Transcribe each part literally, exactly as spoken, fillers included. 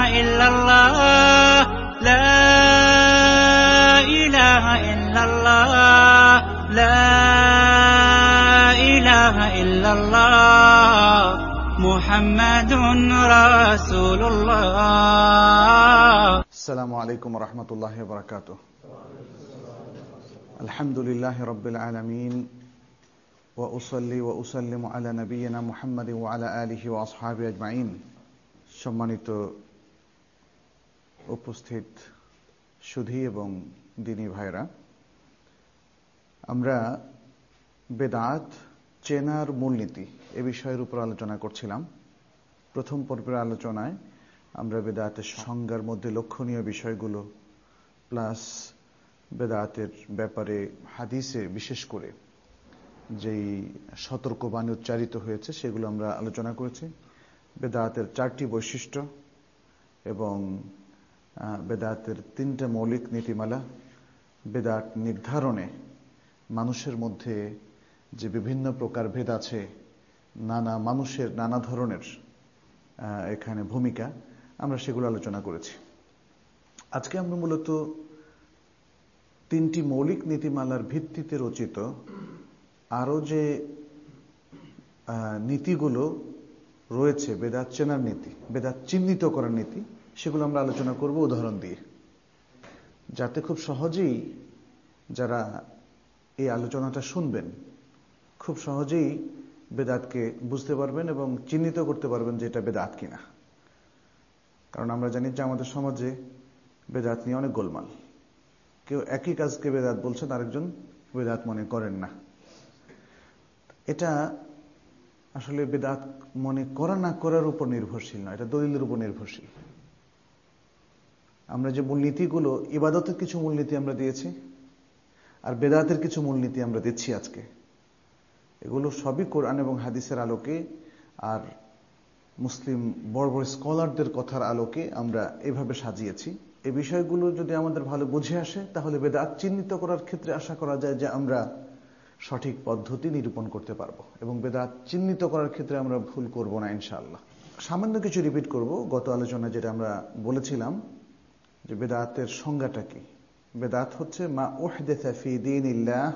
ইল্লাল্লাহ লা ইলাহা ইল্লাল্লাহ লা ইলাহা ইল্লাল্লাহ মুহাম্মাদুর রাসূলুল্লাহ। আসসালামু আলাইকুম ওয়া রাহমাতুল্লাহি ওয়া বারাকাতুহু। আলহামদুলিল্লাহি রাব্বিল আলামিন ওয়া উসাল্লি ওয়া উসাল্লিমু আলা নাবিয়িনা মুহাম্মাদিন ওয়া আলা আলিহি ওয়া আসহাবিহি আজমাইন। সম্মানিত উপস্থিত সুধী এবং দিনী ভাইরা, আমরা বেদাত চেনার মূলনীতি এ বিষয়ের উপর আলোচনা করছিলাম। প্রথম পর্বের আলোচনায় আমরা বেদাতের সংজ্ঞার মধ্যে লক্ষণীয় বিষয়গুলো প্লাস বেদাতের ব্যাপারে হাদিসে বিশেষ করে যেই সতর্কবাণী উচ্চারিত হয়েছে সেগুলো আমরা আলোচনা করেছি। বেদাতের চারটি বৈশিষ্ট্য এবং বেদাতের তিনটা মৌলিক নীতিমালা, বেদাত নির্ধারণে মানুষের মধ্যে যে বিভিন্ন প্রকার ভেদ আছে, নানা মানুষের নানা ধরনের এখানে ভূমিকা, আমরা সেগুলো আলোচনা করেছি। আজকে আমরা মূলত তিনটি মৌলিক নীতিমালার ভিত্তিতে রচিত আরও যে নীতিগুলো রয়েছে, বেদাত চেনার নীতি, বেদাত চিহ্নিত করার নীতি, সেগুলো আমরা আলোচনা করব উদাহরণ দিয়ে, যাতে খুব সহজেই যারা এই আলোচনাটা শুনবেন খুব সহজেই বেদাতকে বুঝতে পারবেন এবং চিহ্নিত করতে পারবেন যে এটা বেদাত কিনা। কারণ আমরা জানি যে আমাদের সমাজে বেদাত নিয়ে অনেক গোলমাল। কেউ একই কাজকে বেদাত বলছেন, আরেকজন বেদাত মনে করেন না। এটা আসলে বেদাত মনে করা না করার উপর নির্ভরশীল না, এটা দলিলের উপর নির্ভরশীল। আমরা যে মূলনীতিগুলো, ইবাদতের কিছু মূলনীতি আমরা দিয়েছি আর বেদাতের কিছু মূলনীতি আমরা দিচ্ছি আজকে, এগুলো সবই কোরআন এবং হাদিসের আলোকে আর মুসলিম বড় বড় স্কলারদের কথার আলোকে আমরা এভাবে সাজিয়েছি। এই বিষয়গুলো যদি আমাদের ভালো বুঝে আসে তাহলে বেদাত চিহ্নিত করার ক্ষেত্রে আশা করা যায় যে আমরা সঠিক পদ্ধতি নিরূপণ করতে পারবো এবং বেদাত চিহ্নিত করার ক্ষেত্রে আমরা ভুল করব না ইনশাআল্লাহ। সামান্য কিছু রিপিট করব গত আলোচনায় যেটা আমরা বলেছিলাম যে বেদাতের সংজ্ঞাটা কি। বেদাত হচ্ছে মা উহদিসা ফি দীনিল্লাহ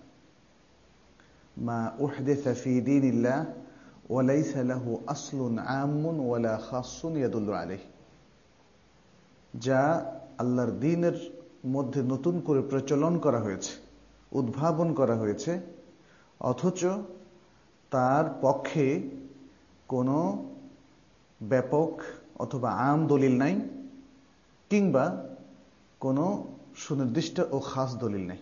মা উহদিসা ফি দীনিল্লাহ ওয়া লাইসা লাহু আসলুন আম্মুন ওয়ালা খাসসুন ইয়াদুল্লু আলাইহি, যা আল্লাহর দ্বীনের মধ্যে নতুন করে প্রচলন করা হয়েছে, উদ্ভাবন করা হয়েছে, অথচ তার পক্ষে কোনো ব্যাপক অথবা আম দলিল নাই, কিংবা কোনো সুনির্দিষ্ট ও খাস দলিল নেই।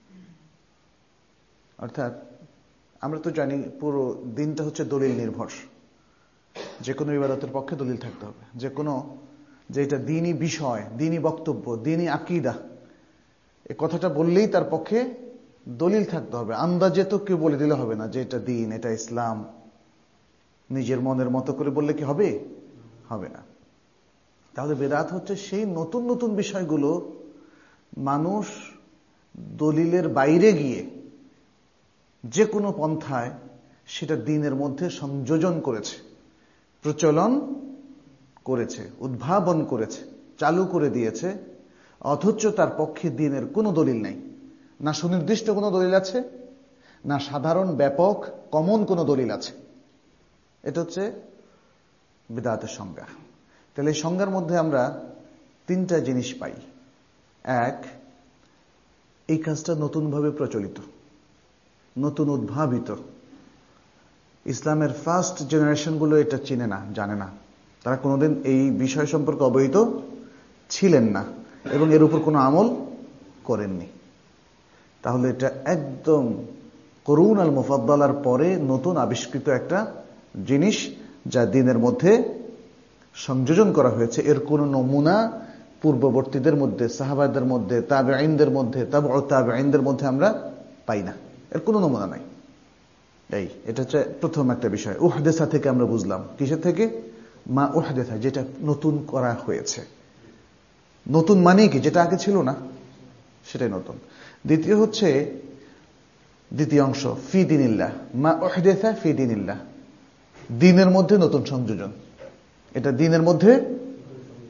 অর্থাৎ আমরা তো জানি পুরো দিনটা হচ্ছে দলিল নির্ভর। যে কোনো ইবাদতের পক্ষে দলিল থাকতে হবে, যে কোনো যেটা দ্বীনি বিষয়, দ্বীনি বক্তব্য, দ্বীনি আকীদা, এ কথাটা বললেই তার পক্ষে দলিল থাকতে হবে। আন্দাজে তো কেউ বলে দিলে হবে না যে এটা দ্বীন, এটা ইসলাম। নিজের মনের মতো করে বললে কি হবে? হবে না। তাহলে বেদাত হচ্ছে সেই নতুন নতুন বিষয়গুলো মানুষ দলিলের বাইরে গিয়ে যে কোনো পন্থায় সেটা দ্বীনের মধ্যে সংযোজন করেছে, প্রচলন করেছে, উদ্ভাবন করেছে, চালু করে দিয়েছে, অথচ তার পক্ষে দ্বীনের কোনো দলিল নেই। না সুনির্দিষ্ট কোনো দলিল আছে, না সাধারণ ব্যাপক কমন কোনো দলিল আছে। এটা হচ্ছে বিদআতের সংজ্ঞা। তাহলে এই সংজ্ঞার মধ্যে আমরা তিনটা জিনিস পাই। এক, এই কাজটা নতুনভাবে প্রচলিত, নতুন উদ্ভাবিত। ইসলামের ফার্স্ট জেনারেশনগুলো এটা চিনে না, জানে না, তারা কোনোদিন এই বিষয় সম্পর্কে অবহিত ছিলেন না এবং এর উপর কোনো আমল করেননি। তাহলে এটা একদম করুন আল মুফাদ্দালার পরে নতুন আবিষ্কৃত একটা জিনিস, যা দ্বীনের মধ্যে সংযোজন করা হয়েছে। এর কোন নমুনা পূর্ববর্তীদের মধ্যে, সাহাবাদের মধ্যে, তাবেঈনদের মধ্যে, তাবউ তাবেঈনদের মধ্যে আমরা পাই না। এর কোনো নমুনা নাই। এই এটা হচ্ছে প্রথম একটা বিষয়। উহদেসা থেকে আমরা বুঝলাম, কিসের থেকে? মা উহদেসা, যেটা নতুন করা হয়েছে। নতুন মানে কি? যেটা আগে ছিল না সেটাই নতুন। দ্বিতীয় হচ্ছে, দ্বিতীয় অংশ, ফি দীনিল্লাহ, মা উহদেসা ফি দীনিল্লাহ, দ্বীনের মধ্যে নতুন সংযোজন। এটা দ্বীনের মধ্যে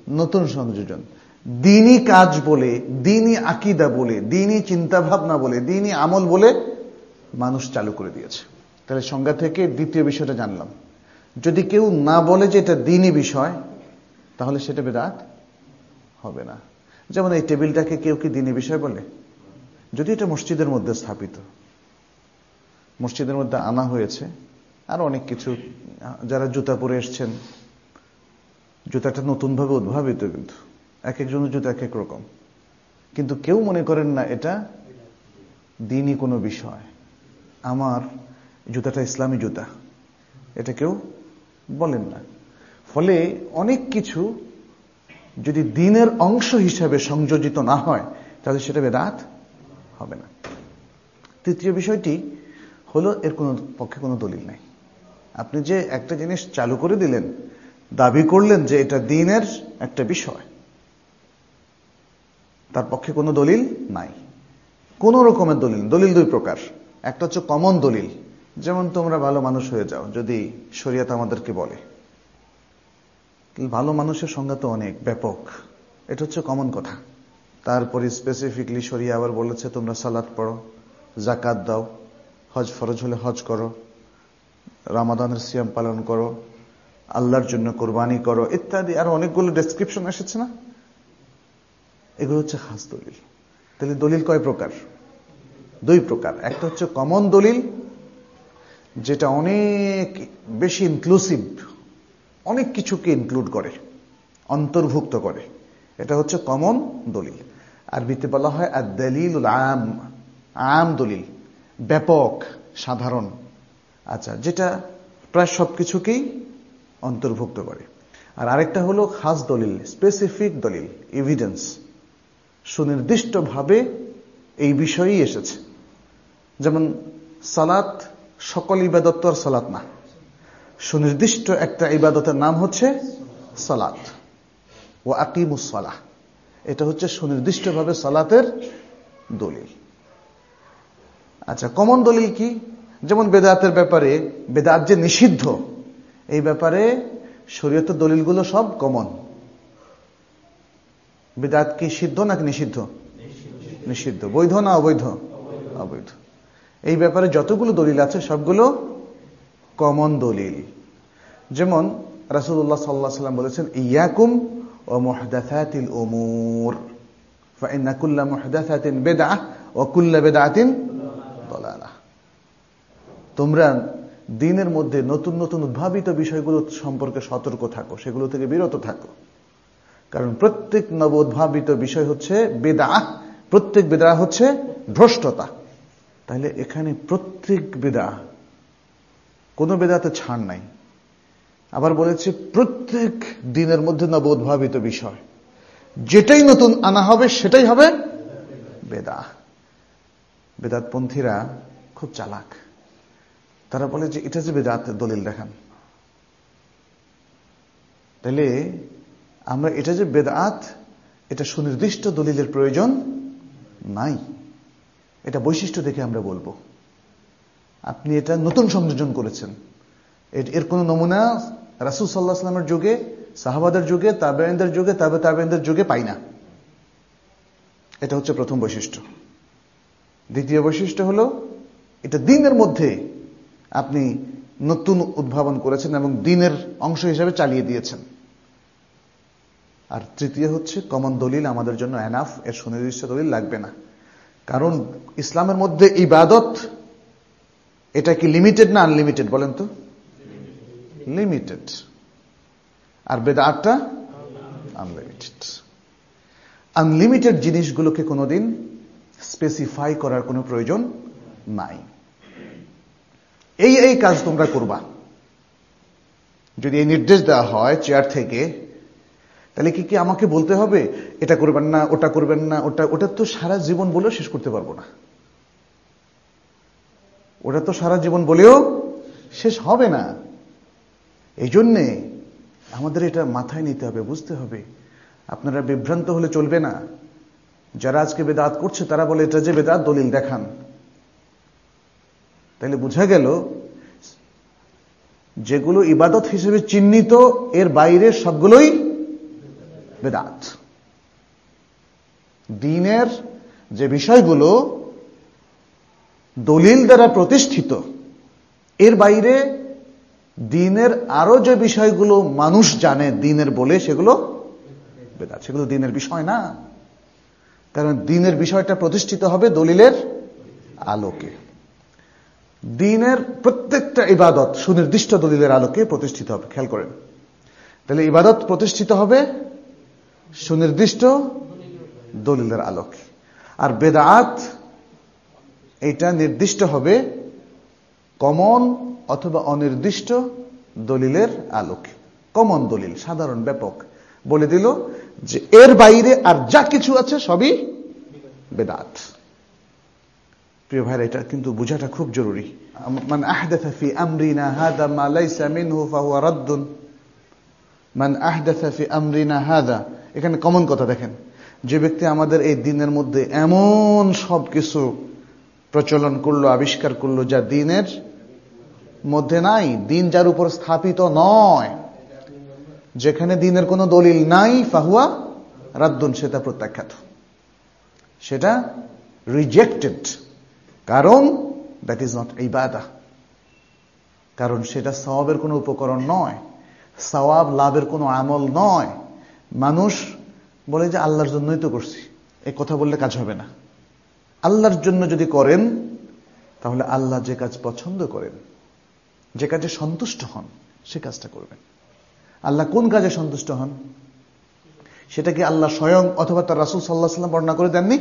নতুন সংযোজন। দ্বীনি কাজ বলে, দ্বীনি আকীদা বলে, দ্বীনি চিন্তা ভাবনা বলে, দ্বীনি আমল বলে মানুষ চালু করে দিয়েছে। তাহলে সংজ্ঞা থেকে দ্বিতীয় বিষয়টা জানলাম, যদি কেউ না বলে যে এটা দ্বীনি বিষয়, তাহলে সেটা বিদআত হবে না। যেমন এই টেবিলটাকে কেউ কি দ্বীনি বিষয় বলে? যদি এটা মসজিদের মধ্যে স্থাপিত, মসজিদের মধ্যে আনা হয়েছে, আর অনেক কিছু, যারা জুতা পরে এসছেন, জুতাটা নতুনভাবে উদ্ভাবিত, কিন্তু এক একজনের জুতা এক এক রকম, কিন্তু কেউ মনে করেন না এটা দ্বীনি কোনো বিষয়, আমার জুতাটা ইসলামী জুতা, এটা কেউ বলেন না। ফলে অনেক কিছু যদি দ্বীনের অংশ হিসাবে সংযোজিত না হয়, তাহলে সেটা বিদআত হবে না। তৃতীয় বিষয়টি হলো, এর কোনো পক্ষে কোনো দলিল নাই। আপনি যে একটা জিনিস চালু করে দিলেন, দাবি করলেন যে এটা দ্বীনের একটা বিষয়, তার পক্ষে কোনো দলিল নাই, কোন রকমের দলিল। দলিল দুই প্রকার, একটা হচ্ছে কমন দলিল, যেমন তোমরা ভালো মানুষ হয়ে যাও, যদি শরীয়ত আমাদেরকে বলে। ভালো মানুষের সংজ্ঞা তো অনেক ব্যাপক, এটা হচ্ছে কমন কথা। তারপরে স্পেসিফিকলি শরিয়া আবার বলেছে তোমরা সালাত পড়ো, যাকাত দাও, হজ ফরজ হলে হজ করো, রমাদানের সিয়াম পালন করো, আল্লাহর জন্য কোরবানি করো, ইত্যাদি আর অনেকগুলো ডেসক্রিপশন এসেছে না? এগুলো হচ্ছে খাস দলিল। তাহলে দলিল কয় প্রকার? দুই প্রকার। একটা হচ্ছে কমন দলিল, যেটা অনেক বেশি ইনক্লুসিভ, অনেক কিছুকে ইনক্লুড করে, অন্তর্ভুক্ত করে, এটা হচ্ছে কমন দলিল। আরবিতে বলা হয় আদ-দালিলুল আম, আম দলিল, ব্যাপক, সাধারণ, আচ্ছা, যেটা প্রায় সবকিছুকেই অন্তর্ভুক্ত করে। আর আরেকটা হলো খাস দলিল, স্পেসিফিক দলিল, এভিডেন্স, সুনির্দিষ্টভাবে এই বিষয়েই এসেছে। যেমন সালাত, সকল ইবাদত আর সালাত না, সুনির্দিষ্ট একটা ইবাদতের নাম হচ্ছে সালাত, ও আকিমুস সালাহ, এটা হচ্ছে সুনির্দিষ্টভাবে সালাতের দলিল। আচ্ছা, কমন দলিল কি? যেমন বেদাতের ব্যাপারে, বেদাত যে নিষিদ্ধ, এই ব্যাপারে শরীয়তের দলিলগুলো সব কমন। বেদাত কি সিদ্ধ নাকি নিষিদ্ধ? নিষিদ্ধ। বৈধ না অবৈধ? অবৈধ। এই ব্যাপারে যতগুলো দলিল আছে সবগুলো কমন দলিল। যেমন রাসূলুল্লাহ সাল্লাল্লাহু আলাইহি ওয়াসাল্লাম বলেছেন, ইয়াকুম ওয়া মুহদাসাতিল উমুর ফাইন্না কুল্লা মুহদাসাতিন বিদআহ ওয়া কুল্লা বিদআতিন দালালাহ। তোমরা দ্বীনের মধ্যে নতুন নতুন উদ্ভাবিত বিষয়গুলো সম্পর্কে সতর্ক থাকো, সেগুলো থেকে বিরত থাকো, কারণ প্রত্যেক নব উদ্ভাবিত বিষয় হচ্ছে বিদআহ, প্রত্যেক বিদআহ হচ্ছে ভ্রষ্টতা। তাহলে এখানে প্রত্যেক বিদআহ, কোন বিদআতে ছাড় নাই। আবার বলেছে প্রত্যেক দ্বীনের মধ্যে নব উদ্ভাবিত বিষয়, যেটাই নতুন আনা হবে সেটাই হবে বিদআহ। বেদাতপন্থীরা খুব চালাক, তারা বলে যে এটা যে বেদাতের দলিল দেখান। তাহলে আমরা এটা যে বেদাত, এটা সুনির্দিষ্ট দলিলের প্রয়োজন নাই, এটা বৈশিষ্ট্য দেখে আমরা বলবো আপনি এটা নতুন সংযোজন করেছেন। এর কোন নমুনা রাসূল সাল্লাল্লাহু আলাইহি ওয়াসাল্লামের যুগে, সাহাবাদের যুগে, তাবেঈনদের যুগে, তাবে তাবেঈনদের যুগে পাই না। এটা হচ্ছে প্রথম বৈশিষ্ট্য। দ্বিতীয় বৈশিষ্ট্য হলো এটা দ্বীনের মধ্যে আপনি নতুন উদ্ভাবন করেছেন এবং দ্বীনের অংশ হিসেবে চালিয়ে দিয়েছেন। আর তৃতীয় হচ্ছে কমন দলিল আমাদের জন্য এনাফ, এর সুনির্দিষ্ট দলিল লাগবে না। কারণ ইসলামের মধ্যে ইবাদত, এটা কি লিমিটেড না আনলিমিটেড বলেন তো? লিমিটেড। আর বেদাতটা আনলিমিটেড। আনলিমিটেড জিনিসগুলোকে কোনোদিন স্পেসিফাই করার কোনো প্রয়োজন নাই। এই এই কাজ তোমরা করবা, যদি এই নির্দেশ দেওয়া হয় চেয়ার থেকে, তাহলে কি কি আমাকে বলতে হবে এটা করবেন না, ওটা করবেন না, ওটা ওটা তো সারা জীবন বলেও শেষ করতে পারবো না। ওটা তো সারা জীবন বলেও শেষ হবে না। এই জন্যে আমাদের এটা মাথায় নিতে হবে, বুঝতে হবে। আপনারা বিভ্রান্ত হলে চলবে না। যারা আজকে বেদাত করছে তারা বলে এটা যে বেদাত, দলিল দেখান। তাহলে বোঝা গেল যেগুলো ইবাদত হিসেবে চিহ্নিত এর বাইরে সবগুলোই বেদাত। দ্বীনের যে বিষয়গুলো দলিল দ্বারা প্রতিষ্ঠিত, এর বাইরে দ্বীনের আরো যে বিষয়গুলো মানুষ জানে দ্বীনের বলে, সেগুলো বেদাত। সেগুলো দ্বীনের বিষয় না, কারণ দ্বীনের বিষয়টা প্রতিষ্ঠিত হবে দলিলের আলোকে। দ্বীনের প্রত্যেকটা ইবাদত সুনির্দিষ্ট দলিলের আলোকে প্রতিষ্ঠিত হবে। খেয়াল করেন, তাহলে ইবাদত প্রতিষ্ঠিত হবে সুনির্দিষ্ট দলিলের আলোকে, আর বেদাত এটা নির্দিষ্ট হবে কমন অথবা অনির্দিষ্ট দলিলের আলোকে। কমন দলিল, সাধারণ ব্যাপক বলে দিল যে এর বাইরে আর যা কিছু আছে সবই বেদাত। প্রিয় ভাইরা, এটা কিন্তু বোঝাটা খুব জরুরি। মান আহদাথা ফি আমরিনা হাদা মা লাইসা মিনহু ফাহুয়া রাদ্দুন। মান আহদাথা ফি আমরিনা হাদা, এখানে কমন কথা দেখেন, যে ব্যক্তি আমাদের এই দ্বীনের মধ্যে এমন সব কিছু প্রচলন করলো, আবিষ্কার করলো যা দ্বীনের মধ্যে নাই, দ্বীন যার উপর স্থাপিত নয়, যেখানে দ্বীনের কোনো দলিল নাই, ফাহুয়া রাদ্দুন, সেটা প্রত্যাখ্যাত, সেটা রিজেক্টেড। কারণ দ্যাট ইজ নট ইবাদাহ, কারণ সেটা সওয়াবের কোনো উপকরণ নয়, সওয়াব লাভের কোনো আমল নয়। মানুষ বলে যে আল্লাহর জন্যই তো করছি, এই কথা বললে কাজ হবে না। আল্লাহর জন্য যদি করেন তাহলে আল্লাহ যে কাজ পছন্দ করেন, যে কাজে সন্তুষ্ট হন, সে কাজটা করবেন। আল্লাহ কোন কাজে সন্তুষ্ট হন সেটা কি আল্লাহ স্বয়ং অথবা তার রাসূল সাল্লাল্লাহু আলাইহি ওয়াসাল্লাম বর্ণনা করে দেননি?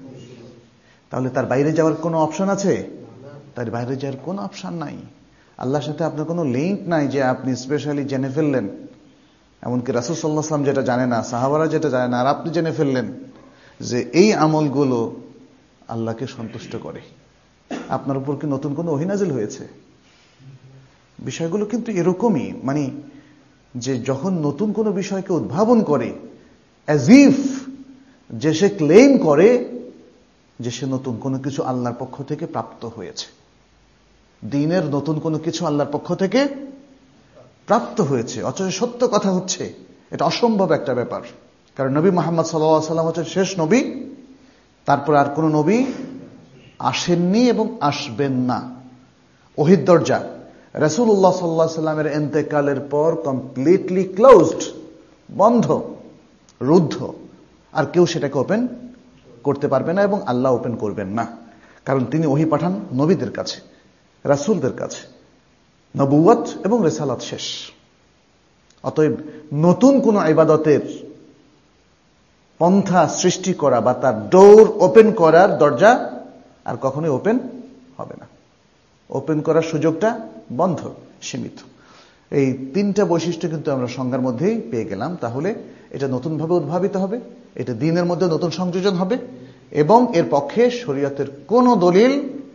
তাহলে তার বাইরে যাওয়ার কোনো অপশন আছে? তার বাইরে যাওয়ার কোনো অপশন নাই। আল্লাহর সাথে আপনার কোনো লিঙ্ক নাই যে আপনি স্পেশালি জেনে ফেললেন, এমনকি রাসূল সাল্লাল্লাহু আলাইহি ওয়াসাল্লাম যেটা জানে না, সাহাবারা যেটা জানে না, আর আপনি জেনে ফেললেন যে এই আমলগুলো আল্লাহকে সন্তুষ্ট করে। আপনার উপর কি নতুন কোনো ওহী নাজিল হয়েছে? বিষয়গুলো কিন্তু এরকমই, মানে যে যখন নতুন কোনো বিষয়কে উদ্ভাবন করে, অ্যাজ ইফ যে সে ক্লেম করে যে সে নতুন কোনো কিছু আল্লাহর পক্ষ থেকে প্রাপ্ত হয়েছে। দ্বীনের নতুন কোনো কিছু আল্লাহর পক্ষ থেকে প্রাপ্ত হয়েছে, অথচ সত্য কথা হচ্ছে এটা অসম্ভব একটা ব্যাপার। কারণ নবী মুহাম্মদ সাল্লাল্লাহু আলাইহি ওয়াসাল্লাম হচ্ছেন শেষ নবী, তারপর আর কোন নবী আসেননি এবং আসবেন না। ওহীর দরজা রাসূলুল্লাহ সাল্লাল্লাহু আলাইহি ওয়াসাল্লামের ইন্তেকালের পর কমপ্লিটলি ক্লোজড, বন্ধ, রুদ্ধ। আর কেউ সেটাকে ওপেন করতে পারবে না এবং আল্লাহ ওপেন করবেন না, কারণ তিনি ওহী পাঠান নবীদের কাছে, রাসূলদের কাছে। নবুয়ত এবং রিসালাত শেষ। অতএব নতুন কোন ইবাদতের পন্থা সৃষ্টি করা বা তার ডোর ওপেন করার দরজা আর কখনোই ওপেন হবে না। ওপেন করার সুযোগটা বন্ধ, সীমিত। এই তিনটা বৈশিষ্ট্য কিন্তু আমরা সংজ্ঞার মধ্যেই পেয়ে গেলাম। তাহলে এটা নতুনভাবে উদ্ভাবিত হবে, এটা দ্বীনের মধ্যে নতুন সংযোজন হবে, এবং এর পক্ষে শরীয়তের কোনো দলিল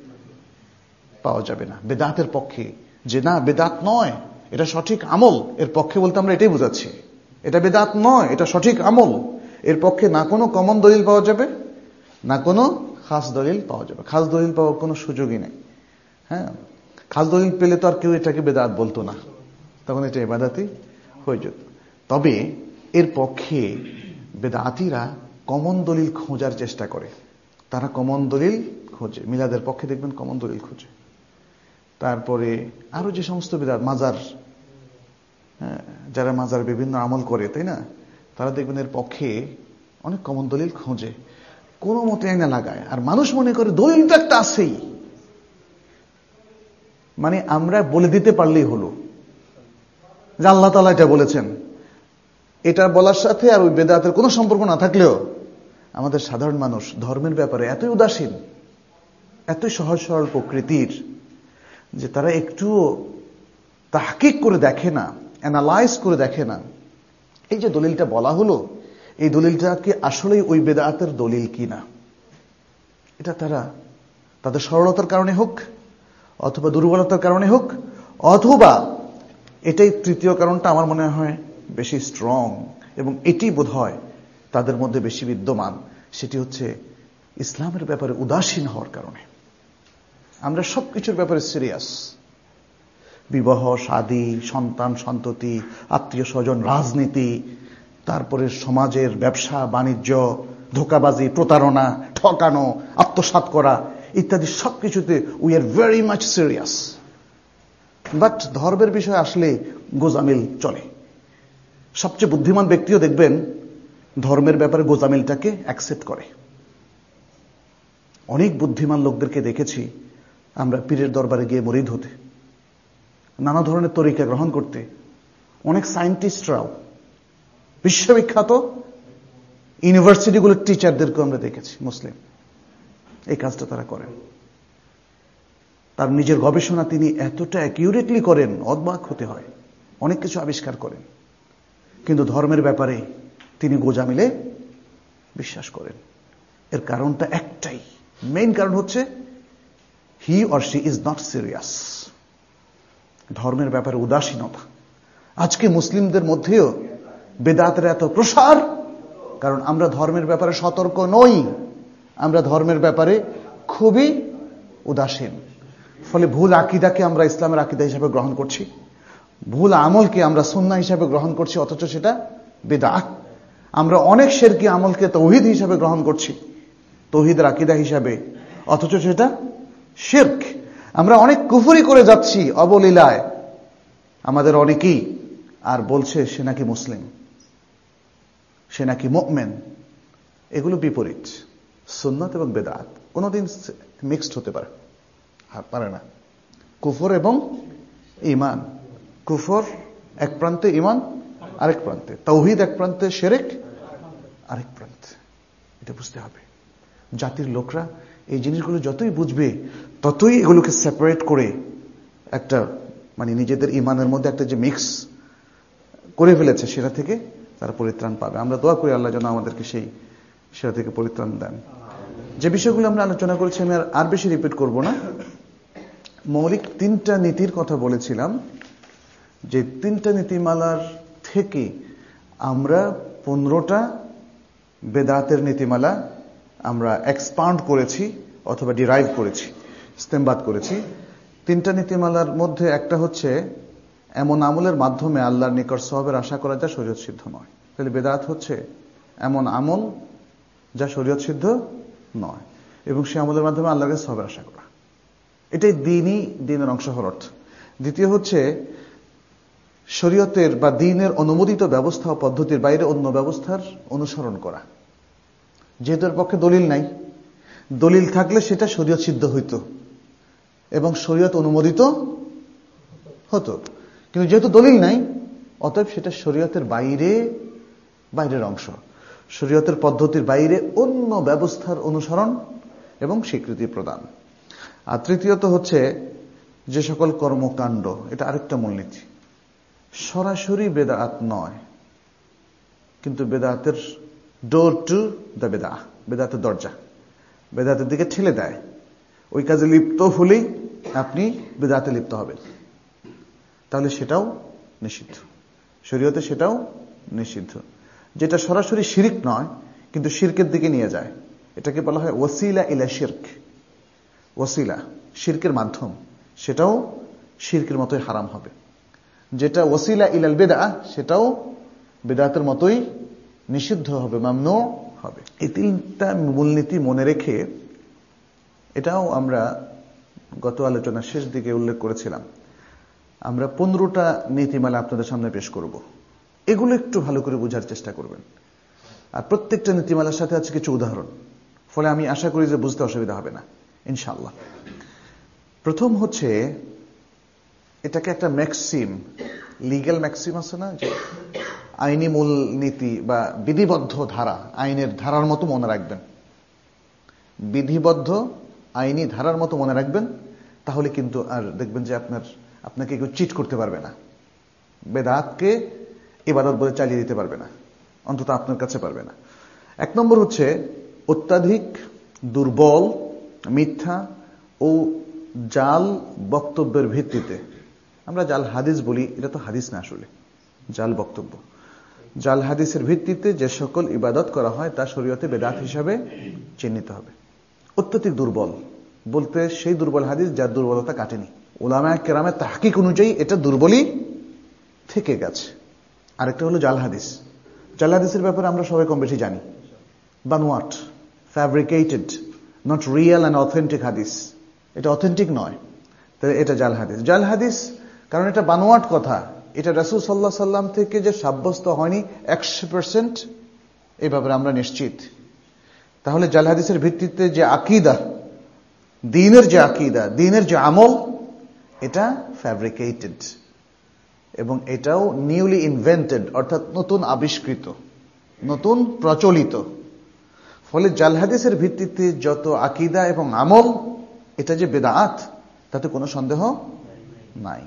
পাওয়া যাবে না। বেদাতের পক্ষে যে না বেদাত নয়, এটা সঠিক আমল, এর পক্ষে বলতে আমরা এটাই বোঝাচ্ছি, এটা বেদাত নয়, এটা সঠিক আমল, এর পক্ষে না কোনো কমন দলিল পাওয়া যাবে, না কোনো খাস দলিল পাওয়া যাবে। খাস দলিল পাওয়ার কোনো সুযোগই নেই। হ্যাঁ, খাস দলিল পেলে তো আর কেউ এটাকে বেদাত বলতো না, তখন এটা ইবাদতই হয়ে যেত। তবে এর পক্ষে বেদাতীরা কমন দলিল খোঁজার চেষ্টা করে, তারা কমন দলিল খোঁজে। মিলাদের পক্ষে দেখবেন কমন দলিল খোঁজে। তারপরে আরো যে সমস্ত বিদাত, মাজার, যারা মাজার বিভিন্ন আমল করে, তাই না, তারা দেখবেন এর পক্ষে অনেক কমন দলিল খোঁজে, কোনো মতে আইনা লাগায়। আর মানুষ মনে করে দলিল তো একটা আছেই, মানে আমরা বলে দিতে পারলেই হলো যে আল্লাহ তাআলা এটা বলেছেন। এটা বলার সাথে আর ওই বেদাতের কোনো সম্পর্ক না থাকলেও আমাদের সাধারণ মানুষ ধর্মের ব্যাপারে এতই উদাসীন, এতই সহজ সরল প্রকৃতির যে তারা একটু তাহকিক করে দেখে না, অ্যানালাইজ করে দেখে না এই যে দলিলটা বলা হলো, এই দলিলটা কি আসলেই ওই বেদাতের দলিল কিনা। এটা তারা তাদের সরলতার কারণে হোক, অথবা দুর্বলতার কারণে হোক, অথবা এটাই তৃতীয় কারণটা আমার মনে হয় বেশি স্ট্রং, এবং এটি বোধ হয় তাদের মধ্যে বেশি বিদ্যমান, সেটি হচ্ছে ইসলামের ব্যাপারে উদাসীন হওয়ার কারণে। আমরা সবকিছুর ব্যাপারে সিরিয়াস, বিবাহ, শাদী, সন্তান সন্ততি, আত্মীয় স্বজন, রাজনীতি, তারপরে সমাজের ব্যবসা বাণিজ্য, ধোঁকাবাজি, প্রতারণা, ঠকানো, আত্মসাৎ করা ইত্যাদি সবকিছুতে we are very much serious. But ধর্মের বিষয় আসলে গোজামিল চলে। সবচেয়ে বুদ্ধিমান ব্যক্তিও দেখবেন ধর্মের ব্যাপারে গোজামিলটাকে অ্যাকসেপ্ট করে। অনেক বুদ্ধিমান লোকদেরকে দেখেছি আমরা পীরের দরবারে গিয়ে মুরিদ হতে, নানা ধরনের তরিকা গ্রহণ করতে। অনেক সায়েন্টিস্টরাও, বিশ্ববিখ্যাত ইউনিভার্সিটিগুলোর টিচারদেরকেও আমরা দেখেছি মুসলিম, এই কাজটা তারা করেন। তার নিজের গবেষণা তিনি এতটা অ্যাকিউরেটলি করেন, অবাক হতে হয়, অনেক কিছু আবিষ্কার করেন। কিন্তু ধর্মের ব্যাপারে তিনি গোজামিলে বিশ্বাস করেন। এর কারণটা একটাই, মেইন কারণ হচ্ছে he or she is not serious. ধর্মের ব্যাপারে উদাসীনতা। আজকে মুসলিমদের মধ্যেও বেদাতের এত প্রসার, কারণ আমরা ধর্মের ব্যাপারে সতর্ক নই, আমরা ধর্মের ব্যাপারে খুবই উদাসীন। ফলে ভুল আকীদাকে আমরা ইসলামের আকীদা হিসেবে গ্রহণ করছি, ভুল আমলকে আমরা সুন্নাহ হিসেবে গ্রহণ করছি, অথচ সেটা বিদআত। আমরা অনেক শিরকি আমলকে তাওহীদ হিসেবে গ্রহণ করছি, তাওহীদের আকীদা হিসেবে, অথচ সেটা শিরক। আমরা অনেক কুফরি করে যাচ্ছি অবলীলায়, আমাদের অনেকেই, আর বলছে সে নাকি মুসলিম, সে নাকি মুমিন। এগুলো বিপরীত। সুন্নাত এবং বেদাত কোনোদিন মিক্সড হতে পারে পারে না। কুফর এবং ঈমান, কুফর এক প্রান্তে, ঈমান আরেক প্রান্তে, তাওহীদ এক প্রান্তে, শিরক আরেক প্রান্তে। এটা বুঝতে হবে। জাতির লোকরা এই জিনিসগুলো যতই বুঝবে ততই এগুলোকে সেপারেট করে একটা মানে নিজেদের ঈমানের মধ্যে একটা যে মিক্স করে ফেলেছে সেটা থেকে তারা পরিত্রাণ পাবে। আমরা দোয়া করি আল্লাহ যেন আমাদেরকে সেই সেটা থেকে পরিত্রাণ দেন। যে বিষয়গুলো আমরা আলোচনা করেছি আমি আর বেশি রিপিট করব না। মৌলিক তিনটা নীতির কথা বলেছিলাম, যে তিনটা নীতিমালার থেকে আমরা পনেরোটা বেদাতের নীতিমালা আমরা এক্সপান্ড করেছি অথবা ডিরাইভ করেছি, ইস্তেমবাদ করেছি। তিনটা নীতিমালার মধ্যে একটা হচ্ছে এমন আমলের মাধ্যমে আল্লাহর নিকট সওয়াবের আশা করা যা শরীয়ত সিদ্ধ নয়। তাহলে বেদাত হচ্ছে এমন আমল যা শরীয়ত সিদ্ধ নয়, এবং সে আমলের মাধ্যমে আল্লাহর কাছে সওয়াবের আশা করা। এটাই দ্বীনই দ্বীনের অংশ হওয়ার অর্থ। দ্বিতীয় হচ্ছে শরীয়তের বা দ্বীনের অনুমোদিত ব্যবস্থা ও পদ্ধতির বাইরে অন্য ব্যবস্থার অনুসরণ করা। যেহেতু এর পক্ষে দলিল নাই, দলিল থাকলে সেটা শরীয়ত সিদ্ধ হইত এবং শরীয়ত অনুমোদিত হতো, কিন্তু যেহেতু দলিল নাই অতএব সেটা শরীয়তের বাইরে, বাইরের অংশ, শরীয়তের পদ্ধতির বাইরে অন্য ব্যবস্থার অনুসরণ এবং স্বীকৃতি প্রদান। আর তৃতীয়ত হচ্ছে যে সকল কর্মকাণ্ড, এটা আরেকটা মূলনীতি, সরাসরি বেদাত নয় কিন্তু বেদাতের ডোর টু দ্য বেদা, বেদাতের দরজা, বেদাতের দিকে ঠেলে দেয়, ওই কাজে লিপ্ত হলেই আপনি বেদাতে লিপ্ত হবেন, তাহলে সেটাও নিষিদ্ধ, শরীয়তে সেটাও নিষিদ্ধ। যেটা সরাসরি শিরক নয় কিন্তু শিরকের দিকে নিয়ে যায়, এটাকে বলা হয় ওয়াসিলা ইলা শিরক। ওয়াসিলা শিরকের মাধ্যম, সেটাও শিরকের মতোই হারাম হবে। যেটা ওয়াসিলা ইলাল বিদআ সেটাও বিদআতের মতোই নিষিদ্ধ হবে, মামনু হবে। এই তিনটা মূলনীতি মনে রেখে, এটাও আমরা গত আলোচনার শেষ দিকে উল্লেখ করেছিলাম, আমরা পনেরোটা নীতিমালা আপনাদের সামনে পেশ করব। এগুলো একটু ভালো করে বোঝার চেষ্টা করবেন, আর প্রত্যেকটা নীতিমালার সাথে আছে কিছু উদাহরণ, ফলে আমি আশা করি যে বুঝতে অসুবিধা হবে না ইনশাআল্লাহ। প্রথম হচ্ছে, এটাকে একটা ম্যাক্সিম, লিগ্যাল ম্যাক্সিম আছে না, যে আইনি মূল নীতি বা বিধিবদ্ধ ধারা, আইনের ধারার মতো মনে রাখবেন, বিধিবদ্ধ আইনি ধারার মতো মনে রাখবেন, তাহলে কিন্তু আর দেখবেন যে আপনার আপনাকে কেউ চিট করতে পারবে না, বেদাতকে ইবাদত বলে চালিয়ে দিতে পারবে না, অন্তত আপনার কাছে পারবে না। এক নম্বর হচ্ছে অত্যাধিক দুর্বল, মিথ্যা ও জাল বক্তব্যের ভিত্তিতে, আমরা জাল হাদিস বলি, এটা তো হাদিস না আসলে, জাল বক্তব্য, জাল হাদিসের ভিত্তিতে যে সকল ইবাদত করা হয় তা শরীয়তে বেদাত হিসাবে চিহ্নিত হবে। অত্যধিক দুর্বল বলতে সেই দুর্বল হাদিস যার দুর্বলতা কাটেনি, উলামায়ে কেরামের তাহকিক অনুযায়ী এটা দুর্বলই থেকে গেছে। আরেকটা হলো জাল হাদিস, জাল হাদিসের ব্যাপারে আমরা সবাই কম বেশি জানি, বানোয়াট, fabricated, not real and authentic হাদিস। এটা অথেন্টিক নয়, তাহলে এটা জাল হাদিস। জাল হাদিস কারণ এটা বানোয়াট কথা, এটা রাসূল সাল্লাল্লাহু আলাইহি সাল্লাম থেকে যে সাব্যস্ত হয়নি একশো পার্সেন্ট, এই ব্যাপারে আমরা নিশ্চিত। তাহলে জাল হাদিসের ভিত্তিতে যে আকীদা, দ্বীনের যে আকীদা, দ্বীনের যে আমল, এটা ফ্যাব্রিকেটেড এবং এটাও নিউলি ইনভেন্টেড, অর্থাৎ নতুন আবিষ্কৃত, নতুন প্রচলিত। ফলে জাল হাদিসের ভিত্তিতে যত আকীদা এবং আমল, এটা যে বিদআত তাতে কোনো সন্দেহ নাই।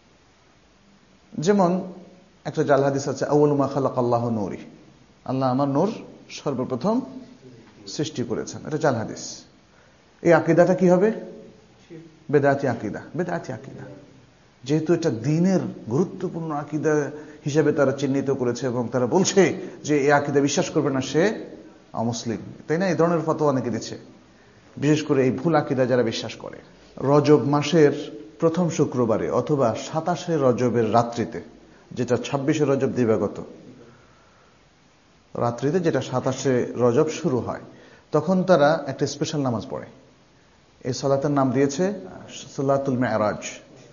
যেমন একটা জাল হাদিস আছে, আউয়ালু মা খালাকাল্লাহু নূরি, আল্লাহ আমার নূর সর্বপ্রথম সৃষ্টি করেছেন, এটা জাল হাদিস। এই আকীদাটা কি হবে? বেদাতি আকীদা, বেদাতি আকীদা। যেহেতু এটা দ্বীনের গুরুত্বপূর্ণ আকীদা হিসেবে তারা চিহ্নিত করেছে এবং তারা বলছে যে এই আকীদা বিশ্বাস করবে না সে অমুসলিম, তাই না? এই ধরনের ফতোয়া অনেকে দিচ্ছে, বিশেষ করে এই ভুল আকীদা যারা বিশ্বাস করে। রজব মাসের প্রথম শুক্রবারে অথবা সাতাশে রজবের রাত্রিতে, যেটা ছাব্বিশে রজব দিবাগত রাত্রিতে, যেটা সাতাশে রজব শুরু হয়, তখন তারা একটা স্পেশাল নামাজ পড়ে। এই সালাতের নাম দিয়েছে সালাতুল মেরাজ,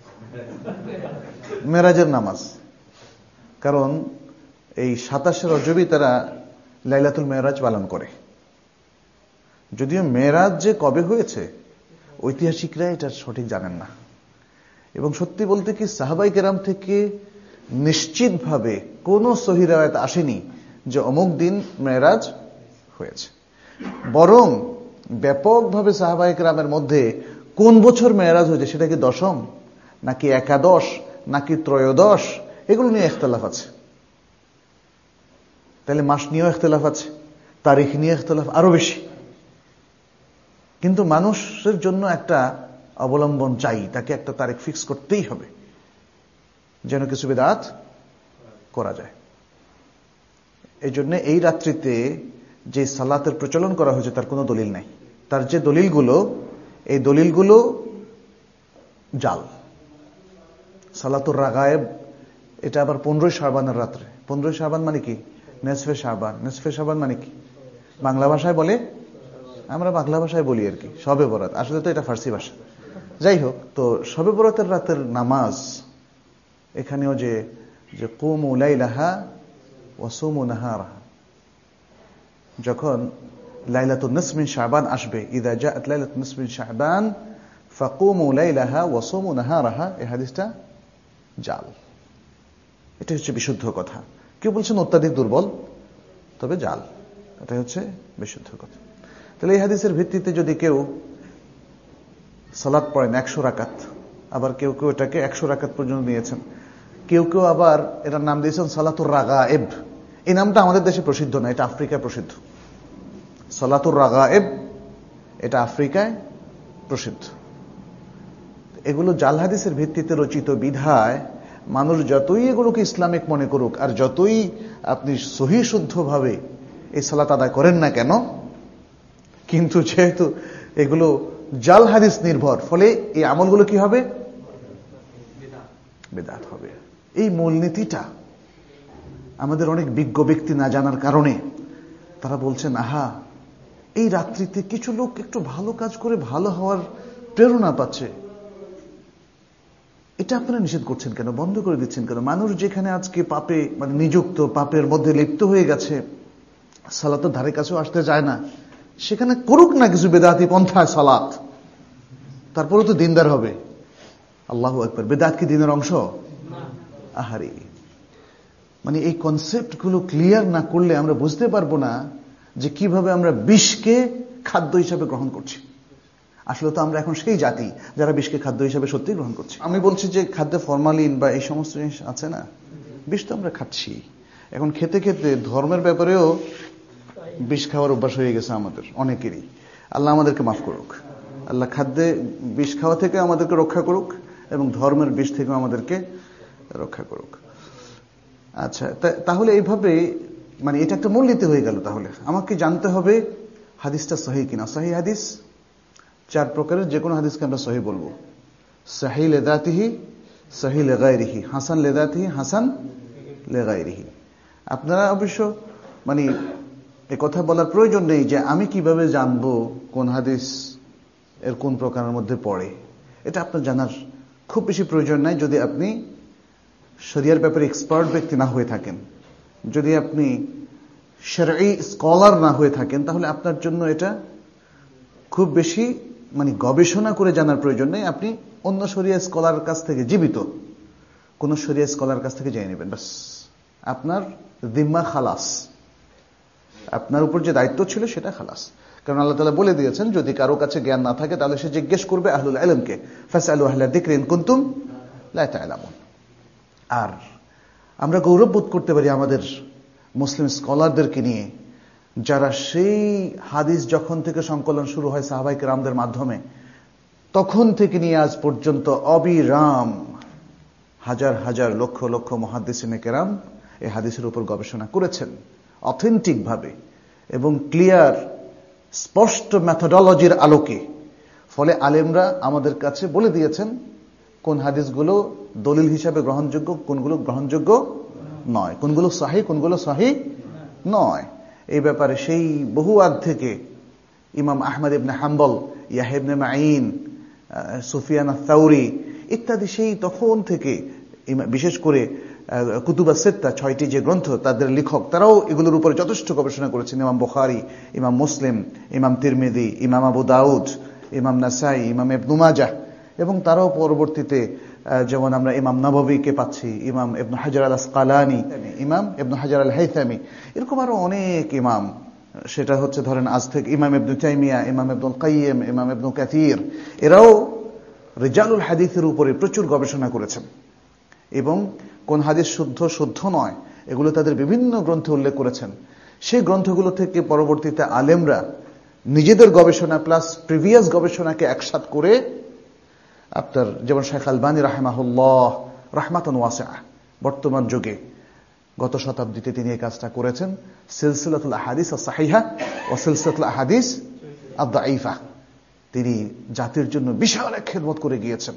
মেরাজের নামাজ। কারণ এই সাতাশে রজবই তারা লাইলাতুল মেরাজ পালন করে। যদিও মেরাজ যে কবে হয়েছে ঐতিহাসিকরা এটা সঠিক জানেন না, এবং সত্যি বলতে কি সাহাবাই কেরাম থেকে নিশ্চিতভাবে কোনো সহিহ রিওয়ায়াত আসেনি যে অমুক দিন মেরাজ হয়েছে। বরং ব্যাপকভাবে সাহাবাই কেরামের মধ্যে কোন বছর মেরাজ হয়েছে, সেটা কি দশম নাকি একাদশ নাকি ত্রয়োদশ, এগুলো নিয়ে ইখতিলাফ আছে। তাহলে মাস নিয়েও ইখতিলাফ আছে, তারিখ নিয়ে ইখতিলাফ আরো বেশি। কিন্তু মানুষের জন্য একটা অবলম্বন চাই, তাকে একটা তারিখ ফিক্স করতেই হবে যেন কিছু বিদআত করা যায়। এই জন্য এই রাত্রিতে যে সালাতের প্রচলন করা হয়েছে তার কোনো দলিল নাই। তার যে দলিলগুলো, এই দলিলগুলো জাল। সালাতুর রাগায়েব, এটা আবার পনেরোই শাবানের রাত্রে। পনেরোই শাবান মানে কি? নেসফে শাবান। নেসফে শাবান মানে কি? বাংলা ভাষায় বলে, আমরা বাংলা ভাষায় বলি আর কি, শবে বরাত। আসলে তো এটা ফার্সি ভাষা। যাই হোক, তো শবে বরাতের রাতের নামাজ, এখানেও যে যে কুমু লাইলাহা ওয়া সুমু নাহারাহা, যখন লাইলাতুন নিসফ মিন শাবান আসবে, ইযা জাআত লাইলাতুন নিসফ মিন শাবান ফাকুমু লাইলাহা ওয়া সুমু নাহারাহা, এই হাদিসটা জাল। এটা হচ্ছে বিশুদ্ধ কথা। কেউ বলছেন অত্যাধিক দুর্বল, তবে জাল। এটা হচ্ছে বিশুদ্ধ কথা। তাহলে এই হাদিসের ভিত্তিতে যদি কেউ সালাত পড়েন একশো রাকাত, আবার কেউ কেউ এটাকে একশো রাকাত পর্যন্ত নিয়েছেন, কেউ কেউ আবার এটার নাম দিয়েছেন সালাতুর রাগায়েব। এই নামটা আমাদের দেশে প্রসিদ্ধ না, এটা আফ্রিকায় প্রসিদ্ধ। সালাতুর রাগায়েব এটা আফ্রিকায় প্রসিদ্ধ। এগুলো জাল হাদিসের ভিত্তিতে রচিত বিধায় মানুষ যতই এগুলোকে ইসলামিক মনে করুক, আর যতই আপনি সহি শুদ্ধভাবে এই সালাত আদায় করেন না কেন, কিন্তু যেহেতু এগুলো জাল হাদিস নির্ভর, ফলে এই আমলগুলো কি হবে? বিদআত হবে। এই মূলনীতিটা আমাদের অনেক বিজ্ঞ ব্যক্তি না জানার কারণে তারা বলছেন, আহা, এই রাত্রিতে কিছু লোক একটু ভালো কাজ করে ভালো হওয়ার প্রেরণা পাচ্ছে, এটা আপনারা নিষেধ করছেন কেন, বন্ধ করে দিচ্ছেন কেন? মানুষ যেখানে আজকে পাপে মানে নিযুক্ত, পাপের মধ্যে লিপ্ত হয়ে গেছে, সালাতের ধারে কাছেও আসতে চায় না, সেখানে করুক না কিছু বেদাতি পন্থায় সালাত, তারপরে তো দিনদার হবে। আল্লাহু আকবার। বেদাত কি দিনের অংশ? আহারি, মানে এই কনসেপ্টগুলো ক্লিয়ার না করলে আমরা বুঝতে পারবো না যে কিভাবে আমরা বিষকে খাদ্য হিসাবে গ্রহণ করছি। আসলে তো আমরা এখন সেই জাতি যারা বিষকে খাদ্য হিসাবে সত্যি গ্রহণ করছি। আমি বলছি যে খাদ্যে ফরমালিন বা এই সমস্ত জিনিস আছে না, বিষ তো আমরা খাচ্ছি। এখন খেতে খেতে ধর্মের ব্যাপারেও বিষ খাওয়ার অভ্যাস হয়ে গেছে আমাদের অনেকেরই। আল্লাহ আমাদেরকে মাফ করুক। আল্লাহ খাদ্যে বিষ খাওয়া থেকে আমাদেরকে রক্ষা করুক এবং ধর্মের বিষ থেকে আমাদেরকে রক্ষা করুক। আচ্ছা, তাহলে এইভাবে মানে এটা একটা মূলনীতি হয়ে গেল। তাহলে আমাকে জানতে হবে হাদিসটা সহিহ কিনা। সহিহ হাদিস চার প্রকারের, যে কোনো হাদিসকে আমরা সহিহ বলবো। সহিহ লিযাতিহি, সহিহ লিগায়রিহি, হাসান লিযাতিহি, হাসান লিগায়রিহি। আপনারা অবশ্য মানে এ কথা বলার প্রয়োজন নেই যে আমি কিভাবে জানবো কোন হাদিস এর কোন প্রকারের মধ্যে পড়ে। এটা আপনার জানার খুব বেশি প্রয়োজন নাই যদি আপনি শরিয়ার ব্যাপারে এক্সপার্ট ব্যক্তি না হয়ে থাকেন। যদি আপনি শরঈ স্কলার না হয়ে থাকেন তাহলে আপনার জন্য এটা খুব বেশি মানে গবেষণা করে জানার প্রয়োজন নেই। আপনি অন্য শরিয়া স্কলার কাছ থেকে, জীবিত কোন শরিয়া স্কলার কাছ থেকে জেনে নেবেন, বাস আপনার জিম্মা খালাস, আপনার উপর যে দায়িত্ব ছিল সেটা খালাস। কারণ আল্লাহ তাআলা বলে দিয়েছেন যদি কারো কাছে জ্ঞান না থাকে তাহলে সে জিজ্ঞেস করবে আহলুল ইলমকে, ফাসআলু আহলা যিকরি ইন কুনতুম লা তা'লামুন। আর আমরা গৌরব বোধ করতে পারি আমাদের মুসলিম স্কলারদেরকে নিয়ে, যারা সেই হাদিস যখন থেকে সংকলন শুরু হয় সাহাবায়ে কেরামদের মাধ্যমে তখন থেকে নিয়ে আজ পর্যন্ত অবিরাম হাজার হাজার লক্ষ লক্ষ মুহাদ্দিসিনে কেরাম এই হাদিসের উপর গবেষণা করেছেন অথেন্টিক ভাবে এবং ক্লিয়ার স্পষ্ট মেথোডোলজির আলোকে। ফলে আলেমরা আমাদের কাছে বলে দিয়েছেন কোন হাদিসগুলো দলিল হিসাবে গ্রহণযোগ্য, কোনগুলো গ্রহণযোগ্য নয়, কোনগুলো সহিহ, কোনগুলো সহিহ নয়। এই ব্যাপারে সেই বহু আগ থেকে ইমাম আহমদ ইবনে হাম্বল, ইয়াহয়া ইবনে মাঈন, সুফিয়ান আস-সাউরি ইত্যাদি সেই তখন থেকে, বিশেষ করে কুতুবা সিত্তা ছয়টি যে গ্রন্থ তাদের লেখক তারাও এগুলোর উপরে যথেষ্ট গবেষণা করেছেন। ইমাম বুখারী, ইমাম মুসলিম, ইমাম তিরমিজি, ইমাম আবু দাউদ, ইমাম নাসাই, ইমাম ইবনে মাজাহ, এবং তারাও পরবর্তীতে যেমন আমরা ইমাম নববীকে পাচ্ছি, ইমাম ইবনে হাজার আল আসকালানি, ইমাম ইবনে হাজার আল হাইথামি, এরকম আরো অনেক ইমাম। সেটা হচ্ছে ধরেন আজ থেকে ইমাম ইবনে তাইমিয়া, ইমাম ইবনুল কাইয়িম, ইমাম ইবনে কাসির, এরাও রিজালুল হাদিসের উপরে প্রচুর গবেষণা করেছেন এবং কোন হাদিস শুদ্ধ শুদ্ধ নয় এগুলো তাদের বিভিন্ন গ্রন্থে উল্লেখ করেছেন। সেই গ্রন্থগুলো থেকে পরবর্তীতে আলেমরা নিজেদের গবেষণা প্লাস প্রিভিয়াস গবেষণাকে একসাথ করে আপনার যেমন শেখ আলবানী রাহিমাহুল্লাহ রাহমাতান ওয়াসিআ বর্তমান যুগে গত শতাব্দীতে তিনি এই কাজটা করেছেন। সিলসিলাতুল আহাদিস আস-সাহিহা ওয়া সিলসিলাতুল আহাদিস আদ-দাঈফা তিনি জাতির জন্য বিশাল এক খেদমত করে গিয়েছেন,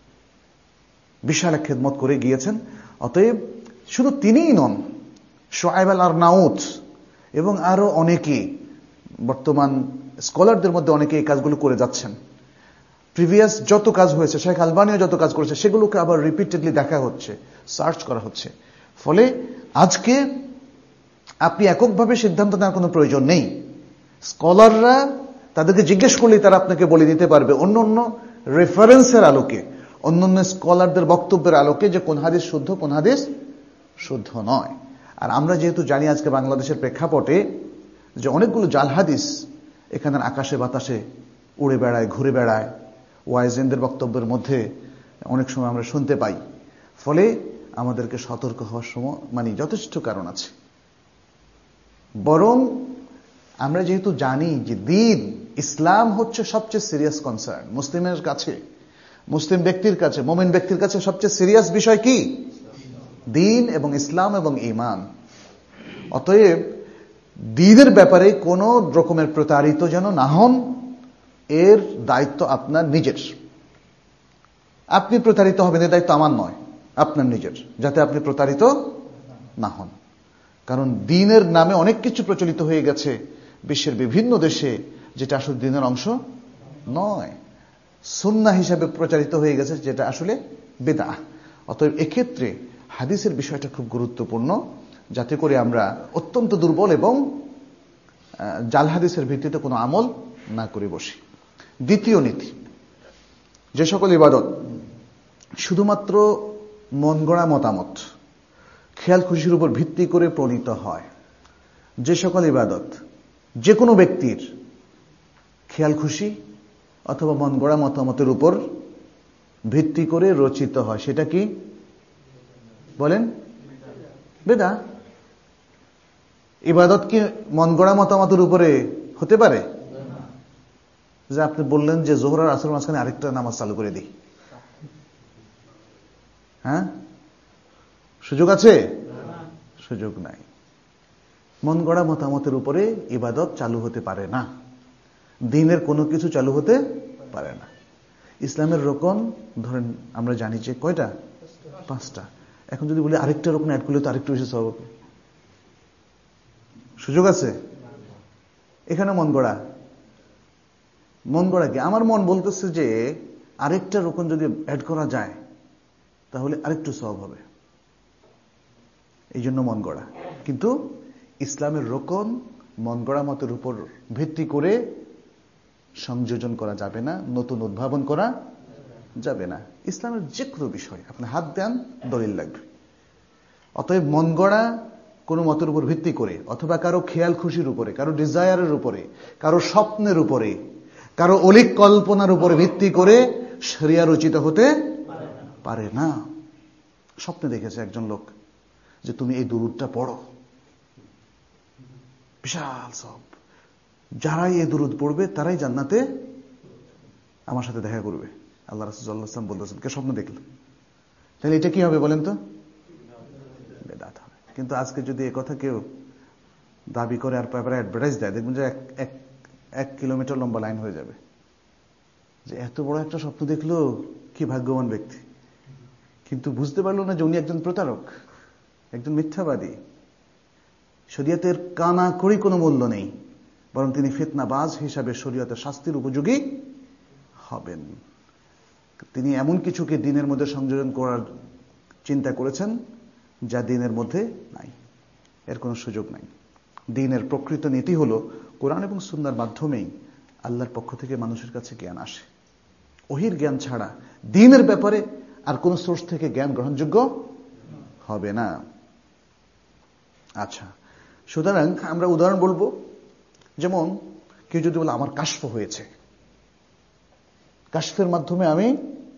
বিশাল এক খেদমত করে গিয়েছেন। অতএব শুধু তিনিই নন, শুআইব আল-আরনাউত এবং আরো অনেকে বর্তমান স্কলারদের মধ্যে অনেকে এই কাজগুলো করে যাচ্ছেন। প্রিভিয়াস যত কাজ হয়েছে, শেখ আলবানিও যত কাজ করেছে, সেগুলোকে আবার রিপিটেডলি দেখা হচ্ছে, সার্চ করা হচ্ছে। ফলে আজকে আপনি এককভাবে সিদ্ধান্ত নেওয়ার কোনো প্রয়োজন নেই। স্কলাররা তাদেরকে জিজ্ঞেস করলেই তারা আপনাকে বলে দিতে পারবে অন্য অন্য রেফারেন্সের আলোকে, অন্য অন্য স্কলারদের বক্তব্যের আলোকে যে কোন হাদিস শুদ্ধ, কোন হাদিস শুদ্ধ নয়। আর আমরা যেহেতু জানি আজকে বাংলাদেশের প্রেক্ষাপটে যে অনেকগুলো জাল হাদিস এখানে আকাশে বাতাসে উড়ে বেড়ায়, ঘুরে বেড়ায়, ওয়াইজেনদের বক্তব্যের মধ্যে অনেক সময় আমরা শুনতে পাই। ফলে আমাদেরকে সতর্ক হওয়ার সময় মানে যথেষ্ট কারণ আছে। বরং আমরা যেহেতু জানি যে দিন ইসলাম হচ্ছে সবচেয়ে সিরিয়াস কনসার্ন মুসলিমের কাছে, মুসলিম ব্যক্তির কাছে, মুমিন ব্যক্তির কাছে সবচেয়ে সিরিয়াস বিষয় কি? দিন এবং ইসলাম এবং ঈমান। অতএব দ্বীনের ব্যাপারে কোন রকমের প্রতারিত যেন না হন, এর দায়িত্ব আপনার নিজের। আপনি প্রতারিত হবেন এর দায়িত্ব আমার নয়, আপনার নিজের, যাতে আপনি প্রতারিত না হন। কারণ দ্বীনের নামে অনেক কিছু প্রচলিত হয়ে গেছে বিশ্বের বিভিন্ন দেশে, যেটা আসলে দ্বীনের অংশ নয়, সুন্নাহ হিসাবে প্রচারিত হয়ে গেছে, যেটা আসলে বিদআহ। অতএব এক্ষেত্রে হাদিসের বিষয়টা খুব গুরুত্বপূর্ণ, যাতে করে আমরা অত্যন্ত দুর্বল এবং জাল হাদিসের ভিত্তিতে কোনো আমল না করে বসি। দ্বিতীয় নীতি, যে সকল ইবাদত শুধুমাত্র মন গড়া মতামত, খেয়াল খুশির উপর ভিত্তি করে প্রণীত হয়, যে সকল ইবাদত যে কোনো ব্যক্তির খেয়াল খুশি অথবা মন গড়া মতামতের উপর ভিত্তি করে রচিত হয়, সেটা কি বলেন? বেদা। ইবাদত কি মন গড়া মতামতের উপরে হতে পারে? যে আপনি বললেন যে জোহর আর আসর মাঝখানে আরেকটা নামাজ চালু করে দিই, হ্যাঁ, সুযোগ আছে? সুযোগ নাই। মন গড়া মতামতের উপরে ইবাদত চালু হতে পারে না, দ্বীনের কোনো কিছু চালু হতে পারে না। ইসলামের রোকন ধরেন আমরা জানি যে কয়টা? পাঁচটা। এখন যদি বলি আরেকটা রোকন অ্যাড করলে তো আরেকটু বেশি সওয়াব হবে। সুযোগ আছে? এখানে মন গড়া। মন গড়া কি? আমার মন বলতেছে যে আরেকটা রোকন যদি অ্যাড করা যায় তাহলে আরেকটু সওয়াব হবে, এই জন্য মন গড়া। কিন্তু ইসলামের রোকন মন গড়া মতের উপর ভিত্তি করে সংযোজন করা যাবে না, নতুন উদ্ভাবন করা যাবে না। ইসলামের যে কোনো বিষয় আপনি হাত দেন, দলিল লাগবে। অতএব মন গড়া কোনো মতের উপর ভিত্তি করে, অথবা কারো খেয়াল খুশির উপরে, কারো ডিজায়ারের উপরে, কারো স্বপ্নের উপরে, কারো অলিক কল্পনার উপরে ভিত্তি করে শরিয়া রচিত হতে পারে না। স্বপ্নে দেখেছে একজন লোক যে তুমি এই দুরূদটা পড়ো, বিশাল সব, যারাই এই দুরূদ পড়বে তারাই জান্নাতে আমার সাথে দেখা করবে। আল্লাহ রাসূল সাল্লাল্লাহু আলাইহি ওয়াসাল্লাম বলতেছেন, কে স্বপ্ন দেখল? তাহলে এটা কি হবে বলেন তো? বেদাত হবে। কিন্তু আজকে যদি এ কথা কেউ দাবি করে আর পেপারে অ্যাডভার্টাইজ দেয়, দেখবেন যে এক এক এক কিলোমিটার লম্বা লাইন হয়ে যাবে যে এত বড় একটা স্বপ্ন দেখলো, কি ভাগ্যবান ব্যক্তি। কিন্তু বুঝতে পারলো না যে উনি একজন প্রতারক, একজন মিথ্যাবাদী। শরীয়তের কানা করি কোনো মূল্য নেই, বরং তিনি ফিতনাবাজ হিসাবে শরীয়তের শাস্তির উপযোগী হবেন। তিনি এমন কিছুকে দ্বীনের মধ্যে সংযোজন করার চিন্তা করেছেন যা দ্বীনের মধ্যে নাই, এর কোনো সুযোগ নাই। দ্বীনের প্রকৃত নীতি হলো কোরআন এবং সুন্নাহর মাধ্যমেই আল্লাহর পক্ষ থেকে মানুষের কাছে জ্ঞান আসে। ওহির জ্ঞান ছাড়া দ্বীনের ব্যাপারে আর কোন সোর্স থেকে জ্ঞান গ্রহণযোগ্য হবে না। আচ্ছা, সুতরাং আমরা উদাহরণ বলবো, যেমন কেউ যদি বলে আমার কাশফ হয়েছে, কাশফের মাধ্যমে আমি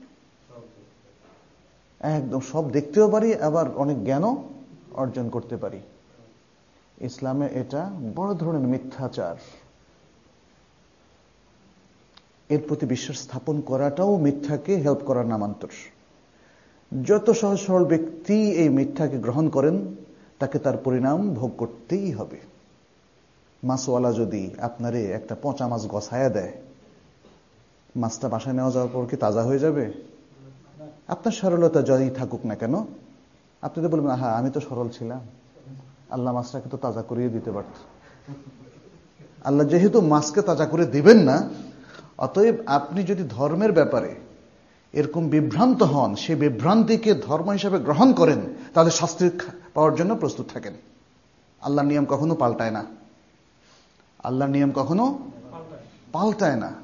একদম সব দেখতেও পারি, আবার অনেক জ্ঞানও অর্জন করতে পারি। ইসলামে এটা বড় ধরনের মিথ্যাচার। এর প্রতি বিশ্বাস স্থাপন করাটাও মিথ্যাকে হেল্প করার নামান্তর। যত সহজ সরল ব্যক্তি এই মিথ্যাকে গ্রহণ করেন তাকে তার পরিণাম ভোগ করতেই হবে। মাছওয়ালা যদি আপনারে একটা পচা মাছ গছায়া দেয়, মাছটা বাসায় নেওয়া যাওয়ার পর কি তাজা হয়ে যাবে? আপনার সরলতা যাই থাকুক না কেন, আপনি তো বলবেন আহা আমি তো সরল ছিলাম, আল্লাহ মাছটাকে তো তাজা করিয়ে দিতে পারত। আল্লাহ যেহেতু মাছকে তাজা করে দিবেন না, অতএব আপনি যদি ধর্মের ব্যাপারে এরকম বিভ্রান্ত হন, সেই বিভ্রান্তিকে ধর্ম হিসাবে গ্রহণ করেন, তাহলে শাস্তি পাওয়ার জন্য প্রস্তুত থাকেন। আল্লাহর নিয়ম কখনো পাল্টায় না, আল্লাহর নিয়ম কখনো পাল্টায় না।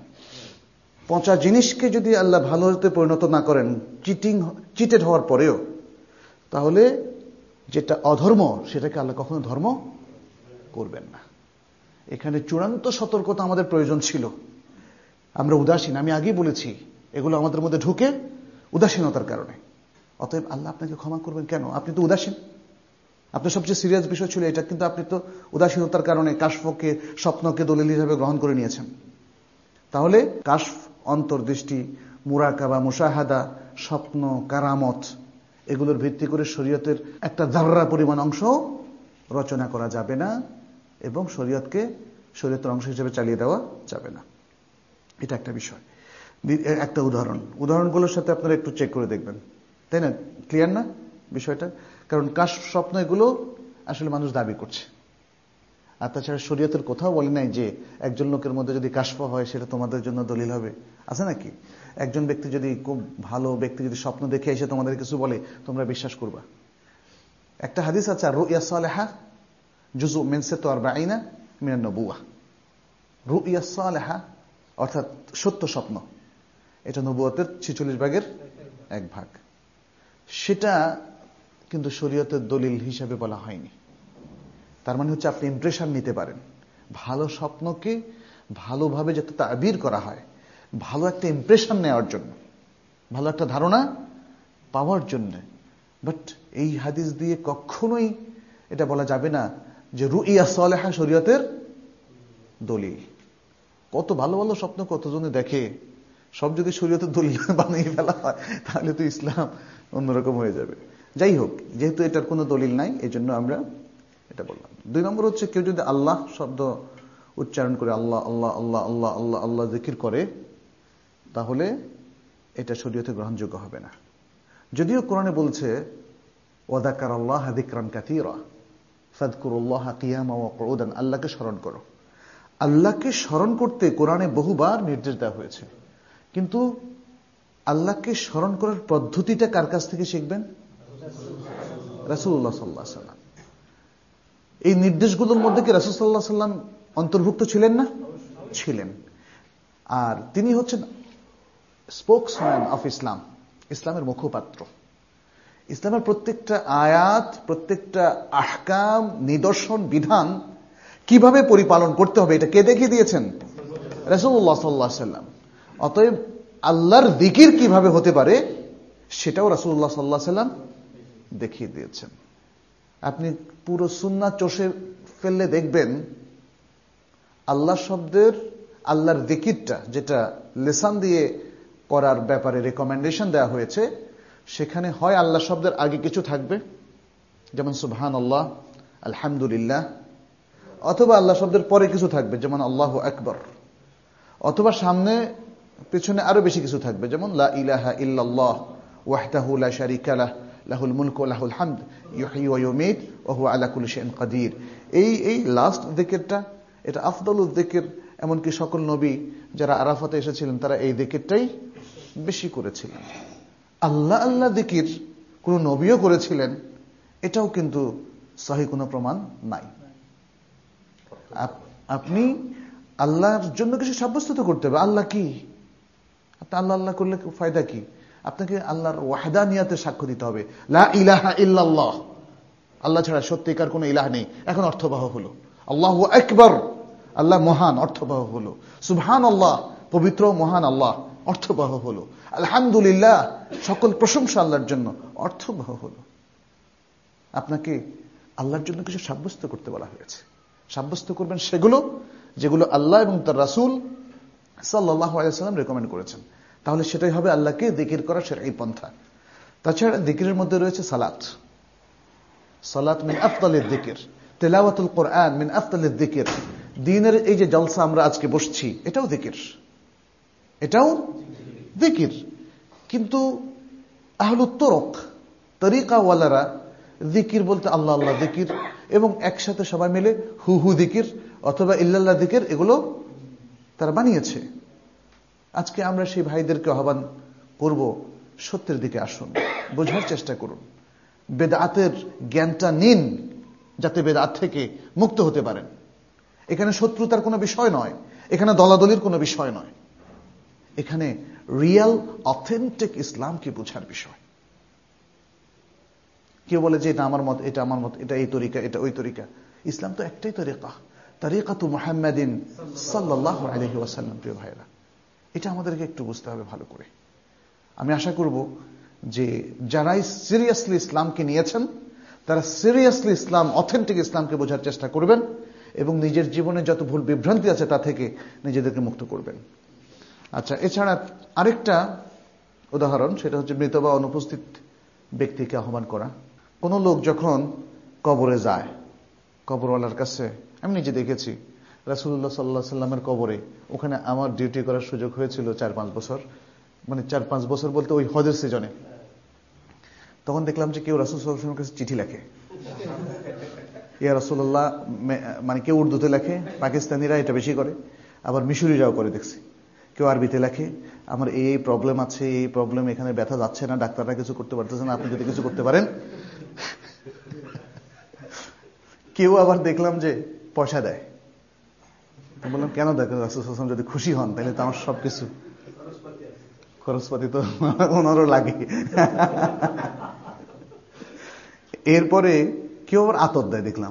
পচা জিনিসকে যদি আল্লাহ ভালো হতে পরিণত না করেন, চিটিং চিটেড হওয়ার পরেও, তাহলে যেটা অধর্ম সেটাকে আল্লাহ কখনো ধর্ম করবেন না। এখানে চূড়ান্ত সতর্কতা আমাদের প্রয়োজন ছিল। আমরা উদাসীন, আমি আগেই বলেছি, এগুলো আমাদের মধ্যে ঢুকে উদাসীনতার কারণে। অতএব আল্লাহ আপনাকে ক্ষমা করবেন কেন? আপনি তো উদাসীন। আপনার সবচেয়ে সিরিয়াস বিষয় ছিল এটা, কিন্তু আপনি তো উদাসীনতার কারণে কাশফকে, স্বপ্নকে দলিল হিসেবে গ্রহণ করে নিয়েছেন। তাহলে কাশফ, অন্তর্দৃষ্টি, মুরাকাবা, মুশাহাদা, স্বপ্ন, কারামত, এগুলোর ভিত্তি করে শরীয়তের একটা যাররা পরিমাণ অংশ রচনা করা যাবে না এবং শরীয়তকে শরীয়তের অংশ হিসেবে চালিয়ে দেওয়া যাবে না। এটা একটা বিষয়। একটা উদাহরণ, উদাহরণগুলোর সাথে আপনারা একটু চেক করে দেখবেন, তাই না? ক্লিয়ার না বিষয়টা? কারণ কাশফ, স্বপ্ন, এগুলো আসলে মানুষ দাবি করছে। আর তাছাড়া শরীয়তের কোথাও বলে নাই যে একজন লোকের মধ্যে যদি কাশফ হয় সেটা তোমাদের জন্য দলিল হবে, আছে নাকি? একজন ব্যক্তি যদি, খুব ভালো ব্যক্তি যদি স্বপ্ন দেখে এসে তোমাদের কিছু বলে, তোমরা বিশ্বাস করবা? একটা হাদিস আছে, রুইয়া সালেহা জুজু মিন সিত্তা ওয়া আরবাঈনা মিনান নবুওয়াহ। রুইয়া সালেহা অর্থাৎ সত্য স্বপ্ন, এটা নবুয়তের ছিচল্লিশ ভাগের এক ভাগ। সেটা কিন্তু শরীয়তের দলিল হিসাবে বলা হয়নি। তার মানে হচ্ছে আপনি ইমপ্রেশন নিতে পারেন, ভালো স্বপ্নকে ভালোভাবে যাতে তাবির করা হয়, ভালো একটা ইমপ্রেশন নেওয়ার জন্য, ভালো একটা ধারণা পাওয়ার জন্য। বাট এই হাদিস দিয়ে কখনোই এটা বলা যাবে না যে রুইয়া সালেহা শরীয়তের দলিল। কত ভালো ভালো স্বপ্ন কতজনে দেখে, সব যদি শরীয়তের দলিল বানিয়ে ফেলা হয় তাহলে তো ইসলাম অন্যরকম হয়ে যাবে। যাই হোক, যেহেতু এটার কোনো দলিল নাই, এই জন্য আমরা এটা বললাম। দুই নম্বর হচ্ছে, কেউ যদি আল্লাহ শব্দ উচ্চারণ করে, আল্লাহ আল্লাহ আল্লাহ আল্লাহ আল্লাহ আল্লাহ জিকির করে, তাহলে এটা শরীয়তে গ্রহণযোগ্য হবে না। যদিও কোরআনে বলছে ওয়াযাকারাল্লাহা যিকরান কাসীরা, ফাযকুরুল্লাহা কিয়ামান ওয়া কুউদান, আল্লাহকে স্মরণ করো। আল্লাহকে স্মরণ করতে কোরআনে বহুবার নির্দেশ দেওয়া হয়েছে, কিন্তু আল্লাহকে স্মরণ করার পদ্ধতিটা কার কাছ থেকে শিখবেন? রাসূলুল্লাহ সাল্লাল্লাহু আলাইহি ওয়াসাল্লাম। এই নির্দেশগুলোর মধ্যে কি রাসূল সাল্লাল্লাহু আলাইহি ওয়াসাল্লাম অন্তর্ভুক্ত ছিলেন না? ছিলেন। আর তিনি হচ্ছেন স্পোকসম্যান অফ ইসলাম, ইসলামের মুখপাত্র। ইসলামের প্রত্যেকটা আয়াত, প্রত্যেকটা আহকাম, নিদর্শন, বিধান কিভাবে পরিপালন করতে হবে এটা কে দেখিয়ে দিয়েছেন? রাসূলুল্লাহ সাল্লাল্লাহু আলাইহি ওয়াসাল্লাম। অতএব আল্লাহর যিকির কিভাবে হতে পারে সেটাও রাসূলুল্লাহ সাল্লাল্লাহু আলাইহি ওয়াসাল্লাম দেখিয়ে দিয়েছেন। আপনি পুরো সুন্নাহ চষে ফেললে দেখবেন আল্লাহ শব্দের, আল্লাহর যিকিরটা যেটা লিসান দিয়ে করার ব্যাপারে রেকমেন্ডেশন দেওয়া হয়েছে, সেখানে হয় আল্লাহ শব্দের আগে কিছু থাকবে, যেমন সুবহানাল্লাহ, আলহামদুলিল্লাহ, অথবা আল্লাহ শব্দের পরে কিছু থাকবে, যেমন আল্লাহু আকবার, অথবা সামনে পেছনে আরো বেশি কিছু থাকবে, যেমন লা ইলাহা ইল্লাল্লাহ ওয়াহদাহু লা শারীকা লাহ লাহুল মুলকু ওয়া লাহুল হামদ ইউহয়ী ওয়া ইউমীত ওয়া হুয়া আলা কুল্লি শাইইন কাদির। এই এই লাস্ট যিকিরটা, এটা আফদালুল যিকির। এমনকি সকল নবী যারা আরাফাতে এসেছিলেন তারা এই যিকিরটাই বেশি করেছিলেন। আল্লাহ আল্লাহ যিকির কোন নবীও করেছিলেন এটাও কিন্তু সহিহ কোনো প্রমাণ নাই। আপনি আল্লাহর জন্য কিছু সাব্যস্ত করতে হবে। আল্লাহ কি? আপনি আল্লাহ আল্লাহ করলে ফায়দা কি? আপনাকে আল্লাহর ওয়াহদানিয়াতে সাক্ষ্য দিতে হবে, লা ইলাহা ইল্লাল্লাহ, আল্লাহ ছাড়া সত্যিকার কোনো ইলাহ নেই। এখন অর্থবহ হলো আল্লাহু আকবার, আল্লাহ মহান, অর্থবহ হলো সুবহানাল্লাহ, পবিত্র মহান আল্লাহ, অর্থবহ হলো আলহামদুলিল্লাহ, সকল প্রশংসা আল্লাহর জন্য, অর্থবহ হলো। আপনাকে আল্লাহর জন্য কিছু সাব্যস্ত করতে বলা হয়েছে। সাব্যস্ত করবেন সেগুলো যেগুলো আল্লাহ এবং তার রাসূল সাল্লাল্লাহু আলাইহি ওয়াসাল্লাম রেকমেন্ড করেছেন। তাহলে সেটাই হবে আল্লাহকে যিকির করার শরঈ পন্থা। তাছাড়া যিকিরের মধ্যে রয়েছে সালাত। সালাত মিন আফদালিল যিকির, তিলাওয়াতুল কোরআন মিন আফদালিল যিকির। দ্বীনের এই যে জলসা আমরা আজকে বসছি, এটাও যিকির, এটাও যিকির। কিন্তু আহলুত তুরুক, তরিকা ওয়ালারা যিকির বলতে আল্লাহ আল্লাহ যিকির এবং একসাথে সবাই মিলে হু হু যিকির অথবা ইল্লাল্লাহ যিকির, এগুলো তারা বানিয়েছে। আজকে আমরা সেই ভাইদেরকে আহ্বান করব, সত্যের দিকে আসুন, বোঝার চেষ্টা করুন, বেদাতের জ্ঞানটা নিন, যাতে বেদাত থেকে মুক্ত হতে পারেন। এখানে শত্রুতার কোনো বিষয় নয়, এখানে দলাদলির কোনো বিষয় নয়, এখানে রিয়েল অথেন্টিক ইসলামকে বোঝার বিষয়। কেউ বলে যে এটা আমার মত, এটা আমার মত, এটা এই তরিকা, এটা ওই তরিকা। ইসলাম তো একটাই তরিকা, তরিকাতু মুহাম্মাদিন সাল্লাল্লাহু আলাইহি ওয়াসাল্লাম। প্রিয় ভাইরা, এটা আমাদেরকে একটু বুঝতে হবে ভালো করে। আমি আশা করব যে যারাই সিরিয়াসলি ইসলামকে নিয়েছেন তারা সিরিয়াসলি ইসলাম, অথেন্টিক ইসলামকে বোঝার চেষ্টা করবেন এবং নিজের জীবনে যত ভুল বিভ্রান্তি আছে তা থেকে নিজেদেরকে মুক্ত করবেন। আচ্ছা, এছাড়া আরেকটা উদাহরণ, সেটা হচ্ছে মৃত বা অনুপস্থিত ব্যক্তিকে আহ্বান করা। কোনো লোক যখন কবরে যায়, কবরওয়ালার কাছে, আমি নিজে দেখেছি রাসূলুল্লাহ সাল্লাল্লাহু আলাইহি সাল্লামের কবরে, ওখানে আমার ডিউটি করার সুযোগ হয়েছিল চার পাঁচ বছর, মানে চার পাঁচ বছর বলতে ওই হজের সিজনে। তখন দেখলাম যে কেউ রাসূল সাল্লাল্লাহু আলাইহি ওয়াসাল্লামের কাছে চিঠি লেখে, ইয়া রাসূলুল্লাহ, মানে কেউ উর্দুতে লেখে, পাকিস্তানিরা এটা বেশি করে, আবার মিশরীরাও করে দেখছি। কেউ আরবিতে লেখে, আমার এই এই প্রবলেম আছে, এই প্রবলেম, এখানে ব্যথা যাচ্ছে না, ডাক্তাররা কিছু করতে পারতেছে না, আপনি যদি কিছু করতে পারেন। কেউ আবার দেখলাম যে পয়সা দেয়। বললাম কেন দেখেন, রাসূল সাল্লাল্লাহু আলাইহি ওয়াসাল্লাম যদি খুশি হন তাহলে তো আমার সবকিছু, খরচপাতি তো ওনারও লাগে। এরপরে কেউ আবার আতর দেয় দেখলাম।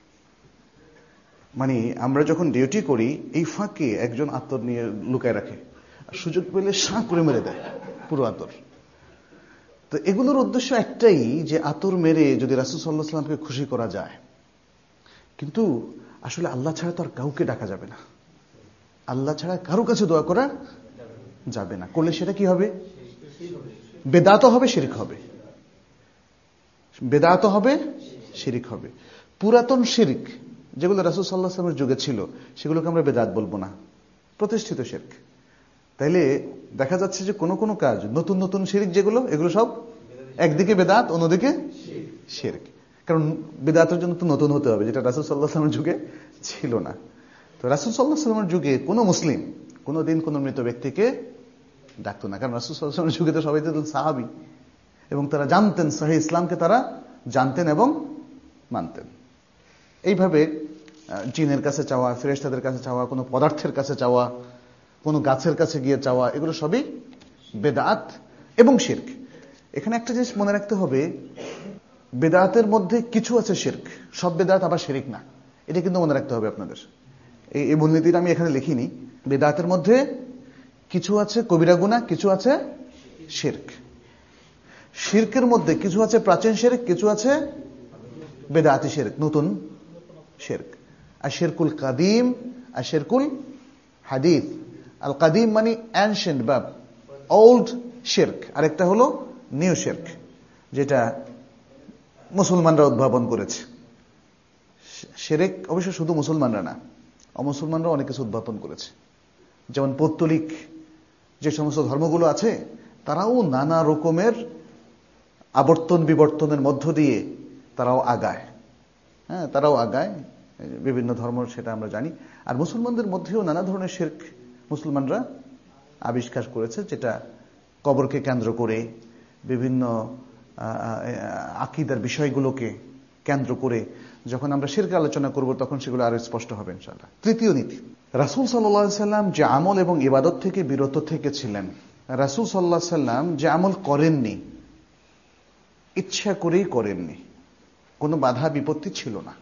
মানে আমরা যখন ডিউটি করি এই ফাঁকে একজন আতর নিয়ে লুকায় রাখে, সুযোগ পেলে শাঁ করে মেরে দেয় পুরো আতর। তো এগুলোর উদ্দেশ্য একটাই, যে আতর মেরে যদি রাসূল সাল্লাল্লাহু আলাইহি ওয়াসাল্লামকে খুশি করা যায়। কিন্তু আসলে আল্লাহ ছাড়া তো আর কাউকে ডাকা যাবে না, আল্লাহ ছাড়া কারো কাছে দোয়া করা যাবে না। করলে সেটা কি হবে? বেদাত হবে, শিরক হবে। বেদাত হবে, শিরক হবে। পুরাতন শিরক যেগুলো রাসূল সাল্লাল্লাহু আলাইহি ওয়াসাল্লামের যুগে ছিল সেগুলোকে আমরা বেদাত বলবো না, প্রতিষ্ঠিত শিরক। তাইলে দেখা যাচ্ছে যে কোনো কোনো কাজ, নতুন নতুন শিরক যেগুলো, এগুলো সব একদিকে বেদাত, অন্যদিকে শিরক। কারণ বিদআতের জন্য তো নতুন হতে হবে, যেটা রাসূল সাল্লাল্লাহু আলাইহি ওয়াসাল্লামের যুগে ছিল না। তো রাসূল সাল্লাল্লাহু আলাইহি ওয়াসাল্লামের যুগে কোনো মুসলিম কোনোদিন কোনো মৃত ব্যক্তিকে ডাকতো না, কারণ রাসূল সাল্লাল্লাহু আলাইহি ওয়াসাল্লামের যুগে তো সবাই তো সাহাবী, এবং তারা জানতেন সহিহ ইসলামকে, তারা জানতেন এবং মানতেন। এইভাবে জিনের কাছে চাওয়া, ফেরেশতাদের কাছে চাওয়া, কোনো পদার্থের কাছে চাওয়া, কোনো গাছের কাছে গিয়ে চাওয়া, এগুলো সবই বেদাত এবং শিরক। এখানে একটা জিনিস মনে রাখতে হবে, বেদাতের মধ্যে কিছু আছে শিরক, সব বেদাত আবার শিরক না, এটা কিন্তু মনে রাখতে হবে আপনাদের। এই মূলনীতিটা আমি এখানে লিখিনি। বেদাতের মধ্যে কিছু আছে কবিরা গুনাহ, কিছু আছে শিরক। শিরকের মধ্যে কিছু আছে প্রাচীন শিরক, কিছু আছে বেদাতি শিরক, নতুন শিরক। আর শিরকুল কাদিম আর শিরকুল হাদিস। আল কাদিম মানে অ্যানশিয়েন্ট বা ওল্ড শিরক, আরেকটা হলো নিউ শিরক, যেটা মুসলমানরা উদ্ভাবন করেছে। শিরক অবশ্য শুধু মুসলমানরা না, অমুসলমানরা অনেক কিছু উদ্ভাবন করেছে। যেমন পৌত্তলিক যে সমস্ত ধর্মগুলো আছে, তারাও নানা রকমের আবর্তন বিবর্তনের মধ্য দিয়ে তারাও আগায়। হ্যাঁ, তারাও আগায় বিভিন্ন ধর্ম, সেটা আমরা জানি। আর মুসলমানদের মধ্যেও নানা ধরনের শিরক মুসলমানরা আবিষ্কার করেছে, যেটা কবরকে কেন্দ্র করে, বিভিন্ন আকীদার বিষয়গুলোকে কেন্দ্র করে। যখন আমরা শিরক আলোচনা করব তখন সেগুলো আরো স্পষ্ট হবে ইনশাআল্লাহ। তৃতীয় নীতি, রাসূল সাল্লাল্লাহু আলাইহি সাল্লাম যে আমল এবং ইবাদত থেকে বিরত থেকেছিলেন, রাসূল সাল্লাল্লাহু আলাইহি সাল্লাম যে আমল করেননি, ইচ্ছা করেই করেননি, কোনো বাধা বিপত্তি ছিল না।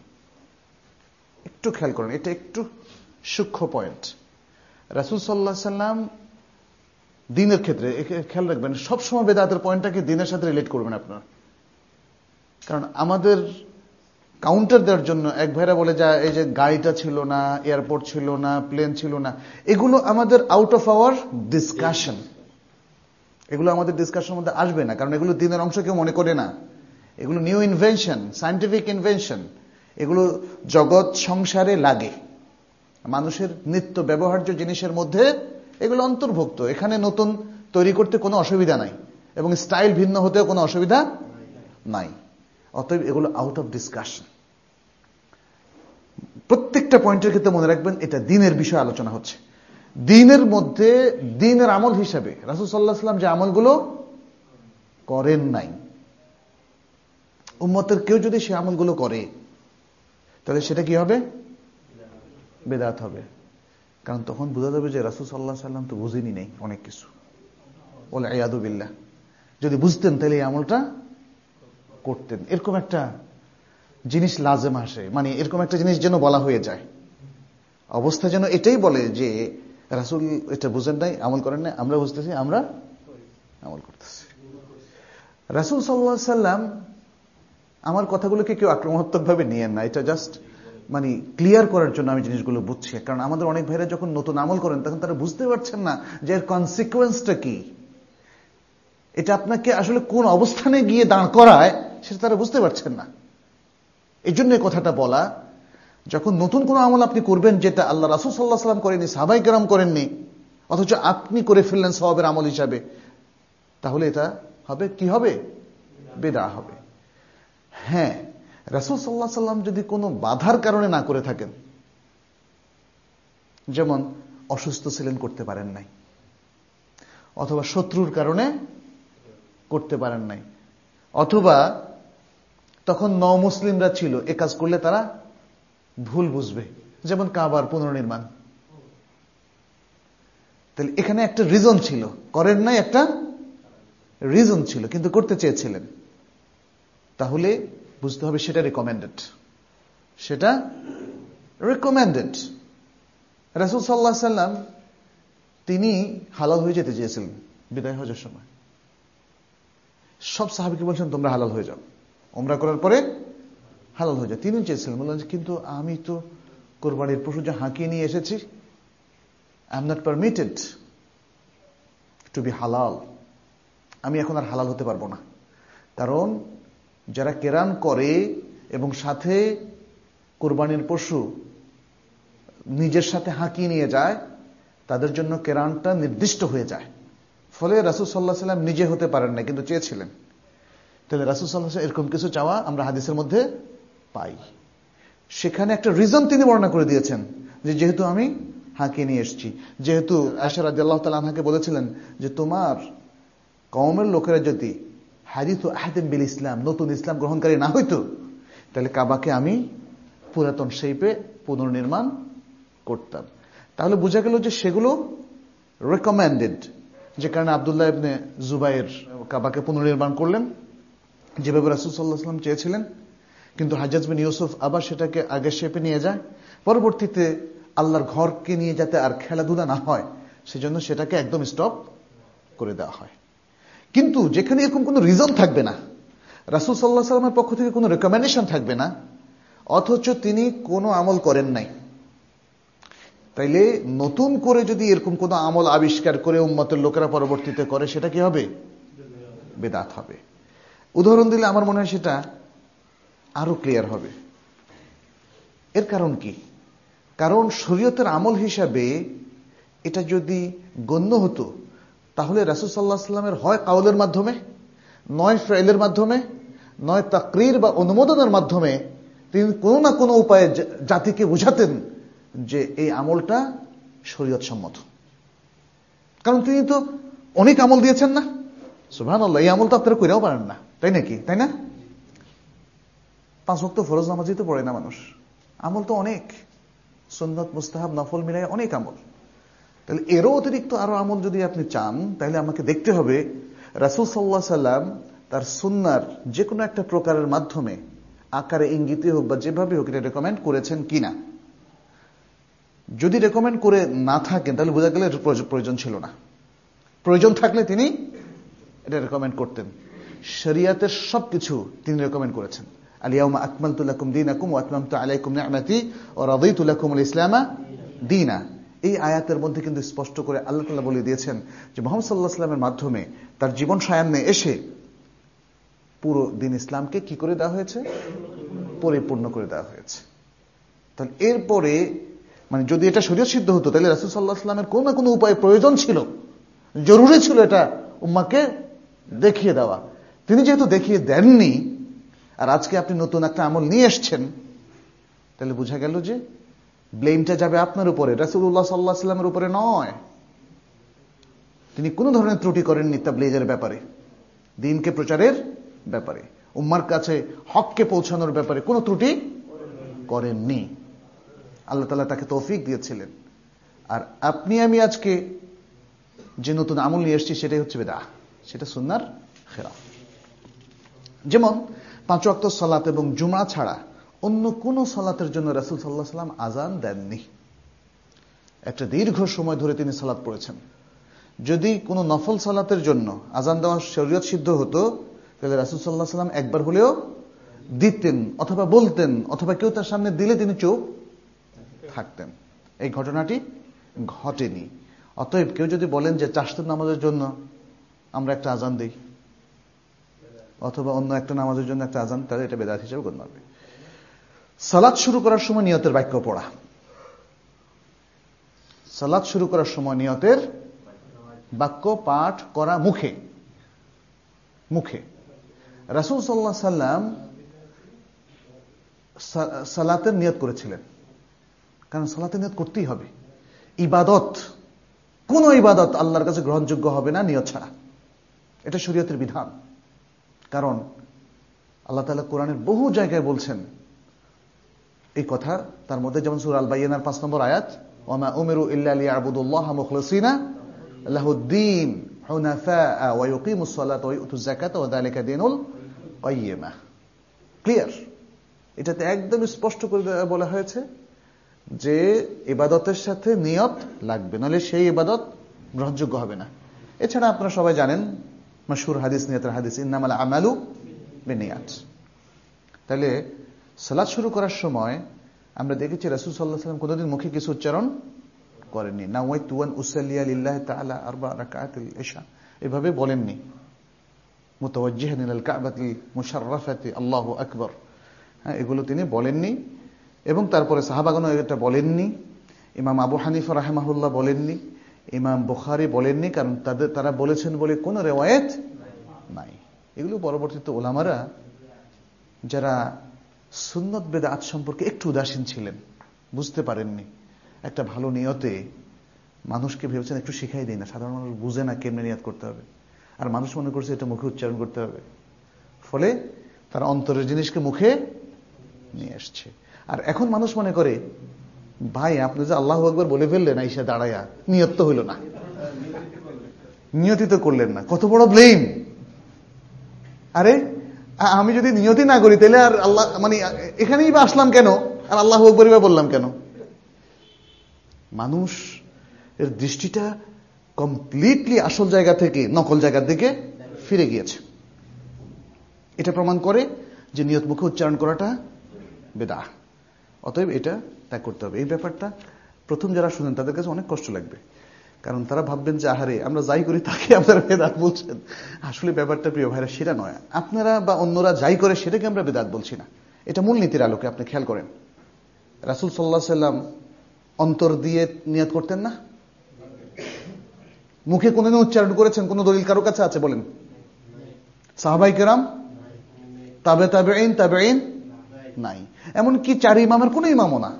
একটু খেয়াল করেন, এটা একটু সূক্ষ্ম পয়েন্ট। রাসূল সাল্লাল্লাহু আলাইহি সাল্লাম দ্বীনের ক্ষেত্রে খেয়াল রাখবেন, সবসময় বেদাতের পয়েন্টটাকে দ্বীনের সাথে রিলেট করবেন আপনারা। কারণ আমাদের কাউন্টার দেওয়ার জন্য এক ভাইরা বলে যায়, এই যে গাড়িটা ছিল না, এয়ারপোর্ট ছিল না, প্লেন ছিল না, এগুলো আমাদের আউট অফ আওয়ার ডিসকাশন, এগুলো আমাদের ডিসকাশনের মধ্যে আসবে না, কারণ এগুলো দ্বীনের অংশ কেউ মনে করে না। এগুলো নিউ ইনভেনশন, সায়েন্টিফিক ইনভেনশন, এগুলো জগৎ সংসারে লাগে, মানুষের নিত্য ব্যবহার্য জিনিসের মধ্যে এগুলো অন্তর্ভুক্ত। এখানে নতুন তৈরি করতে কোনো অসুবিধা নাই, এবং স্টাইল ভিন্ন হতেও কোনো অসুবিধা নাই। অতএব এগুলো আউট অফ ডিসকাশন। প্রত্যেকটা পয়েন্টের ক্ষেত্রে মনে রাখবেন, এটা দ্বীনের বিষয়ে আলোচনা হচ্ছে। দ্বীনের মধ্যে দ্বীনের আমল হিসাবে রাসূল সাল্লাল্লাহু আলাইহি ওয়াসাল্লাম যে আমলগুলো করেন নাই, উম্মতের কেউ যদি সে আমলগুলো করে, তাহলে সেটা কি হবে? বেদাত হবে। কারণ তখন বোঝা যাবে যে রাসূল সাল্লাল্লাহু আলাইহি ওয়াসাল্লাম তো বুঝেনি নেই অনেক কিছু। ওয়াল ইয়াদু বিল্লাহ। যদি বুঝতেন তাহলে এই আমলটা করতেন। এরকম একটা জিনিস লাজেম আসে, মানে এরকম একটা জিনিস যেন বলা হয়ে যায়, অবস্থা যেন এটাই বলে যে রাসূল এটা বুঝেন নাই, আমল করেন নাই, আমরা বুঝতেছি, আমরা আমল করতেছি। রাসূল সাল্লাল্লাহু আলাইহি ওয়াসাল্লাম, আমার কথাগুলোকে কেউ আক্রমণাত্মক ভাবে নিয়েন না, এটা জাস্ট মানে ক্লিয়ার করার জন্য আমি জিনিসগুলো বুঝছি। কারণ আমাদের অনেক ভাইরা যখন নতুন আমল করেন তখন তারা বুঝতে পারছেন না যে এর কনসিকুয়েন্সটা কি, এটা আপনাকে আসলে কোন অবস্থানে গিয়ে দাঁড় করায় সেটা তারা বুঝতে পারছেন না। এই জন্য কথাটা বলা, যখন নতুন কোন আমল আপনি করবেন যেটা আল্লাহ রাসূল সাল্লাল্লাহু আলাইহি ওয়াসাল্লাম করেননি, সাহাবায়ে কেরাম করেননি, অথচ আপনি করে ফেললেন সওয়াবের আমল হিসাবে, তাহলে এটা হবে কি হবে? বিদআ হবে। হ্যাঁ, রাসূল সাল্লাল্লাহু আলাইহি ওয়াসাল্লাম যদি কোনো বাধার কারণে না করে থাকেন, যেমন অসুস্থ ছিলেন করতে পারেন নাই, অথবা শত্রুর কারণে করতে পারেন নাই, অথবা তখন নও-মুসলিমরা ছিল, এ কাজ করলে তারা ভুল বুঝবে, যেমন কাবার পুনর্নির্মাণ, তাহলে এখানে একটা রিজন ছিল, করেন নাই একটা রিজন ছিল, কিন্তু করতে চেয়েছিলেন, তাহলে বুঝতে হবে সেটা রিকমেন্ডেড, সেটা রিকমেন্ডেড। রাসূল সাল্লাল্লাহু আলাইহি ওয়াসাল্লাম তিনি হালাল হয়ে যেতে চেয়েছিলেন বিদায় হজের সময়। সব সাহাবীকে বলছেন তোমরা হালাল হয়ে যাও, উমরা করার পরে হালাল হয়ে যাও। তিনি চেয়েছিলেন, বললেন কিন্তু আমি তো কোরবানির পশু যা হাঁকিয়ে নিয়ে এসেছি, I am not permitted to be halal, আমি এখন আর হালাল হতে পারবো না। কারণ যারা কেরান করে এবং সাথে কোরবানির পশু নিজের সাথে হাঁকিয়ে নিয়ে যায়, তাদের জন্য কেরানটা নির্দিষ্ট হয়ে যায়। ফলে রাসূল সাল্লাল্লাহু আলাইহি ওয়াসাল্লাম নিজে হতে পারেন না, কিন্তু চেয়েছিলেন। তাহলে রাসূল সাল্লাল্লাহু আলাইহি ওয়াসাল্লাম এরকম কিছু চাওয়া আমরা হাদিসের মধ্যে পাই। সেখানে একটা রিজন তিনি বর্ণনা করে দিয়েছেন যে যেহেতু আমি হাঁকে নিয়ে এসেছি, যেহেতু আয়েশা রাদিয়াল্লাহু তাআলা আনহাকে বলেছিলেন যে তোমার কওমের লোকেরা যদি হাদিসু আহাদিন বিল ইসলাম, নতুন ইসলাম গ্রহণকারী না হইতো, তাহলে কাবাকে আমি পুরাতন শেপে পুনর্নির্মাণ করতাম। তাহলে বোঝা গেল যে সেগুলো রেকমেন্ডেড, যে কারণে আব্দুল্লাহ ইবনে জুবাইর কাবাকে পুনর্নির্মাণ করলেন যেভাবে রাসূল সাল্লাল্লাহু আলাইহি ওয়াসাল্লাম চেয়েছিলেন। কিন্তু হাজ্জাজ বিন ইউসুফ আবার সেটাকে আগের শেপে নিয়ে যায়। পরবর্তীতে আল্লাহর ঘরকে নিয়ে যাতে আর খেলাধুলা না হয় সেজন্য সেটাকে একদম স্টপ করে দেওয়া হয়। কিন্তু যেখানে এরকম কোনো রিজন থাকবে না, রাসূল সাল্লাল্লাহু আলাইহি ওয়াসাল্লামের পক্ষ থেকে কোনো রেকমেন্ডেশন থাকবে না, অথচ তিনি কোনো আমল করেন নাই, তাইলে নতুন করে যদি এরকম কোনো আমল আবিষ্কার করে উম্মতের লোকেরা পরবর্তীতে করে, সেটা কি হবে? বিদআত হবে। উদাহরণ দিলে আমার মনে হয় সেটা আরো ক্লিয়ার হবে। এর কারণ কি? কারণ শরীয়তের আমল হিসাবে এটা যদি গণ্য হতো, তাহলে রাসূল সাল্লাল্লাহু আলাইহি ওয়াসাল্লামের হয় কাউলের মাধ্যমে, নয় ফেলের মাধ্যমে, নয় তাকরীর বা অনুমোদনের মাধ্যমে তিনি কোনো না কোনো উপায়ে জাতিকে বোঝাতেন যে এই আমলটা শরীয়ত সম্মত। কারণ তিনি তো অনেক আমল দিয়েছেন না? সুবহানাল্লাহ, এই আমল তো আপনারা কইরাও পারেন না, তাই নাকি? তাই না? পাঁচ ওয়াক্ত ফরজ নামাজই তো পড়ে না মানুষ, আমল তো অনেক, সুন্নাত মুস্তাহাব নফল মিলায় অনেক আমল। তাহলে এরও অতিরিক্ত আরো আমল যদি আপনি চান, তাহলে আমাকে দেখতে হবে রাসূল সাল্লাল্লাহু আলাইহি ওয়াসাল্লাম তার সুন্নাহর যে কোনো একটা প্রকারের মাধ্যমে, আকারে ইঙ্গিতে হোক বা যেভাবে হোক, এটা রেকমেন্ড করেছেন কিনা। যদি রেকমেন্ড করে না থাকেন তাহলে বোঝা গেল প্রয়োজন ছিল না। প্রয়োজন থাকলে তিনি এটা রেকমেন্ড করতেন। শরিয়াতের সবকিছু তিনি রেকমেন্ড করেছেন। আল-ইয়াউমা আকমালতু লাকুম দীনাকুম ওয়া আতমামতু আলাইকুম নি'মাতি ওয়া রাদিতু লাকুমুল ইসলামা দীনা। এই আয়াতের মধ্যে কিন্তু স্পষ্ট করে আল্লাহ তাআলা বলে দিয়েছেন যে মুহাম্মদ সাল্লাল্লাহু আলাইহি ওয়াসাল্লামের মাধ্যমে তার জীবন সায়ান্নে এসে পুরো দিন ইসলামকে কি করে দেওয়া হয়েছে? পরিপূর্ণ করে দেওয়া হয়েছে। তাহলে এরপরে মানে যদি এটা শরীয়ত সিদ্ধ হতো, তাহলে রাসূল সাল্লাল্লাহু আলাইহি ওয়াসাল্লামের কোনো না কোনো উপায়ে প্রয়োজন ছিল, জরুরি ছিল এটা উম্মাহকে দেখিয়ে দেওয়া। তিনি যেহেতু দেখিয়ে দেননি, আর আজকে আপনি নতুন একটা আমল নিয়ে এসেছেন, তাহলে বোঝা গেল যে ব্লেমটা যাবে আপনার উপরে, রাসূলুল্লাহ সাল্লাল্লাহু আলাইহি ওয়াসাল্লামের উপরে নয়। তিনি কোনো ধরনের ত্রুটি করেননি তাবলীগের ব্যাপারে, দ্বীনকে প্রচারের ব্যাপারে, উম্মার কাছে হককে পৌঁছানোর ব্যাপারে কোনো ত্রুটি করেননি। আল্লাহ তাআলা তাকে তৌফিক দিয়েছিলেন। আর আপনি আমি আজকে যে নতুন আমল নিয়ে এসেছি সেটাই হচ্ছে বিদআহ, সেটা সুন্নাহর খেলাফ। যেমন পাঁচ ওয়াক্ত সালাত এবং জুমা ছাড়া অন্য কোন সালাতের জন্য রাসূল সাল্লাল্লাহু আলাইহি ওয়াসাল্লাম আযান দেননি। একটা দীর্ঘ সময় ধরে তিনি সালাত পড়েছেন। যদি কোনো নফল সালাতের জন্য আযান দেওয়া শরীয়ত সিদ্ধ হতো, তাহলে রাসূল সাল্লাল্লাহু আলাইহি ওয়াসাল্লাম একবার হলেও দিতেন অথবা বলতেন, অথবা কেউ তার সামনে দিলে তিনি চুপ থাকতেন। এই ঘটনাটি ঘটেনি। অতএব কেউ যদি বলেন যে চাশতের নামাজের জন্য আমরা একটা আযান দেই, অথবা অন্য একটা নামাজের জন্য একটা আযান, তাহলে এটা বিদআত হিসেবে গণ্য হবে। সালাত শুরু করার সময় নিয়তের বাক্য পড়া। সালাত শুরু করার সময় নিয়তের বাক্য পাঠ করা মুখে মুখে রাসূল সাল্লাল্লাহু আলাইহি ওয়াসাল্লাম সালাতের নিয়ত করেছিলেন, কারণ সালাতের নিয়ত করতেই হবে। ইবাদত, কোন ইবাদত আল্লাহর কাছে গ্রহণযোগ্য হবে না নিয়ত ছাড়া, এটা শরীয়তের বিধান। কারণ আল্লাহ তাআলা কোরআনের বহু জায়গায় বলছেন এই কথা। তার মধ্যে যেমন সূরা আল বাইয়িনার পাঁচ নম্বর আয়াত, ওয়ামা উমিরু ইল্লা লিয়াবুদুল্লাহা মুখলিসিনা লাহুদ্দীন হুনাফা ওয়া ইউকিমুস সালাতা ওয়া ইউতুজ যাকাতা ওয়া যালিকা দীনুল কাইয়্যিমা। ক্লিয়ার, এটাতে একদম স্পষ্ট করে বলা হয়েছে যে ইবাদতের সাথে নিয়ত লাগবে, নাহলে সেই ইবাদত গ্রহণযোগ্য হবে না। এছাড়া আপনারা সবাই জানেন মাশহুর হাদিস, নিয়তের হাদিস, ইন্নামাল আমালু বিনিয়াত। তাহলে সালাত শুরু করার সময় আমরা দেখেছি রাসূল সাল্লাল্লাহু আলাইহি ওয়াসাল্লাম কোনোদিন মুখে কিছু উচ্চারণ করেননি। নাওয়াইতু আন উসাল্লিয়া লিল্লাহি তাআলা আরবা রাকাআতিল ইশা, এভাবে বলেননি। মুতাওয়াজ্জিহান ইলাল কাবাতিল মুশাররাফাতি আল্লাহু আকবার, হ্যাঁ, এগুলো তিনি বলেননি। এবং তারপরে সাহাবাগণ এটা বলেননি, ইমাম আবু হানিফা রাহিমাহুল্লাহ বলেননি, ইমাম বুখারী বলেননি, কারণ তাদের তারা বলেছেন বলে কোনো রিওয়ায়াত নাই। এগুলো পরবর্তীতে ওলামারা যারা সুন্নত বেদাত সম্পর্কে একটু উদাসীন ছিলেন, বুঝতে পারেননি, একটা ভালো নিয়তে মানুষকে ভেবেছেন একটু শিখাই দিই না, সাধারণ মানুষ বুঝে না কেমনে নিয়াত করতে হবে, আর মানুষ মনে করছে এটা মুখে উচ্চারণ করতে হবে, ফলে তারা অন্তরের জিনিসকে মুখে নিয়ে আসছে। আর এখন মানুষ মনে করে ভাই আপনি যে আল্লাহু আকবার বলে ফেললেন আইসা দাঁড়ায়া, নিয়ত তো হইল না, নিয়তি তো করলেন না, কত বড় ব্লেম। আরে আমি যদি নিয়তি না করি তাহলে আর আল্লাহ মানে এখানেই বা আসলাম কেন, আর আল্লাহু আকবার বা বললাম কেন? মানুষ এর দৃষ্টিটা কমপ্লিটলি আসল জায়গা থেকে নকল জায়গার দিকে ফিরে গিয়েছে। এটা প্রমাণ করে যে নিয়ত মুখে উচ্চারণ করাটা বেদাহ, অতএব এটা ত্যাগ করতে হবে। এই ব্যাপারটা প্রথম যারা শুনেন তাদের কাছে অনেক কষ্ট লাগবে, কারণ তারা ভাববেন যে আহারে আমরা যাই করি তাকে আপনারা বেদাত বলছেন। আসলে ব্যাপারটা প্রিয় ভাইরা সেটা নয়, আপনারা বা অন্যরা যাই করে সেটাকে আমরা বেদাত বলছি না, এটা মূলনীতির আলোকে আপনি খেয়াল করেন। রাসূল সাল্লাল্লাহু আলাইহি সাল্লাম অন্তর দিয়ে নিয়ত করতেন না? মুখে কোনদিন উচ্চারণ করেছেন? কোন দলিল কারো কাছে আছে বলেন? সাহাবায়ে কেরাম, তাবে তাবেঈন, তাবেঈন নাই, এমনকি চার ইমামের কোন ইমামও না,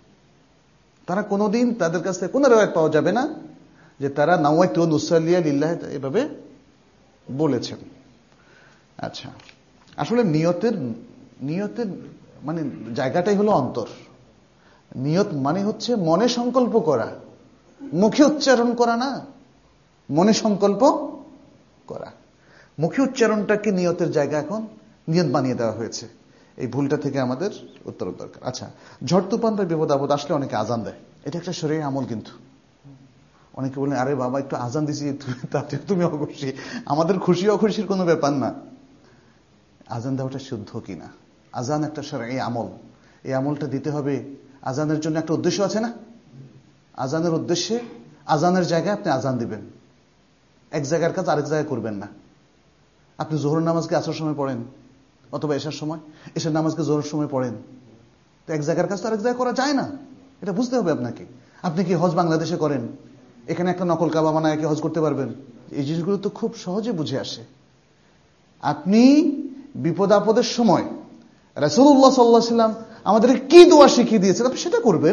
তারা কোনদিন তাদের কাছে কোন রিওয়ায়াত পাওয়া যাবে না যে তারা নাওয়াইতু নুসাল্লিয়া লিল্লাহ এভাবে বলেছেন। আচ্ছা, আসলে নিয়তের নিয়তের মানে জায়গাটাই হলো অন্তর। নিয়ত মানে হচ্ছে মনে সংকল্প করা, মুখে উচ্চারণ করা না, মনে সংকল্প করা। মুখে উচ্চারণটাকে নিয়তের জায়গা এখন নিয়ত বানিয়ে দেওয়া হয়েছে। এই ভুলটা থেকে আমাদের উত্তর দরকার। আচ্ছা, ঝড় তুফান বা বিপদ আপদ আসলে অনেকে আজান দেয়, এটা একটা শরীরে আমল। কিন্তু অনেকে বলেন আরে বাবা একটু আজান দিছি তাতে তুমি অখুশি। আমাদের খুশি অখুশির কোনো ব্যাপার না, আজান দেওয়াটা শুদ্ধ কিনা। আজান একটা শরীরে আমল, এই আমলটা দিতে হবে। আজানের জন্য একটা উদ্দেশ্য আছে না? আজানের উদ্দেশ্যে আজানের জায়গায় আপনি আজান দিবেন, এক জায়গার কাজ আরেক জায়গায় করবেন না। আপনি জোহর নামাজকে আসর সময় পড়েন অথবা এশার সময়, এশার নামাজকে জোহরের সময় পড়েন, তো এক জায়গার কাজ তো আরেক জায়গায় করা যায় না, এটা বুঝতে হবে আপনাকে। আপনি কি হজ বাংলাদেশে করেন, এখানে একটা নকল কাবা বানায় কি হজ করতে পারবেন? এই জিনিসগুলো তো খুব সহজে বুঝে আসে। আপনি বিপদ আপদের সময় রাসূলুল্লাহ সাল্লাল্লাহু আলাইহি ওয়াসাল্লাম আমাদের কি দোয়া শিখিয়ে দিয়েছেন আপনি সেটা করবেন।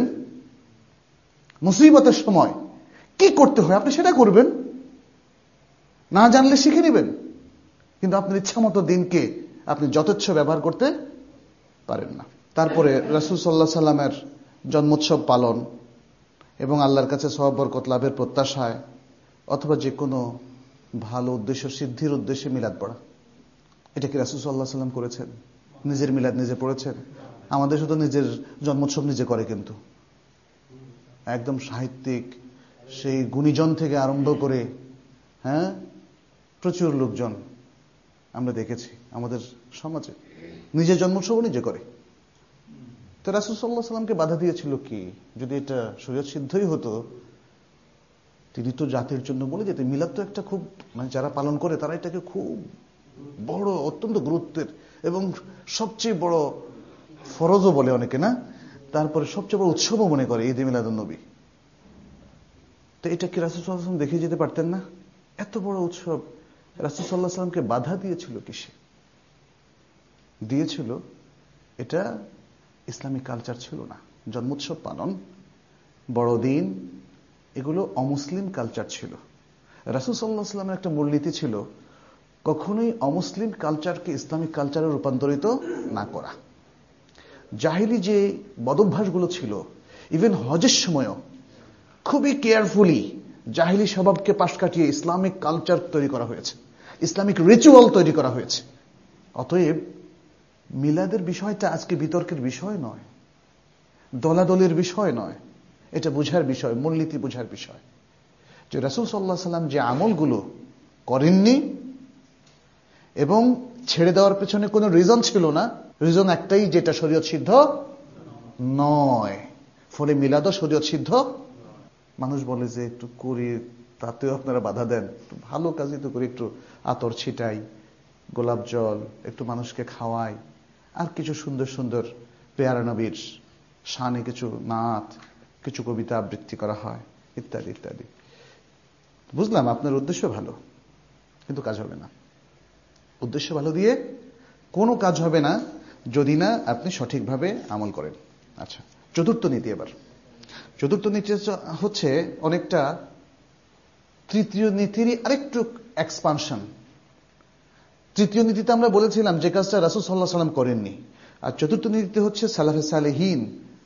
মুসিবতের সময় কি করতে হয় আপনি সেটা করবেন, না জানলে শিখে নেবেন। কিন্তু আপনার ইচ্ছা মতো দিনকে আপনি যথেচ্ছ ব্যবহার করতে পারেন না। তারপরে রাসূল সাল্লাল্লাহু আলাইহি সাল্লামের জন্মোৎসব পালন এবং আল্লাহর কাছে সওয়াব বরকত লাভের প্রত্যাশায় অথবা যে কোনো ভালো উদ্দেশ্য সিদ্ধির উদ্দেশ্যে মিলাদ পড়া, এটা কি রাসূল সাল্লাল্লাহু আলাইহি সাল্লাম করেছেন? নিজের মিলাদ নিজে পড়েছেন? আমাদের শুধু নিজের জন্মোৎসব নিজে করে, কিন্তু একদম সাহিত্যিক সেই গুণীজন থেকে আরম্ভ করে হ্যাঁ প্রচুর লোকজন আমরা দেখেছি আমাদের সমাজে নিজের জন্মোৎসব নিজে করে। তো রাসূল সাল্লাল্লাহু আলাইহি সাল্লামকে বাধা দিয়েছিল কি? যদি এটা শরীয়ত সিদ্ধই হতো তিনি তো জাতির জন্য বলে যেতেন। মিলাদ তো একটা খুব মানে যারা পালন করে তারা এটাকে খুব বড় অত্যন্ত গুরুত্বের এবং সবচেয়ে বড় ফরজও বলে অনেকে, না? তারপরে সবচেয়ে বড় উৎসবও মনে করে ঈদে মিলাদুন নবী। তো এটা কি রাসূল সাল্লাল্লাহু আলাইহি ওয়াসাল্লাম দেখে যেতে পারতেন না? এত বড় উৎসব রাসূল সাল্লাল্লাহু আলাইহি ওয়াসাল্লামকে বাধা দিয়েছিল কিসে? দিয়েছিল এটা ইসলামিক কালচার ছিল না। জন্মোৎসব পালন, বড়দিন, এগুলো অমুসলিম কালচার ছিল। রাসূল সাল্লাল্লাহু আলাইহি ওয়াসাল্লামের একটা মূলনীতি ছিল কখনোই অমুসলিম কালচারকে ইসলামিক কালচারে রূপান্তরিত না করা। জাহিলি যে বদভ্যাসগুলো ছিল, ইভেন হজের সময়ও খুবই কেয়ারফুলি জাহিলি স্বভাবকে পাশ কাটিয়ে ইসলামিক কালচার তৈরি করা হয়েছে, ইসলামিক রিচুয়াল তৈরি করা হয়েছে। অতএব মিলাদের বিষয়টা আজকে বিতর্কের বিষয় নয়, দলাদলের বিষয় নয়, এটা বুঝার বিষয়, মূলনীতি বুঝার বিষয়। যে রাসূল সাল্লাল্লাহু আলাইহি ওয়াসাল্লাম যে আমলগুলো করেননি এবং ছেড়ে দেওয়ার পেছনে কোনো রিজন ছিল না, রিজন একটাই, যেটা শরীয়ত সিদ্ধ নয়, ফলে মিলাদও শরীয়ত সিদ্ধ। মানুষ বলে যে একটু করি, তাতেও আপনারা বাধা দেন, একটু ভালো কাজই তো করি, একটু আতর ছিটাই, গোলাপ জল একটু মানুষকে খাওয়াই, আর কিছু সুন্দর সুন্দর পেয়ারা নবীর শানে কিছু নাত, কিছু কবিতা আবৃত্তি করা হয়, ইত্যাদি ইত্যাদি। বুঝলাম আপনার উদ্দেশ্য ভালো, কিন্তু কাজ হবে না। উদ্দেশ্য ভালো দিয়ে কোনো কাজ হবে না যদি না আপনি সঠিকভাবে আমল করেন। আচ্ছা, চতুর্থ নীতি। এবার চতুর্থ নীতি হচ্ছে অনেকটা তৃতীয় নীতিরই আরেকটু এক্সপানশন। তৃতীয় নীতিতে আমরা বলেছিলাম যে কাজটা রাসূল সাল্লাল্লাহু আলাইহি ওয়াসাল্লাম করেননি, আর চতুর্থ নীতিতে হচ্ছে সালাফে সালেহীন,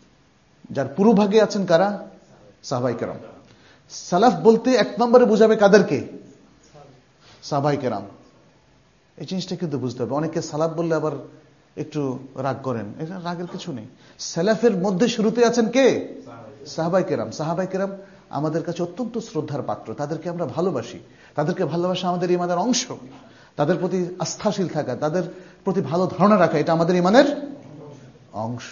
যার পুরোভাগে আছেন কারা? সাহাবায়ে কেরাম। সালাফ বলতে এক নম্বরে বোঝাবে কাদেরকে? সাহাবায়ে কেরাম। এই জিনিসটা কিন্তু বুঝতে হবে। অনেকে সালাফ বললে আবার একটু রাগ করেন, এটা রাগের কিছু নেই। সালাফের মধ্যে শুরুতে আছেন কে? সাহাবায়ে কেরাম। সাহাবায়ে কেরাম আমাদের কাছে অত্যন্ত শ্রদ্ধার পাত্র, তাদেরকে আমরা ভালোবাসি। তাদেরকে ভালোবাসা আমাদের ইমানের অংশ। তাদের প্রতি আস্থাশীল থাকা, তাদের প্রতি ভালো ধারণা রাখা, এটা আমাদের ইমানের অংশ।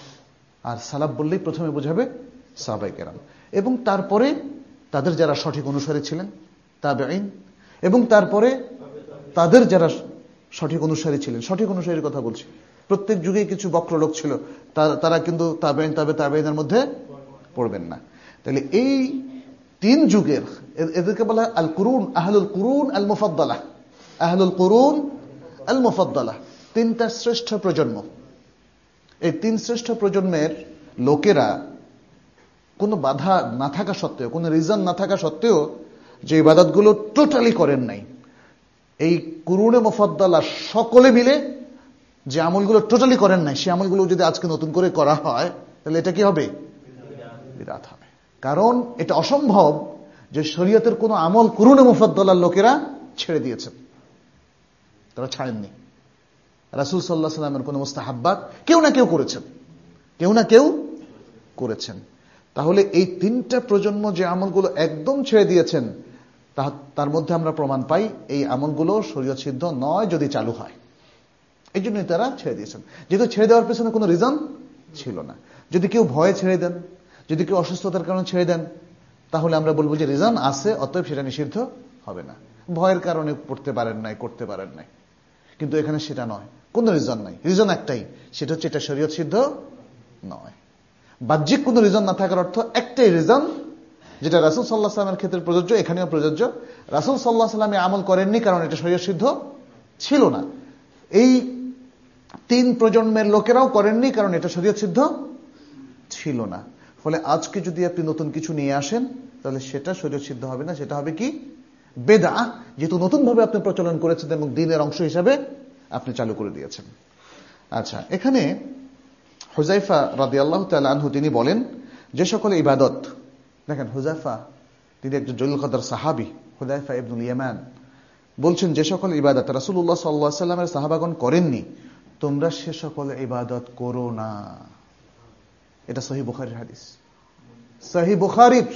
আর সালাফ বললেই প্রথমে বোঝাবে সাহাবায়ে কেরাম, এবং তারপরে তাদের যারা সঠিক অনুসারী ছিলেন তাবেঈন, এবং তারপরে তাদের যারা সঠিক অনুসারী ছিলেন। সঠিক অনুসারীর কথা বলছি, প্রত্যেক যুগে কিছু বক্র লোক ছিল, তারা কিন্তু তাবেঈন তাবে তাবেঈনের মধ্যে পড়বেন না। তাহলে এই তিন যুগের, এদেরকে বলা হয় আল কুরুন, আহলুল কুরুন আল মুফাদ্দালাহ। আহলুল কুরুন আল মুফাদ্দালাহ, তিনটা শ্রেষ্ঠ প্রজন্ম। এই তিন শ্রেষ্ঠ প্রজন্মের লোকেরা কোনো বাধা না থাকা সত্ত্বেও, কোনো রিজন না থাকা সত্ত্বেও যে ইবাদতগুলো টোটালি করেন নাই, এই কুরুনে মুফাদ্দালা সকলে মিলে যে আমলগুলো টোটালি করেন নাই, সেই আমলগুলো যদি আজকে নতুন করে করা হয় তাহলে এটা কি হবে? বিদআত হবে। কারণ এটা অসম্ভব যে শরীয়তের কোনো আমল কুরুনে মুফাদ্দালার লোকেরা ছেড়ে দিয়েছেন, তারা ছাড়েননি। রাসূল সাল্লাল্লাহু আলাইহি ওয়াসাল্লামের কোনো মুস্তাহাব্বাত কেউ না কেউ করেছেন, কেউ না কেউ করেছেন। তাহলে এই তিনটা প্রজন্ম যে আমলগুলো একদম ছেড়ে দিয়েছেন, তার মধ্যে আমরা প্রমাণ পাই এই আমলগুলো শরীয়ত সিদ্ধ নয় যদি চালু হয়। এই জন্যই তারা ছেড়ে দিয়েছেন, যেহেতু ছেড়ে দেওয়ার পেছনে কোনো রিজন ছিল না। যদি কেউ ভয়ে ছেড়ে দেন, যদি কেউ অসুস্থতার কারণে ছেড়ে দেন, তাহলে আমরা বলবো যে রিজন আছে, অতএব সেটা নিষিদ্ধ হবে না। ভয়ের কারণে পড়তে পারেন নাই, করতে পারেন নাই, কিন্তু এখানে সেটা নয়, কোনো রিজন নাই। রিজন একটাই, সেটা হচ্ছে এটা শরীয়ত সিদ্ধ নয়। বাহ্যিক কোনো রিজন না থাকার অর্থ একটাই রিজন, যেটা রাসূল সাল্লাল্লাহু আলাইহি ওয়াসাল্লামের ক্ষেত্রে প্রযোজ্য, এখানেও প্রযোজ্য। রাসূল সাল্লাল্লাহু আলাইহি ওয়াসাল্লাম আমল করেননি কারণ এটা শরীয়ত সিদ্ধ ছিল না। এই তিন প্রজন্মের লোকেরাও করেননি কারণ এটা শরীয়ত সিদ্ধ ছিল না। ফলে আজকে যদি আপনি নতুন কিছু নিয়ে আসেন তাহলে সেটা শরীয়ত সিদ্ধ হবে না, সেটা হবে কি? বেদআহ, যেহেতু নতুন ভাবে আপনি প্রচলন করেছেন এবং দ্বীনের অংশ হিসাবে আপনি চালু করে দিয়েছেন। আচ্ছা, এখানে হুযায়ফা রাদিয়াল্লাহু তাআলা আনহু তিনি বলেন যে সকল ইবাদত, দেখেন হুযায়ফা তিনি একজন জলিল কদর সাহাবী, হুযায়ফা ইবনুল ইয়ামান বলছেন যে সকল ইবাদত রাসূলুল্লাহ সাল্লাল্লাহু আলাইহি ওয়াসাল্লামের সাহাবাগণ করেননি, তোমরা সে সকল ইবাদত করো না। এটা সহিহ বুখারীর হাদিস। সহিহ বুখারীর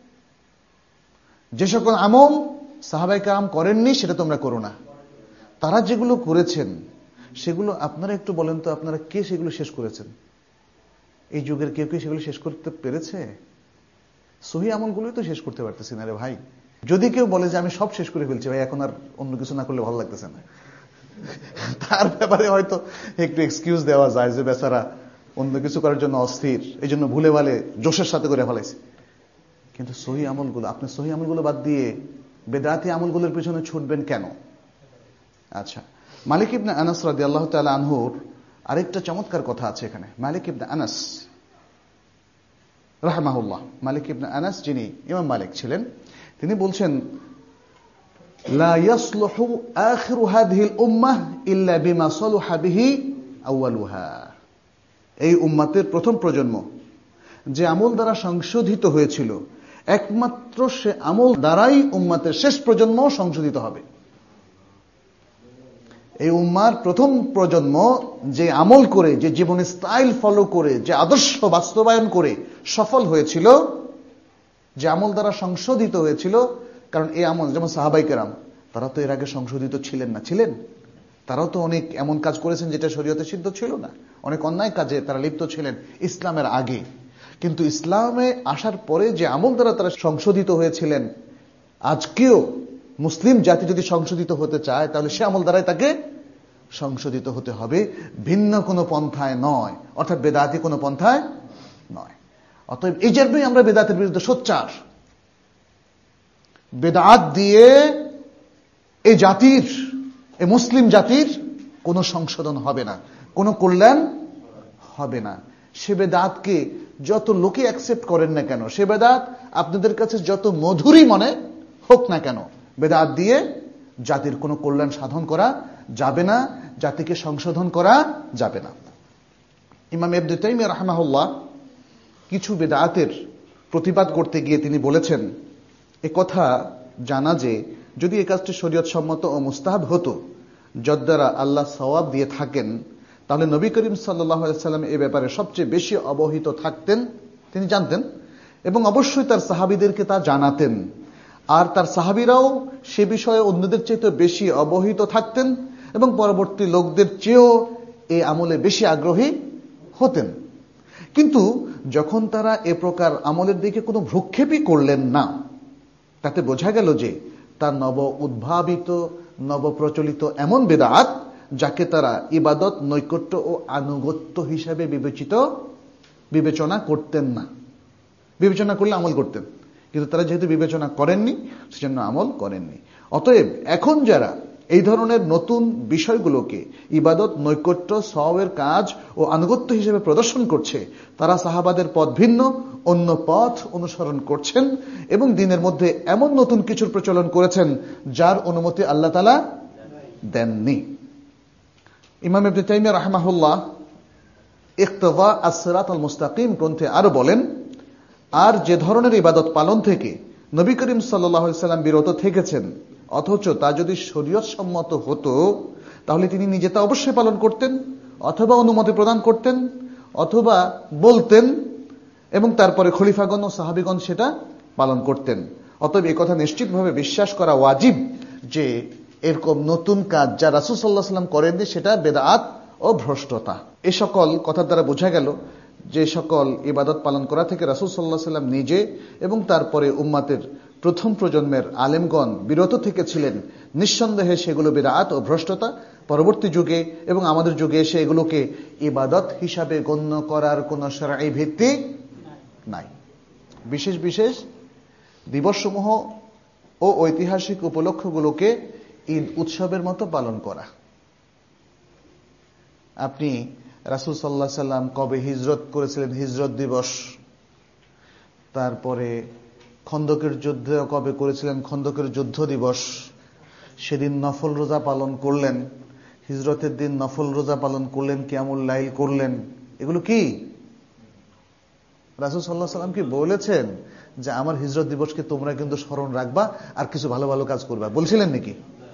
যে সকল আমল সাহাবায়ে কেরাম করেননি সেটা তোমরা করো না। তারা যেগুলো করেছেন সেগুলো আপনারা একটু বলেন তো, আপনারা কে সেগুলো শেষ করেছেন? এই যুগের কেউ কি সেগুলো শেষ করতে পেরেছে? সহিহ আমলগুলোই তো শেষ করতে পারতেছি না রে ভাই। যদি কেউ বলে যে আমি সব শেষ করে ফেলছি ভাই, এখন আর অন্য কিছু না করলে ভালো লাগতেছে না, তার ব্যাপারে হয়তো একটু এক্সকিউজ দেওয়া যায় যে বেচারা অন্য কিছু করার জন্য অস্থির, এই জন্য ভুলে ভালে জোশের সাথে করে ফেলাইছে। কিন্তু সহিহ আমলগুলো, আপনি সহিহ আমলগুলো বাদ দিয়ে বেদাতি আমলগুলোর পিছনে ছুটবেন কেন? আচ্ছা, মালিক ইবনে আনাস রাদিয়াল্লাহু তাআলা আনহুর আরেকটা চমৎকার কথা আছে এখানে। মালিক ইবনে আনাস রাহমাহুল্লাহ, মালিক ইবনে আনাস যিনি ইমাম মালিক ছিলেন, তিনি বলছেন লা ইয়াসলুহু আখিরু হাযিহিল উম্মাহ ইল্লা বিমা সালাহা বিহি আউয়ালুহা। এই উম্মতের প্রথম প্রজন্ম যে আমল দ্বারা সংশোধিত হয়েছিল, একমাত্র সে আমল দ্বারাই উম্মতের শেষ প্রজন্ম সংশোধিত হবে। এই উম্মার প্রথম প্রজন্ম যে আমল করে, যে জীবন স্টাইল ফলো করে, যে আদর্শ বাস্তবায়ন করে সফল হয়েছিল, যে আমল দ্বারা সংশোধিত হয়েছিল, কারণ এই আমল, যেমন সাহাবায়ে কেরাম, তারা তো এর আগে সংশোধিত ছিলেন না, ছিলেন? তারাও তো অনেক এমন কাজ করেছেন যেটা শরীয়তে সিদ্ধ ছিল না, অনেক অন্যায় কাজে তারা লিপ্ত ছিলেন ইসলামের আগে। কিন্তু ইসলামে আসার পরে যে আমল দ্বারা তারা সংশোধিত হয়েছিলেন, আজকেও মুসলিম জাতি যদি সংশোধিত হতে চায় তাহলে সে আমল দ্বারাই তাকে সংশোধিত হতে হবে, ভিন্ন কোনো পন্থায় নয়, অর্থাৎ বেদাতি কোনো পন্থায় নয়। অতএব এই জন্যই আমরা বেদাতের বিরুদ্ধে সোচ্চার। বেদাত দিয়ে এই জাতির এই মুসলিম জাতির কোনো সংশোধন হবে না, কোনো কল্যাণ হবে না। সে বেদাতকে যত লোকে অ্যাকসেপ্ট করেন না কেন, সে বেদাত আপনাদের কাছে যত মধুরই মনে হোক না কেন, বেদাত দিয়ে জাতির কোনো কল্যাণ সাধন করা যাবে না, জাতিকে সংশোধন করা যাবে না। ইমাম ইবনে তাইমিয়া রাহিমাহুল্লাহ কিছু বেদাতের প্রতিবাদ করতে গিয়ে তিনি বলেছেন, এ কথা জানা যে যদি এই কাজটি শরীয়ত সম্মত ও মুস্তাহাব হতো, যদ্বারা আল্লাহ সওয়াব দিয়ে থাকেন, তাহলে নবী করিম সাল্লাল্লাহু আলাইহি ওয়াসাল্লাম এই ব্যাপারে সবচেয়ে বেশি অবহিত থাকতেন, তিনি জানতেন এবং অবশ্যই তার সাহাবীদেরকে তা জানাতেন। আর তার সাহাবীরাও সে বিষয়ে অন্যদের চাইতে বেশি অবহিত থাকতেন এবং পরবর্তী লোকদের চেয়েও এই আমলে বেশি আগ্রহী হতেন। কিন্তু যখন তারা এ প্রকার আমলের দিকে কোনো ভ্রুক্ষেপই করলেন না, তাতে বোঝা গেল যে তার নব উদ্ভাবিত নবপ্রচলিত এমন বেদাত যাকে তারা ইবাদত, নৈকট্য ও আনুগত্য হিসাবে বিবেচিত বিবেচনা করতেন না। বিবেচনা করলে আমল করতেন, কিন্তু তারা যেহেতু বিবেচনা করেননি, সেজন্য আমল করেননি। অতএব এখন যারা এই ধরনের নতুন বিষয়গুলোকে ইবাদত, নৈকট্য, সওয়াবের কাজ ও আনুগত্য হিসেবে প্রদর্শন করছে, তারা সাহাবাদের পথ ভিন্ন অন্য পথ অনুসরণ করছেন এবং দিনের মধ্যে এমন নতুন কিছুর প্রচলন করেছেন যার অনুমতি আল্লাহ তাআলা দেননি। ইমাম ইবনে তাইমিয়া রাহিমাহুল্লাহ ইক্তফা আস-সিরাত আল-মুস্তাকিম গ্রন্থে আরো বলেন, আর যে ধরনের ইবাদত পালন থেকে নবী করিম সাল্লাল্লাহু আলাইহি ওয়াসাল্লাম বিরত থেকেছেন, অথচ তা যদি শরীয়ত সম্মত হতো, তাহলে তিনি নিজে তা অবশ্যই পালন করতেন, অথবা অনুমতি প্রদান করতেন, অথবা বলতেন এবং তারপরে খলিফাগণ ও সাহাবীগণ সেটা পালন করতেন। অতএব এই কথা নিশ্চিতভাবে বিশ্বাস করা ওয়াজিব যে এরকম নতুন কাজ যা রাসূল সাল্লাল্লাহু আলাইহি ওয়াসাল্লাম করেননি সেটা বেদাত ও ভ্রষ্টতা। এ সকল কথার দ্বারা বোঝা গেল যে সকল ইবাদত পালন করা থেকে রাসূল সাল্লাল্লাহু আলাইহি ওয়াসাল্লাম নিজে এবং তারপরে উম্মতের প্রথম প্রজন্মের আলেমগণ বিরত থেকেছিলেন, নিঃসন্দেহে সেগুলো বিদআত ও ভ্রষ্টতা। পরবর্তী যুগে এবং আমাদের যুগে এসে এগুলোকে ইবাদত হিসাবে গণ্য করার কোনো শরঈ ভিত্তি নাই। বিশেষ বিশেষ দিবসসমূহ ও ঐতিহাসিক উপলক্ষগুলোকে ঈদ উৎসবের মতো পালন করা। আপনি রাসূল সাল্লাল্লাহু আলাইহি সাল্লাম কবে হিজরত করেছিলেন, হিজরত দিবস, তারপরে খন্দকের যুদ্ধ কবে করেছিলেন, খন্দকের যুদ্ধ দিবস, সেদিন নফল রোজা পালন করলেন, হিজরতের দিন নফল রোজা পালন করলেন, কিয়ামুল লাইল করলেন, এগুলো কি রাসূল সাল্লাল্লাহু আলাইহি সাল্লাম কি বলেছেন যে আমার হিজরত দিবসকে তোমরা কিন্তু স্মরণ রাখবা আর কিছু ভালো ভালো কাজ করবা? বলছিলেন নাকি?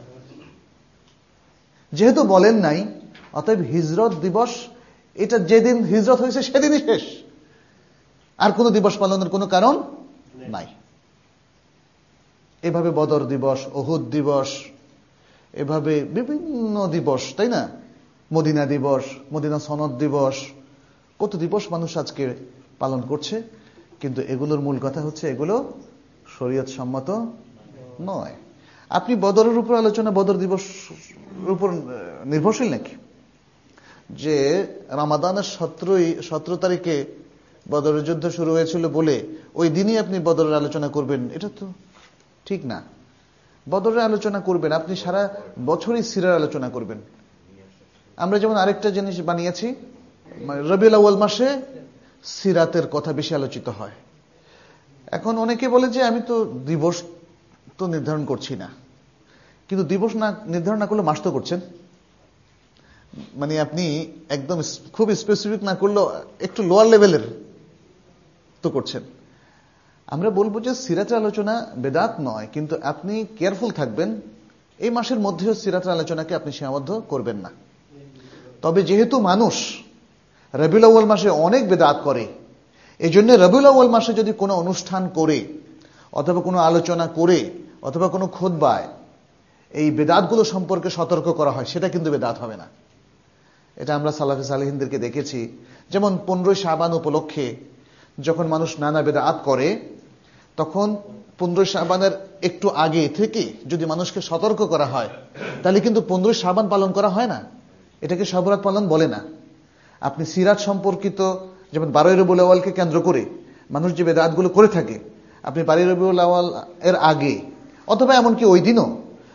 যেহেতু বলেন নাই, অতএব হিজরত দিবস এটা যেদিন হিজরত হয়েছে সেদিনই শেষ, আর কোনো দিবস পালনের কোনো কারণ নাই। এভাবে বদর দিবস, উহুদ দিবস, এভাবে বিভিন্ন দিবস, তাই না, মদিনা দিবস, মদিনা সনদ দিবস, কত দিবস মানুষ আজকে পালন করছে, কিন্তু এগুলোর মূল কথা হচ্ছে এগুলো শরীয়ত সম্মত নয়। আপনি বদরের উপর আলোচনা বদর দিবস উপর নির্ভরশীল নাকি? যে রমাদানের সতেরোই সতেরো তারিখে বদরের যুদ্ধ শুরু হয়েছিল বলে ওই দিনই আপনি বদরের আলোচনা করবেন, এটা তো ঠিক না। বদরের আলোচনা করবেন, আপনি সারা বছরই সিরার আলোচনা করবেন। আমরা যেমন আরেকটা জিনিস বানিয়েছি, রবিউল আউয়াল মাসে সিরাতের কথা বেশি আলোচিত হয়। এখন অনেকে বলে যে আমি তো দিবস তো নির্ধারণ করছি না, কিন্তু দিবস না নির্ধারণ না করলে মাস তো করছেন। মানে আপনি একদম খুব স্পেসিফিক না করলেও একটু লোয়ার লেভেলের তো করছেন। আমরা বলবো যে সিরাতের আলোচনা বেদাত নয়, কিন্তু আপনি কেয়ারফুল থাকবেন, এই মাসের মধ্যেও সিরাতের আলোচনাকে আপনি সীমাবদ্ধ করবেন না। তবে যেহেতু মানুষ রবিউল আউয়াল মাসে অনেক বেদাত করে, এই জন্য রবিউল আউয়াল মাসে যদি কোনো অনুষ্ঠান করে অথবা কোনো আলোচনা করে অথবা কোনো খুতবায় এই বেদাতগুলো সম্পর্কে সতর্ক করা হয়, সেটা কিন্তু বেদাত হবে না। এটা আমরা সালাফে সালেহিনদেরকে দেখেছি। যেমন পনেরোই শাবান উপলক্ষে যখন মানুষ নানা বেদাত করে, তখন পনেরোই শাবানের একটু আগে থেকে যদি মানুষকে সতর্ক করা হয়, তাহলে কিন্তু পনেরোই শাবান পালন করা হয় না, এটাকে শবে বরাত পালন বলে না। আপনি সিরাত সম্পর্কিত যেমন বারোই রবিউল আউয়ালকে কেন্দ্র করে মানুষ যে বেদাতগুলো করে থাকে, আপনি বারোই রবিউল আউয়াল এর আগে অথবা এমনকি ওই দিনও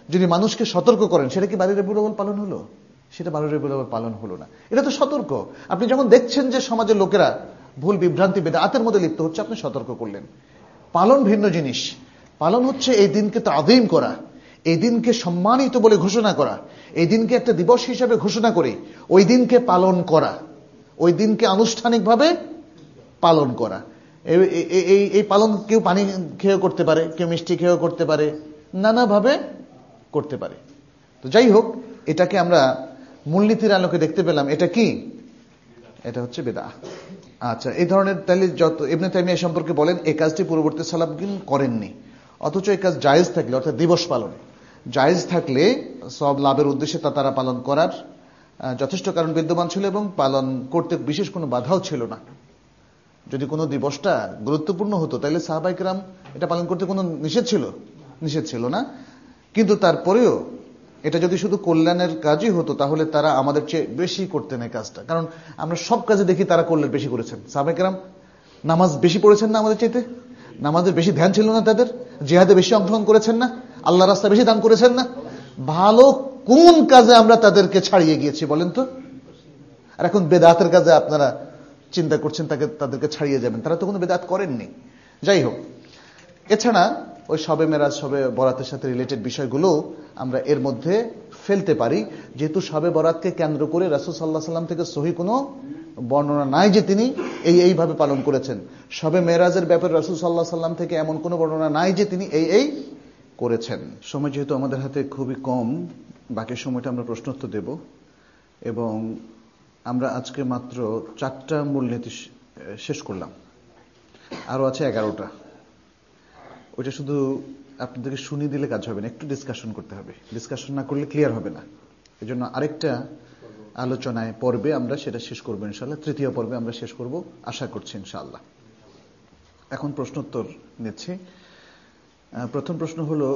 যদি মানুষকে সতর্ক করেন, সেটা কি বারোই রবিউল আউয়াল পালন হলো? সেটা বারোই রবিউল আউয়াল পালন হলো না। এটা তো সতর্ক। আপনি যখন দেখছেন যে সমাজের লোকেরা ভুল বিভ্রান্তি বিদআতের মধ্যে লিপ্ত হচ্ছে, আপনি সতর্ক করলেন। পালন ভিন্ন জিনিস। পালন হচ্ছে এই দিনকে তাযীম করা, এই দিনকে সম্মানিত বলে ঘোষণা করা, এই দিনকে একটা দিবস হিসেবে ঘোষণা করে ওই দিনকে পালন করা, ওই দিনকে আনুষ্ঠানিকভাবে পালন করা। এই এই পালন কেউ পানি খেয়েও করতে পারে, কেউ মিষ্টি খেয়েও করতে পারে, নানাভাবে করতে পারে। তো যাই হোক, এটাকে আমরা মূলনীতির আলোকে দেখতে পেলাম। এটা কি? এটা হচ্ছে বিদআহ। আচ্ছা, এই ধরনের তাহলে যত ইবনে তাইমিয়া সম্পর্কে বলেন, এই কাজটি পূর্ববর্তী সালাফগণ করেননি, অথচ এই কাজ জায়েজ থাকলে, অর্থাৎ দিবস পালন জায়েজ থাকলে সব লাভের উদ্দেশ্যে তা তারা পালন করার যথেষ্ট কারণ বিদ্যমান ছিল এবং পালন করতে বিশেষ কোনো বাধাও ছিল না। যদি কোনো দিবসটা গুরুত্বপূর্ণ হতো তাহলে সাহাবায়ে কেরাম এটা পালন করতে কোনো নিষেধ ছিল? নিষেধ ছিল না। কিন্তু তারপরেও এটা যদি শুধু কল্যাণের কাজই হতো তাহলে তারা আমাদের চেয়ে বেশি করতেন এই কাজটা। কারণ আমরা সব কাজে দেখি তারা কল্যাণ বেশি করেছেন। সাহাবায়ে কেরাম নামাজ বেশি পড়েছেন না আমাদের চাইতে? নামাজের বেশি ধ্যান ছিল না তাদের? জিহাদে বেশি অংশগ্রহণ করেছেন না? আল্লাহর রাস্তায় বেশি দান করেছেন না? ভালো কোন কাজে আমরা তাদেরকে ছাড়িয়ে গিয়েছি বলেন তো? আর এখন বেদাতের কাজে আপনারা চিন্তা করছেন তাকে তাদেরকে ছাড়িয়ে যাবেন। তারা তো কোনো বেদাত করেননি। যাই হোক, এছাড়া ওই শবে মেরাজ, শবে বরাতের সাথে রিলেটেড বিষয়গুলো আমরা এর মধ্যে ফেলতে পারি, যেহেতু শবে বরাতকে কেন্দ্র করে রাসূল সাল্লাল্লাহু আলাইহি ওয়াসাল্লাম থেকে সহিহ কোনো বর্ণনা নাই যে তিনি এই এইভাবে পালন করেছেন। শবে মেরাজের ব্যাপারে রাসূল সাল্লাল্লাহু আলাইহি ওয়াসাল্লাম থেকে এমন কোনো বর্ণনা নাই যে তিনি এই এই করেছেন। সময় যেহেতু আমাদের হাতে খুবই কম, বাকি সময়টা আমরা প্রশ্নোত্তর দেব এবং আমরা আজকে মাত্র চারটা মূলনীতি শেষ করলাম, আরো আছে এগারোটা। ওইটা শুধু আপনাদেরকে শুনিয়ে দিলে কাজ হবে না, একটু ডিসকাশন করতে হবে। ডিসকাশন না করলে ক্লিয়ার হবে না। এই জন্য আরেকটা আলোচনায় পর্বে আমরা সেটা শেষ করবো ইনশাআল্লাহ। তৃতীয় পর্বে আমরা শেষ করব আশা করছি ইনশাআল্লাহ। এখন প্রশ্নোত্তর নিচ্ছি। প্রথম প্রশ্ন হলো,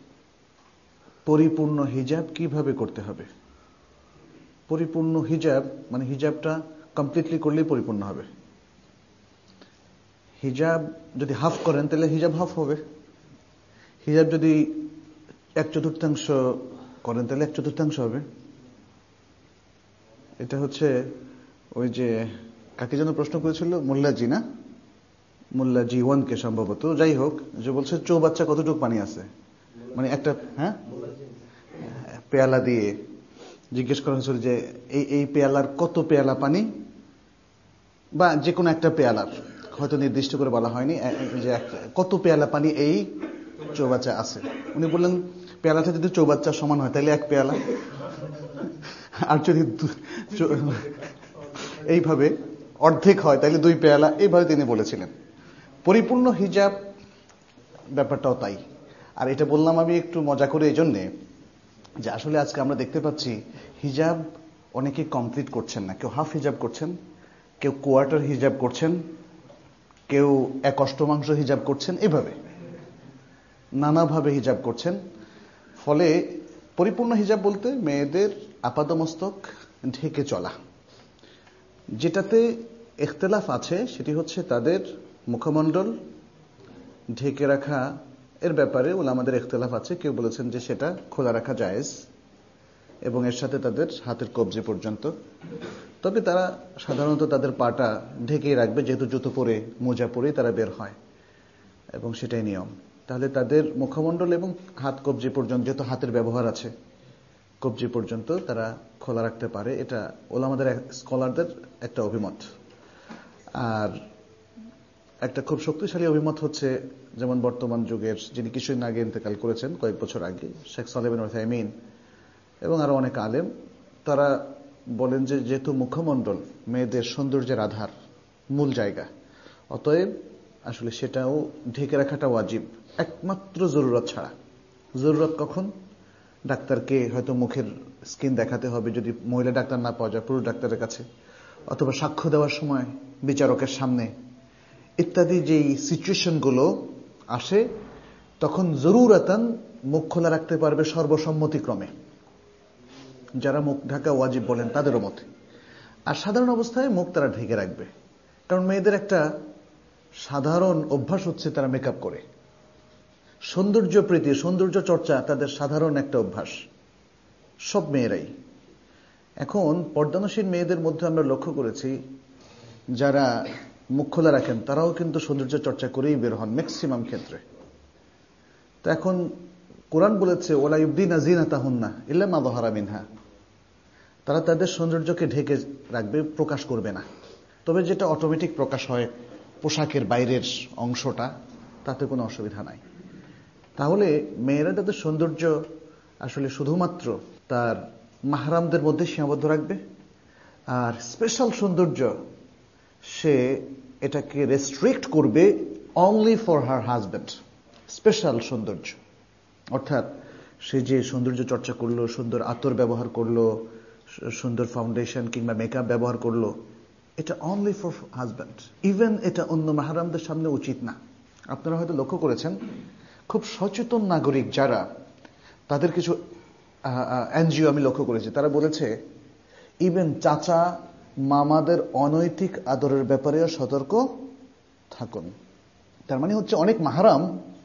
পরিপূর্ণ হিজাব কিভাবে করতে হবে? পরিপূর্ণ হিজাব মানে হিজাবটা কমপ্লিটলি করলেই পরিপূর্ণ হবে। হিজাব যদি হাফ করেন তাহলে হিজাব হাফ হবে। হিজাব যদি এক চতুর্থাংশ করেন তাহলে এক চতুর্থাংশ হবে। এটা হচ্ছে ওই যে কাকে যেন প্রশ্ন করেছিল, মোল্লাজি না, মোল্লাজি ওয়ানকে সম্ভবত। যাই হোক, যে বলছে চৌবাচ্চা কতটুকু পানি আছে, মানে একটা হ্যাঁ পেয়ালা দিয়ে জিজ্ঞেস করা হয়েছিল যে এই এই পেয়ালার কত পেয়ালা পানি, বা যে কোনো একটা পেয়ালার, হয়তো নির্দিষ্ট করে বলা হয়নি যে কত পেয়ালা পানি এই চৌবাচ্চা আছে। উনি বললেন পেয়ালাটা যদি চৌবাচ্চা সমান হয় তাহলে এক পেয়ালা, আর যদি এইভাবে অর্ধেক হয় তাহলে দুই পেয়ালা, এইভাবে তিনি বলেছিলেন। পরিপূর্ণ হিজাব ব্যাপারটাও তাই। আর এটা বললাম আমি একটু মজা করে এই জন্যে যে আসলে আজকে আমরা দেখতে পাচ্ছি হিজাব অনেকে কমপ্লিট করছেন না। কেউ হাফ হিজাব করছেন, কেউ কোয়ার্টার হিজাব করছেন, কেউ এক অষ্টমাংশ হিজাব করছেন, এভাবে নানাভাবে হিজাব করছেন। ফলে পরিপূর্ণ হিজাব বলতে মেয়েদের আপাদমস্তক ঢেকে চলা। যেটাতে ইখতিলাফ আছে সেটি হচ্ছে তাদের মুখমণ্ডল ঢেকে রাখা এর ব্যাপারে ওলামাদের ইখতিলাফ আছে। কেউ বলেছেন যে সেটা খোলা রাখা জায়েজ এবং এর সাথে তাদের হাতের কবজি পর্যন্ত। তবে তারা সাধারণত তাদের পাটা ঢেকেই রাখবে, যেহেতু জুতো পরে মোজা পরেই তারা বের হয় এবং সেটাই নিয়ম। তাহলে তাদের মুখমণ্ডল এবং হাত কবজি পর্যন্ত, যেহেতু হাতের ব্যবহার আছে, কবজি পর্যন্ত তারা খোলা রাখতে পারে। এটা ওলামাদের স্কলারদের একটা অভিমত। আর একটা খুব শক্তিশালী অভিমত হচ্ছে, যেমন বর্তমান যুগের যিনি কিছুদিন আগে ইন্তেকাল করেছেন, কয়েক বছর আগে, শেখ সালেহ বিন উসাইমিন এবং আরো অনেক আলেম, তারা বলেন যে যেহেতু মুখমণ্ডল মেয়েদের সৌন্দর্যের আধার, মূল জায়গা, অতএব আসলে সেটাও ঢেকে রাখাটা ওয়াজিব, একমাত্র জরুরত ছাড়া। জরুরত কখন? ডাক্তারকে হয়তো মুখের স্কিন দেখাতে হবে, যদি মহিলা ডাক্তার না পাওয়া যায় পুরুষ ডাক্তারের কাছে, অথবা সাক্ষ্য দেওয়ার সময় বিচারকের সামনে, ইত্যাদি যেই সিচুয়েশনগুলো আসে তখন জরুরাতান মুখ খোলা রাখতে পারবে সর্বসম্মতিক্রমে, যারা মুখ ঢাকা ওয়াজিব বলেন তাদেরও মতে। আর সাধারণ অবস্থায় মুখ তারা ঢেকে রাখবে, কারণ মেয়েদের একটা সাধারণ অভ্যাস হচ্ছে তারা মেকআপ করে। সৌন্দর্য প্রীতি, সৌন্দর্য চর্চা তাদের সাধারণ একটা অভ্যাস, সব মেয়েরাই। এখন পর্দানসীন মেয়েদের মধ্যে আমরা লক্ষ্য করেছি যারা মুখ খোলা রাখেন তারাও কিন্তু সৌন্দর্য চর্চা করেই বের হন ম্যাক্সিমাম ক্ষেত্রে। তো এখন কোরআন বলেছে ওয়ালা ইউবদিনা যিনাতাহুন্না ইল্লা মা যাহারা মিনহা, তারা তাদের সৌন্দর্যকে ঢেকে রাখবে, প্রকাশ করবে না। তবে যেটা অটোমেটিক প্রকাশ হয় পোশাকের বাইরের অংশটা, তাতে কোনো অসুবিধা নাই। তাহলে মেয়েরা তাদের সৌন্দর্য আসলে শুধুমাত্র তার মাহরামদের মধ্যে সীমাবদ্ধ রাখবে, আর স্পেশাল সৌন্দর্য সে এটাকে রেস্ট্রিক্ট করবে only for her husband. Special সৌন্দর্য অর্থাৎ সে যে সৌন্দর্য চর্চা করলো, সুন্দর আতর ব্যবহার করলো, সুন্দর ফাউন্ডেশন কিংবা মেকআপ ব্যবহার করলো, এটা অনলি ফর হাজব্যান্ড। ইভেন এটা অন্য মাহরামদের সামনে উচিত না। আপনারা হয়তো লক্ষ্য করেছেন খুব সচেতন নাগরিক যারা, তাদের কিছু এনজিও আমি লক্ষ্য করেছি, তারা বলেছে ইভেন চাচা মামাদের অনৈতিক আদরের ব্যাপারেও সতর্ক থাকুন। তার মানে হচ্ছে অনেক মাহরাম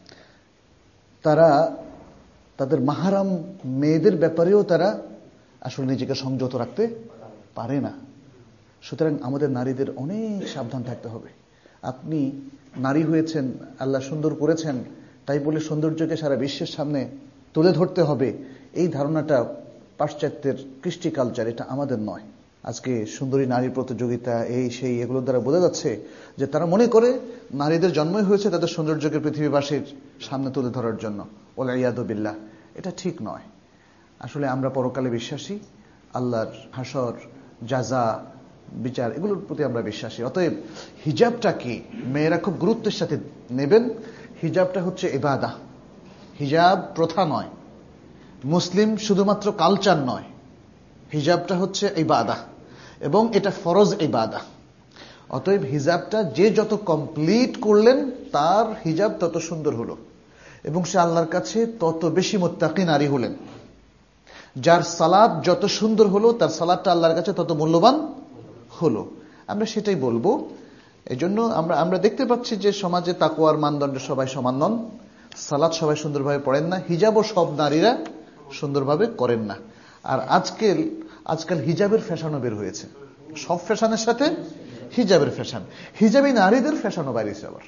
তারা তাদের মাহরাম মেয়েদের ব্যাপারেও তারা আসলে নিজেকে সংযত রাখতে পারে না। সুতরাং আমাদের নারীদের অনেক সাবধান থাকতে হবে। আপনি নারী হয়েছেন, আল্লাহ সুন্দর করেছেন, তাই বলে সৌন্দর্যকে সারা বিশ্বের সামনে তুলে ধরতে হবে, এই ধারণাটা পাশ্চাত্যের কৃষ্টি কালচার, এটা আমাদের নয়। আজকে সুন্দরী নারীর প্রতিযোগিতা এই সেই এগুলোর দ্বারা বোঝা যাচ্ছে যে তারা মনে করে নারীদের জন্মই হয়েছে তাদের সৌন্দর্যকে পৃথিবীবাসীর সামনে তুলে ধরার জন্য। ওয়া ইয়াদু বিল্লাহ, এটা ঠিক নয়। আসলে আমরা পরকালে বিশ্বাসী, আল্লাহর হাসর, জাযা, বিচার এগুলোর প্রতি আমরা বিশ্বাসী। অতএব হিজাবটাকে মেয়েরা খুব গুরুত্বের সাথে নেবেন। হিজাবটা হচ্ছে ইবাদা, হিজাব প্রথা নয়, মুসলিম শুধুমাত্র কালচার নয়, হিজাবটা হচ্ছে ইবাদা এবং এটা ফরজ ইবাদা। অতএব হিজাবটা যে যত কমপ্লিট করলেন তার হিজাব তত সুন্দর হলো এবং সে আল্লাহর কাছে তত বেশি মুত্তাকি নারী হলেন। যার সালাত যত সুন্দর হলো তার সালাতটা আল্লাহর কাছে তত মূল্যবান হলো। আমরা সেটাই বলবো। এজন্য আমরা আমরা দেখতে পাচ্ছি যে সমাজে তাকওয়ার মানদণ্ড সবাই সমান নন, সালাত সবাই সুন্দরভাবে পড়েন না, হিজাবও সব নারীরা সুন্দরভাবে করেন না। আর আজকাল আজকাল হিজাবের ফ্যাশনও বের হয়েছে, সব ফ্যাশনের সাথে হিজাবের ফ্যাশন, হিজাবি নারীদের ফ্যাশনও বাইরেছে আবার।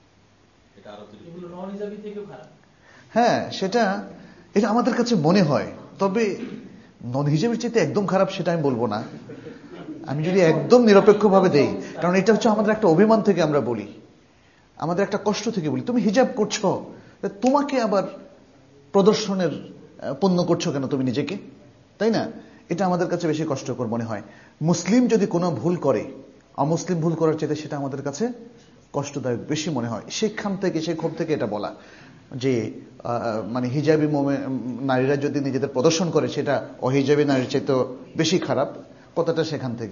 হ্যাঁ, সেটা এটা আমাদের কাছে মনে হয়, তবে নন হিজাবের চাইতে একদম খারাপ সেটা আমি বলবো না, আমি যদি একদম নিরপেক্ষভাবে দেই, কারণ এটা হচ্ছে আমাদের একটা অভিমান থেকে আমরা বলি, আমাদের একটা কষ্ট থেকে বলি, তুমি হিজাব করছো, তোমাকে আবার প্রদর্শনের পণ্য করছো কেন তুমি নিজেকে, তাই না? এটা আমাদের কাছে বেশি কষ্টকর মনে হয়। মুসলিম যদি কোনো ভুল করে, অমুসলিম ভুল করার চাইতে সেটা আমাদের কাছে কষ্টদায়ক বেশি মনে হয়। সেখান থেকে, সেই ক্ষোভ থেকে এটা বলা যে মানে হিজাবি নারীরা যদি নিজেদের প্রদর্শন করে সেটা অহিজাবি নারীর চাইতে বেশি খারাপ, কথাটা সেখান থেকে।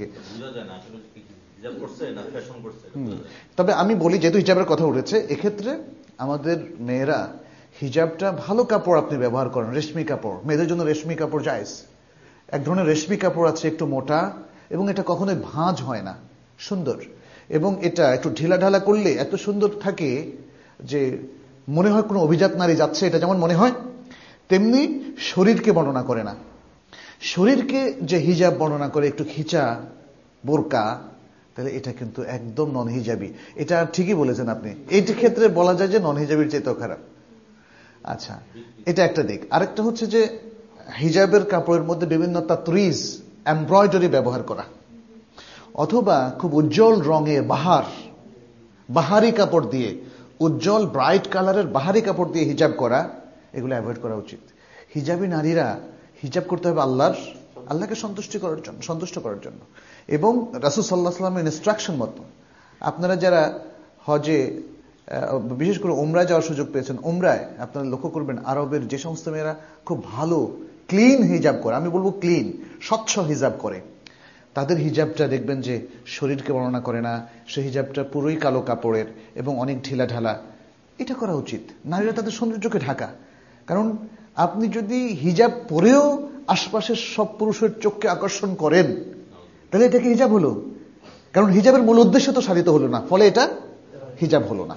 তবে আমি বলি, যেহেতু হিজাবের কথা উঠেছে, এক্ষেত্রে আমাদের মেয়েরা হিজাবটা ভালো কাপড় আপনি ব্যবহার করেন, রেশমি কাপড়, মেয়েদের জন্য রেশমি কাপড় জায়েজ। এক ধরনের রেশমি কাপড় আছে একটু মোটা এবং এটা কখনোই ভাঁজ হয় না, সুন্দর, এবং এটা একটু ঢিলা ঢালা করলে এত সুন্দর থাকে যে মনে হয় কোনো অভিজাত নারী যাচ্ছে, এটা যেমন মনে হয়, তেমনি শরীরকে বর্ণনা করে না। শরীরকে যে হিজাব বর্ণনা করে একটু খিচা বোরকা, তাহলে এটা কিন্তু একদম নন হিজাবি। এটা ঠিকই বলেছেন আপনি, এই ক্ষেত্রে বলা যায় যে নন হিজাবির চেয়েও খারাপ। আচ্ছা, এটা একটা দিক। আরেকটা হচ্ছে যে হিজাবের কাপড়ের মধ্যে বিভিন্ন তাতরিজ, এমব্রয়ডারি ব্যবহার করা, অথবা খুব উজ্জ্বল রঙের বাহার, বাহারি কাপড় দিয়ে, উজ্জ্বল ব্রাইট কালারের বাহারি কাপড় দিয়ে হিজাব করা, এগুলো অ্যাভয়েড করা উচিত। হিজাবি নারীরা হিজাব করতে হবে আল্লাহর আল্লাহকে সন্তুষ্টি করার জন্য, সন্তুষ্ট করার জন্য, এবং রাসূল সাল্লাল্লাহু আলাইহি ওয়াসাল্লামের ইনস্ট্রাকশন মতো। আপনারা যারা হজে, বিশেষ করে উমরায় যাওয়ার সুযোগ পেয়েছেন, উমরায় আপনারা লক্ষ্য করবেন আরবের যে সমস্ত মেয়েরা খুব ভালো ক্লিন হিজাব করে, আমি বলবো ক্লিন, স্বচ্ছ হিজাব করে, তাদের হিজাবটা দেখবেন যে শরীরকে বর্ণনা করে না, সে হিজাবটা পুরোই কালো কাপড়ের এবং অনেক ঢিলা ঢালা। এটা করা উচিত, নারীরা তাদের সৌন্দর্যকে ঢাকা। কারণ আপনি যদি হিজাব পরেও আশপাশের সব পুরুষের চোখকে আকর্ষণ করেন, তাহলে এটা কি হিজাব হলো? কারণ হিজাবের মূল উদ্দেশ্য তো সাধিত হলো না, ফলে এটা হিজাব হলো না।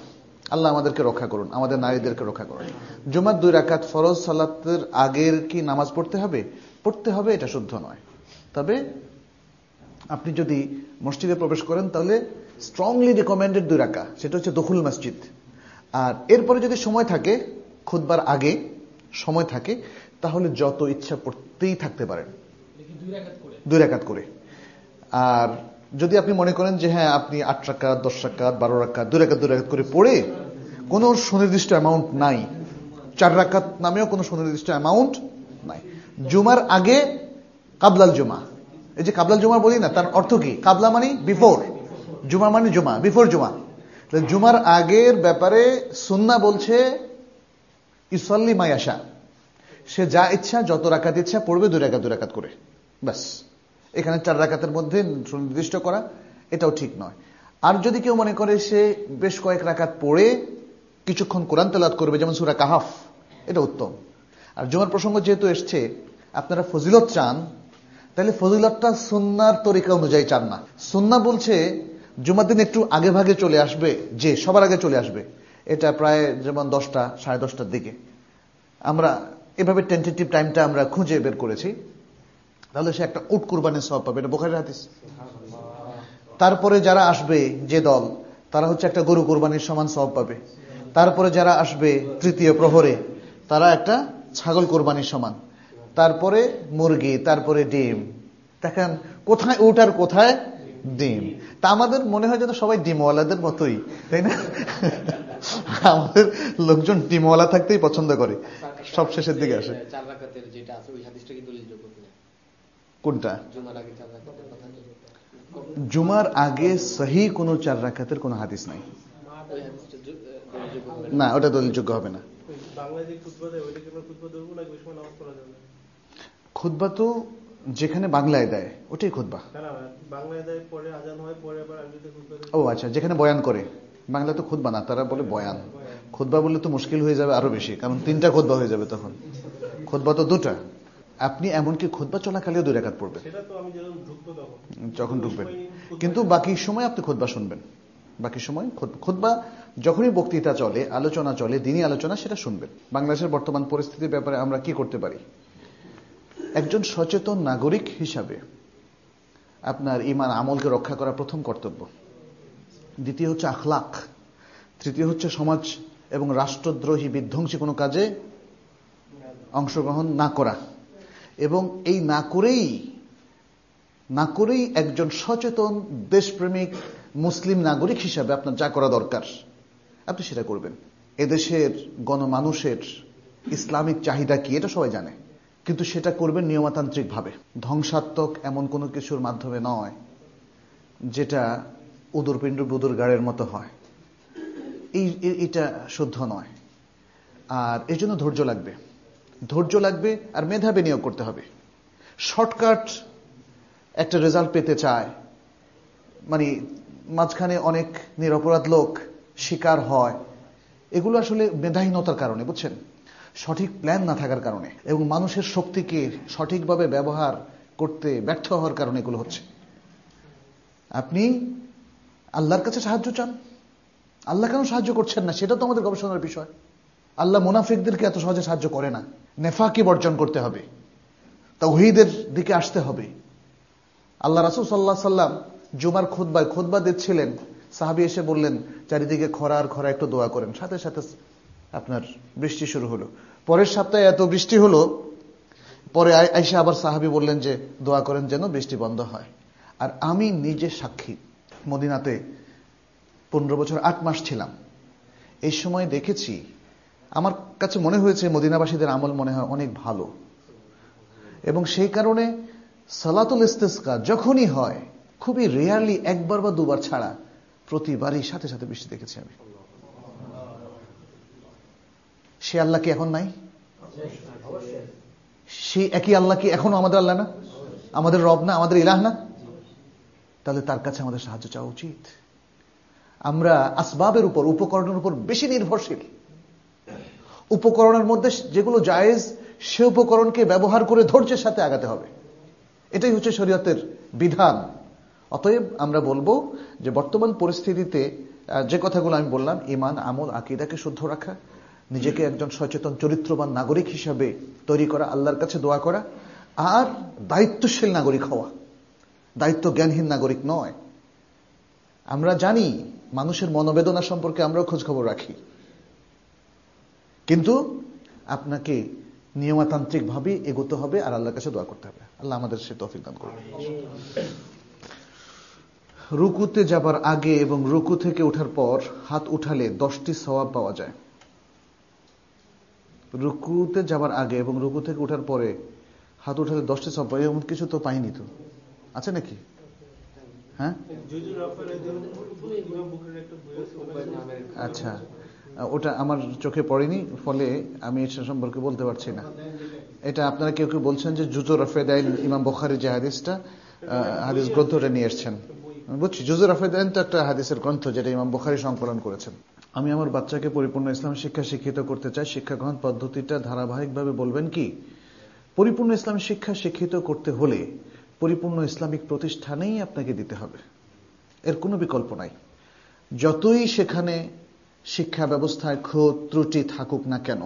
আল্লাহ আমাদেরকে রক্ষা করুন, আমাদের নারীদেরকে রক্ষা করুন। জুমার দুই রাকাত ফরজ সালাতের আগের কি নামাজ পড়তে হবে? পড়তে হবে, এটা শুদ্ধ নয়। তবে আপনি যদি মসজিদে প্রবেশ করেন তাহলে স্ট্রংলি রিকমেন্ডেড দুই রাকাত, সেটা হচ্ছে দখুল মসজিদ। আর এরপরে যদি সময় থাকে, খুতবার আগে সময় থাকে, তাহলে যত ইচ্ছা পড়তেই থাকতে পারেন, দুই রাকাত করে। আর যদি আপনি মনে করেন যে হ্যাঁ আপনি আট রাকাত, দশ রাকাত, বারো রাকাত, দুই রাকাত দুই রাকাত করে পড়ে, কোনো সুনির্দিষ্ট অ্যামাউন্ট নাই, চার রাকাত নামেও কোনো সুনির্দিষ্ট অ্যামাউন্ট নাই। জুমার আগে কাবলাল জুমা, এই যে কাবলাল জুমা বলি না, তার অর্থ কি? কাবলা মানে বিফোর, জুমা মানে জুমা, বিফোর জুমা। জুমার আগের ব্যাপারে সুন্নাহ বলছে ইসল্লি মায়াশা, সে যা ইচ্ছা যত রাকাত ইচ্ছা পড়বে, দুই রাকাত দুই রাকাত করে, ব্যাস। এখানে চার রাকাতের মধ্যে সুনির্দিষ্ট করা এটাও ঠিক নয়। আর যদি কেউ মনে করে সে বেশ কয়েক রাকাত পড়ে কিছুক্ষণ কোরআন তেলাওয়াত করবে, যেমন সূরা কাহাফ, এটা উত্তম। আর জুমার প্রসঙ্গ যেহেতু এসছে, আপনারা ফজিলত চান, তাহলে ফজিলতটা সুন্নাহর তরিকা অনুযায়ী চান না। সুন্নাহ বলছে জুমার দিন একটু আগে ভাগে চলে আসবে, যে সবার আগে চলে আসবে, এটা প্রায় যেমন দশটা সাড়ে দশটার দিকে। আমরা এভাবে টেন্টেটিভ টাইমটা আমরা খুঁজে বের করেছি, তাহলে সে একটা উট কুরবানির সওয়াব পাবে, এটা বুখারীর হাদিস। তারপরে যারা আসবে যে দল, তারা হচ্ছে একটা গরু কুরবানির সমান সওয়াব পাবে। তারপরে যারা আসবে তৃতীয় প্রহরে, তারা একটা ছাগল কুরবানির সমান। তারপরে মুরগি, তারপরে ডিম। দেখেন কোথায় উট আর কোথায় ডিম। তা আমাদের মনে হয় যেন সবাই ডিমওয়ালাদের মতোই, তাই না? আমাদের লোকজন ডিমওয়ালা থাকতেই পছন্দ করে, সব শেষের দিকে আসে। কোনটা? জুমার আগে সহি কোন চার রাকাতের কোন হাদিস নাই, না ওটা দলিলযোগ্য হবে না। খুতবা তো যেখানে বাংলায় দেয় ওটাই খুতবা। ও আচ্ছা, যেখানে বয়ান করে, বাংলা তো খুতবা না, তারা বলে বয়ান। খুতবা বললে তো মুশকিল হয়ে যাবে আরো বেশি, কারণ তিনটা খুতবা হয়ে যাবে তখন। খুতবা তো দুটা। আপনি এমনকি খুতবা চলাকালেও দুই রাকাত পড়বেন যখন ঢুকবেন, কিন্তু বাকি সময় আপনি খুতবা শুনবেন। বাকি সময় খুতবা যখনই বক্তৃতা চলে, আলোচনা চলে, দিনী আলোচনা, সেটা শুনবেন। বাংলাদেশের বর্তমান পরিস্থিতির ব্যাপারে আমরা কি করতে পারি? একজন সচেতন নাগরিক হিসাবে আপনার ঈমান আমলকে রক্ষা করা প্রথম কর্তব্য। দ্বিতীয় হচ্ছে আখলাক। তৃতীয় হচ্ছে সমাজ এবং রাষ্ট্রদ্রোহী বিধ্বংসী কোনো কাজে অংশগ্রহণ না করা। এবং এই না করেই না করেই একজন সচেতন দেশপ্রেমিক মুসলিম নাগরিক হিসাবে আপনার যা করা দরকার আপনি সেটা করবেন। এদেশের গণমানুষের ইসলামিক চাহিদা কি এটা সবাই জানে, কিন্তু সেটা করবেন নিয়মতান্ত্রিক ভাবে, ধ্বংসাত্মক এমন কোনো কিছুর মাধ্যমে নয় যেটা উদুরপিণ্ড বুদুর গাড়ের মতো হয়। এই এটা শুদ্ধ নয়। আর এর জন্য ধৈর্য লাগবে, ধৈর্য লাগবে আর মেধা বিনিয়োগ করতে হবে। শর্টকাট একটা রেজাল্ট পেতে চায়, মানে মাঝখানে অনেক নিরপরাধ লোক শিকার হয়, এগুলো আসলে মেধাহীনতার কারণে, বুঝছেন, সঠিক প্ল্যান না থাকার কারণে এবং মানুষের শক্তিকে সঠিকভাবে ব্যবহার করতে ব্যর্থ হওয়ার কারণে এগুলো হচ্ছে। আপনি আল্লাহর কাছে সাহায্য চান, আল্লাহ কেন সাহায্য করছেন না সেটা তো আমাদের গবেষণার বিষয়। আল্লাহ মুনাফিকদেরকে এত সহজে সাহায্য করে না। নেফাকি বর্জন করতে হবে, তাওহীদের দিকে আসতে হবে। আল্লাহ রাসূল সাল্লাল্লাহু আলাইহি সাল্লাম জুমার খুতবায় খুতবা দিচ্ছিলেন, সাহাবী এসে বললেন চারিদিকে খরা আর খরা, একটু দোয়া করেন। সাথে সাথে আপনার বৃষ্টি শুরু হলো। পরের সপ্তাহে এত বৃষ্টি হলো, পরে আয়েশা আবার সাহাবী বললেন যে দোয়া করেন যেন বৃষ্টি বন্ধ হয়। আর আমি নিজে সাক্ষী, মদিনাতে পনেরো বছর আট মাস ছিলাম। এই সময় দেখেছি, আমার কাছে মনে হয়েছে মদিনাবাসীদের আমল মনে হয় অনেক ভালো, এবং সেই কারণে সালাতুল ইস্তিসকা যখনই হয়, খুবই রেয়ারলি একবার বা দুবার ছাড়া প্রতিবারই সাথে সাথে বৃষ্টি দেখেছি আমি। সে আল্লাহ কি এখন নাই? সেই একই আল্লাহ কি এখনো আমাদের আল্লাহ না, আমাদের রব না, আমাদের ইলাহ না? তাহলে তার কাছে আমাদের সাহায্য চাওয়া উচিত। আমরা আসবাবের উপর, উপকরণের উপর বেশি নির্ভরশীল। উপকরণের মধ্যে যেগুলো জায়েজ, সে উপকরণকে ব্যবহার করে ধৈর্যের সাথে আগাতে হবে। এটাই হচ্ছে শরীয়তের বিধান। অতএব আমরা বলবো যে বর্তমান পরিস্থিতিতে যে কথাগুলো আমি বললাম, ঈমান, আমল, আকীদাকে শুদ্ধ রাখা, নিজেকে একজন সচেতন চরিত্রবান নাগরিক হিসাবে তৈরি করা, আল্লাহর কাছে দোয়া করা, আর দায়িত্বশীল নাগরিক হওয়া, দায়িত্ব জ্ঞানহীন নাগরিক নয়। আমরা জানি মানুষের মনোবেদনা সম্পর্কে আমরাও খোঁজ খবর রাখি, কিন্তু আপনাকে নিয়মতান্ত্রিক ভাবে এগোতে হবে আর আল্লাহর কাছে দোয়া করতে হবে। আল্লাহ আমাদের সে তৌফিক দান করুন। রুকুতে যাবার আগে এবং রুকু থেকে ওঠার পর হাত উঠালে দশটি সওয়াব পাওয়া যায়। রুকুতে যাবার আগে এবং রুকু থেকে ওঠার পরে হাত উঠালে দশটি সওয়াব পাওয়া যায়, এমন কিছু তো পাইনি তো, আছে নাকি? হ্যাঁ, আচ্ছা, ওটা আমার চোখে পড়েনি, ফলে আমি এটা সম্পর্কে বলতে পারছি না। এটা আপনারা কেউ কেউ বলছেন যে জুজু রাফেদাইন, ইমাম বুখারী যে হাদিসটা, হাদিস গ্রন্থটা নিয়ে এসছেন, বুঝছি। জুজু রাফেদাইন তো একটা হাদিসের গ্রন্থ যেটা ইমাম বুখারী সংকলন করেছেন। আমি আমার বাচ্চাকে পরিপূর্ণ ইসলাম শিক্ষা শিক্ষিত করতে চাই, শিক্ষা গ্রহণ পদ্ধতিটা ধারাবাহিকভাবে বলবেন কি? পরিপূর্ণ ইসলাম শিক্ষা শিক্ষিত করতে হলে পরিপূর্ণ ইসলামিক প্রতিষ্ঠানেই আপনাকে দিতে হবে, এর কোনো বিকল্প নাই। যতই সেখানে শিক্ষা ব্যবস্থায় খুঁত ত্রুটি থাকুক না কেন,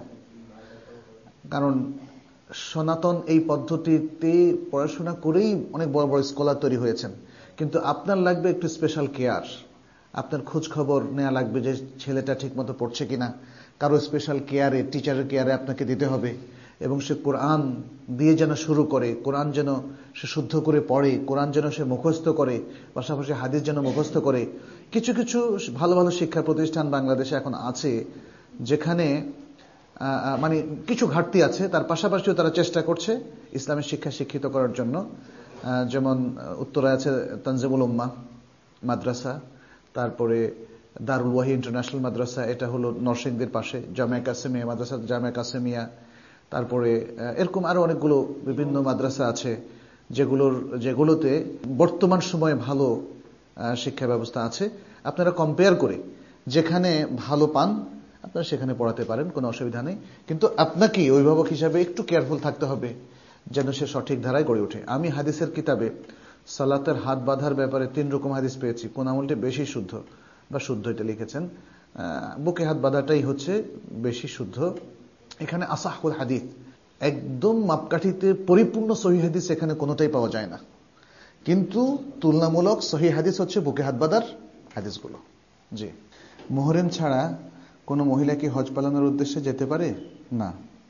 কারণ সনাতন এই পদ্ধতিতে পড়াশোনা করেই অনেক বড় বড় স্কলার তৈরি হয়েছেন, কিন্তু আপনার লাগবে একটু স্পেশাল কেয়ার, আপনার খোঁজ খবর নেওয়া লাগবে যে ছেলেটা ঠিক মতো পড়ছে কিনা, কারো স্পেশাল কেয়ারে, টিচারের কেয়ারে আপনাকে দিতে হবে, এবং সে কোরআন দিয়ে যেন শুরু করে, কোরআন যেন সে শুদ্ধ করে পড়ে, কোরআন যেন সে মুখস্থ করে, পাশাপাশি হাদিস যেন মুখস্থ করে। কিছু কিছু ভালো ভালো শিক্ষা প্রতিষ্ঠান বাংলাদেশে এখন আছে যেখানে মানে কিছু ঘাটতি আছে, তার পাশাপাশিও তারা চেষ্টা করছে ইসলামের শিক্ষা শিক্ষিত করার জন্য। যেমন উত্তরায় আছে তানজিমুল উম্মাহ মাদ্রাসা, তারপরে দারুল ওয়াহি ইন্টারন্যাশনাল মাদ্রাসা, এটা হলো নরসিংদীর পাশে, জামিয়া কাসেমিয়া মাদ্রাসা, জামিয়া কাসেমিয়া, তারপরে এরকম আরো অনেকগুলো বিভিন্ন মাদ্রাসা আছে যেগুলোর যেগুলোতে বর্তমান সময়ে ভালো শিক্ষা ব্যবস্থা আছে। আপনারা কম্পেয়ার করে যেখানে ভালো পান আপনারা সেখানে পড়াতে পারেন, কোনো অসুবিধা নেই, কিন্তু আপনাকে অভিভাবক হিসাবে একটু কেয়ারফুল থাকতে হবে যেন সে সঠিক ধারায় গড়ে ওঠে। আমি হাদিসের কিতাবে সালাতের হাত বাঁধার ব্যাপারে তিন রকম হাদিস পেয়েছি, কোন আমলটি বেশি শুদ্ধ বা শুদ্ধ এটা লিখেছেন। বুকে হাত বাঁধাটাই হচ্ছে বেশি শুদ্ধ। এখানে আসাহুল হাদিস, একদম মাপকাঠিতে পরিপূর্ণ সহিহ হাদিস এখানে কোনোটাই পাওয়া যায় না, কিন্তু তুলনামূলক সহিহ হাদিস হচ্ছে বুকে হাত বাঁধার হাদিসগুলো। জি, মুহরিম ছাড়া কোন মহিলা কি হজ পালনের উদ্দেশ্যে যেতে পারে? না,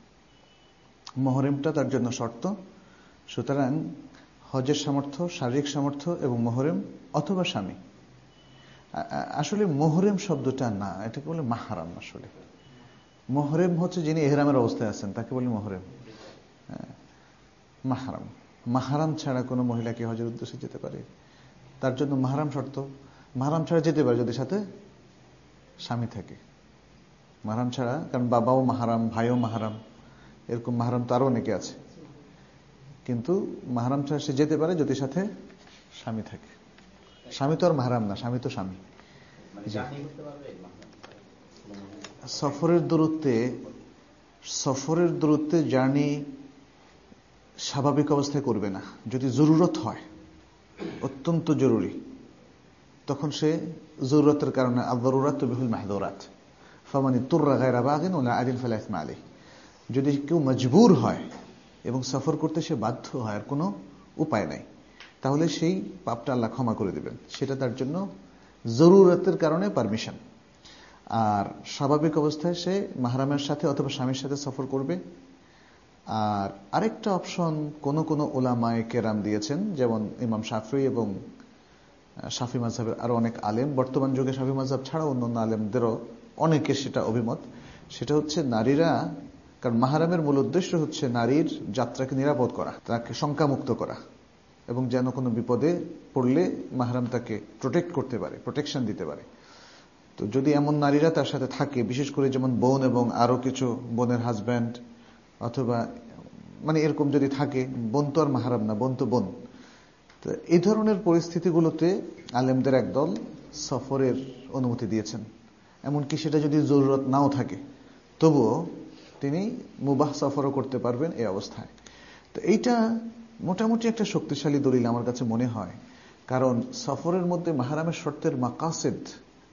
মুহরিমটা তার জন্য শর্ত। সুতরাং হজের সামর্থ্য, শারীরিক সামর্থ্য এবং মুহরিম অথবা স্বামী। আসলে মুহরিম শব্দটা না, এটাকে বলে মাহরাম। আসলে মুহরিম হচ্ছে যিনি ইহরামের অবস্থায় আছেন তাকে বলি মুহরিম। মাহরাম, মাহরাম ছাড়া কোনো মহিলা কি হজের উদ্দেশ্যে যেতে পারে? তার জন্য মাহরাম শর্ত। মাহরাম ছাড়া যেতে পারে যদি সাথে স্বামী থাকে। মাহরাম ছাড়া, কারণ বাবাও মাহরাম, ভাইও মাহরাম, এরকম মাহরাম তো আরো অনেকে আছে, কিন্তু মাহরাম ছাড়া সে যেতে পারে যদি সাথে স্বামী থাকে। স্বামী তো আর মাহরাম না, স্বামী তো স্বামী। সফরের দূরত্বে সফরের দূরত্বে জার্নি স্বাভাবিক অবস্থায় করবে না। যদি জরুরত হয়, অত্যন্ত জরুরি, তখন সে জরুরতের কারণে আয-যারুরাত তুবিহুল মাহযুরাত ফামান ইত্তুররা গায়রা বাগিন ওয়ালা আদিন ফালা ইসমা আলাইহি। যদি কেউ মজবুর হয় এবং সফর করতে সে বাধ্য হয়, আর কোনো উপায় নাই, তাহলে সেই পাপটা আল্লাহ ক্ষমা করে দিবেন। সেটা তার জন্য জরুরতের কারণে পারমিশন। আর স্বাভাবিক অবস্থায় সে মাহরামের সাথে অথবা স্বামীর সাথে সফর করবে। আর আরেকটা অপশন কোন কোন উলামায়ে কেরাম দিয়েছেন, যেমন ইমাম শাফি এবং শাফি মাযহাবের আরো অনেক আলেম, বর্তমান যুগে শাফি মাযহাব ছাড়া অন্যান্য আলেমদেরও অনেকের সেটা অভিমত। সেটা হচ্ছে নারীরা, কারণ মাহরামের মূল উদ্দেশ্য হচ্ছে নারীর যাত্রাকে নিরাপদ করা, তাকে শঙ্কামুক্ত করা, এবং যেন কোনো বিপদে পড়লে মাহরাম তাকে প্রোটেক্ট করতে পারে, প্রোটেকশন দিতে পারে। তো যদি এমন নারীরা তার সাথে থাকে, বিশেষ করে যেমন বোন এবং আরো কিছু বোনের হাজব্যান্ড, অথবা মানে এরকম যদি থাকে, বোন তো আর মাহরাম না, বোন তো বোন। তো এই ধরনের পরিস্থিতিগুলোতে আলেমদের একদল সফরের অনুমতি দিয়েছেন। এমনকি সেটা যদি জরুরত নাও থাকে, তবুও তিনি মুবাহ সফরও করতে পারবেন এই অবস্থায়। তো এইটা মোটামুটি একটা শক্তিশালী দলিল আমার কাছে মনে হয়, কারণ সফরের মধ্যে মাহরামের শর্তের মাকাসিদ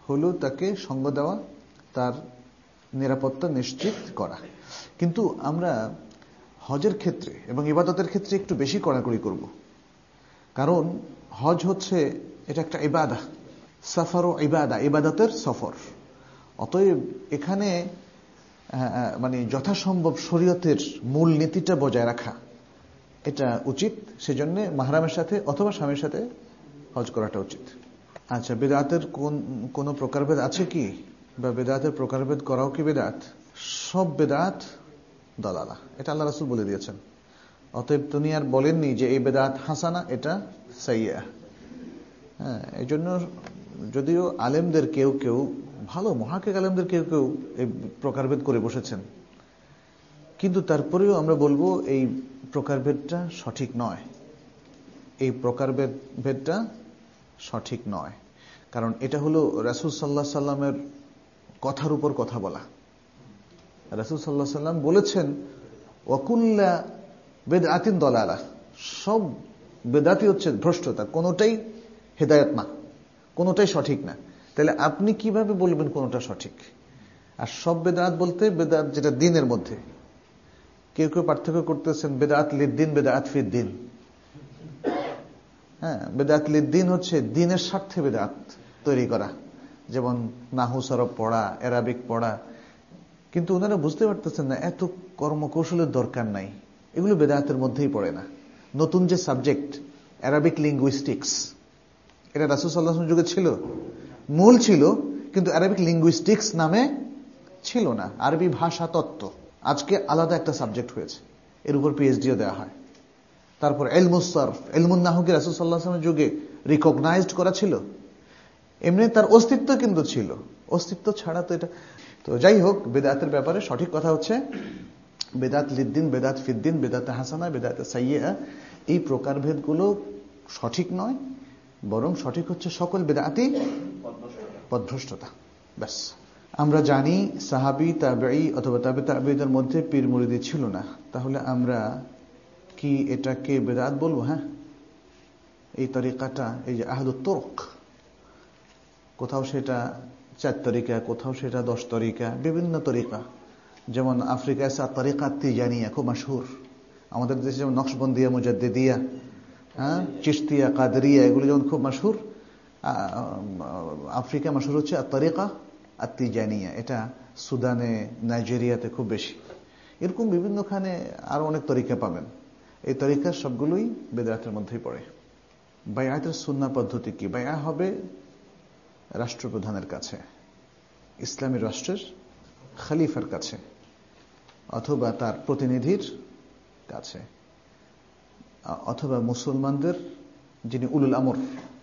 হলো তাকে সঙ্গ দেওয়া, তার নিরাপত্তা নিশ্চিত করা। কিন্তু আমরা হজের ক্ষেত্রে এবং ইবাদতের ক্ষেত্রে একটু বেশি কড়াকড়ি করব, কারণ হজ হচ্ছে এটা একটা ইবাদা, সফর ও ইবাদা, ইবাদতের সফর। অতএব এখানে মানে যথাসম্ভব শরীয়তের মূল নীতিটা বজায় রাখা এটা উচিত। সেজন্য মাহরামের সাথে অথবা স্বামীর সাথে হজ করাটা উচিত। আচ্ছা, বেদাতের কোন কোন প্রকারভেদ আছে কি, বা বেদাতের প্রকারভেদ করাও কি বেদাত? সব বেদাত দালালা, এটা আল্লাহ রাসূল বলে দিয়েছেন। অতএব তিনি আর বলেননি যে এই বেদাত হাসানা, এটা সাইয়্যা। হ্যাঁ, এই জন্য যদিও আলেমদের কেউ কেউ, ভালো মুহাক্কিক আলেমদের কেউ কেউ এই প্রকারভেদ করে বসেছেন, কিন্তু তারপরেও আমরা বলবো এই প্রকারভেদটা সঠিক নয়। এই প্রকারভেদ ভেদটা সঠিক নয়, কারণ এটা হলো রাসূল সাল্লাল্লাহু আলাইহি সাল্লামের কথার উপর কথা বলা। রাসূল সাল্লাল্লাহু আলাইহি সাল্লাম বলেছেন ওয়াকুল্লা বিদআতিন দালালা, সব বেদাতই হচ্ছে ভ্রষ্টতা, কোনোটাই হেদায়েত না, কোনোটাই সঠিক না। তাহলে আপনি কিভাবে বলবেন কোনোটা সঠিক? আর সব বেদাত বলতে বেদাত যেটা দ্বীনের মধ্যে, কেউ কেউ পার্থক্য করতেছেন বেদাত লিদ্দিন, বেদাত ফিদ্দিন। হ্যাঁ, বেদাত লিদ্দিন হচ্ছে দ্বীনের স্বার্থে বেদাত তৈরি করা, যেমন নাহু সরব পড়া, অ্যারাবিক পড়া। কিন্তু ওনারা বুঝতে পারতেছেন না এত কর্মকৌশলের দরকার নাই, এগুলো বেদাতের মধ্যেই পড়ে না। নতুন যে সাবজেক্ট অ্যারাবিক লিঙ্গুইস্টিক্স, এটা রাসূল সাল্লাল্লাহু আলাইহি ওয়াসাল্লাম যুগে ছিল, মূল ছিল, কিন্তু অ্যারাবিক লিঙ্গুইস্টিক্স নামে ছিল না, আরবি ভাষা তত্ত্ব। আজকে আলাদা একটা সাবজেক্ট হয়েছে, এর উপর পিএইচডিও দেওয়া হয়। তারপর ইলমুস সরফ, ইলমুন নাহু কি রাসূল সাল্লাল্লাহু আলাইহি ওয়াসাল্লামের যুগে রিকগনাইজড করা ছিল? এমনি তার অস্তিত্ব কিন্তু ছিল, অস্তিত্ব ছাড়া তো এটা। তো যাই হোক, বেদাতের ব্যাপারে সঠিক কথা হচ্ছে বেদাত লিদ্দিন, বেদাত ফিদ্দিন, বেদাত হাসানা, বেদাত সাইয়্যা, এই প্রকারভেদগুলো সঠিক নয়, বরং সঠিক হচ্ছে সকল বেদাতই পথভ্রষ্টতা। ব্যাস। আমরা জানি সাহাবী, তাবেঈ অথবা তাবে তাবেঈদের মধ্যে পীর মুরিদি ছিল না, তাহলে আমরা কি এটাকে বেদাত বলবো? হ্যাঁ, এই তরিকাটা, এই যে আহলুত তুরক, কোথাও সেটা চার তরিকা, কোথাও সেটা দশ তরিকা, বিভিন্ন তরিকা। যেমন আফ্রিকায় আছে তরিকা তিজানিয়া, খুব মাশহুর। আমাদের দেশে যেমন নকশবন্দিয়া, মুজাদ্দিদিয়া, হ্যাঁ, চিশতিয়া, কাদরিয়া, এগুলো যেমন খুব মাশহুর, আফ্রিকা মাশহুর হচ্ছে তরিকা আত-তিজানিয়া। এটা সুদানে, নাইজেরিয়াতে খুব বেশি। এরকম বিভিন্নখানে আরো অনেক তরিকা পাবেন। এই তরিকা সবগুলোই বেদাতের মধ্যেই পড়ে। বায়আতের সুন্নাহ পদ্ধতি কি? বায়আ হবে রাষ্ট্রপ্রধানের কাছে, ইসলামী রাষ্ট্রের খলিফার কাছে, অথবা তার প্রতিনিধির কাছে, অথবা মুসলমানদের যিনি উলুল আমর,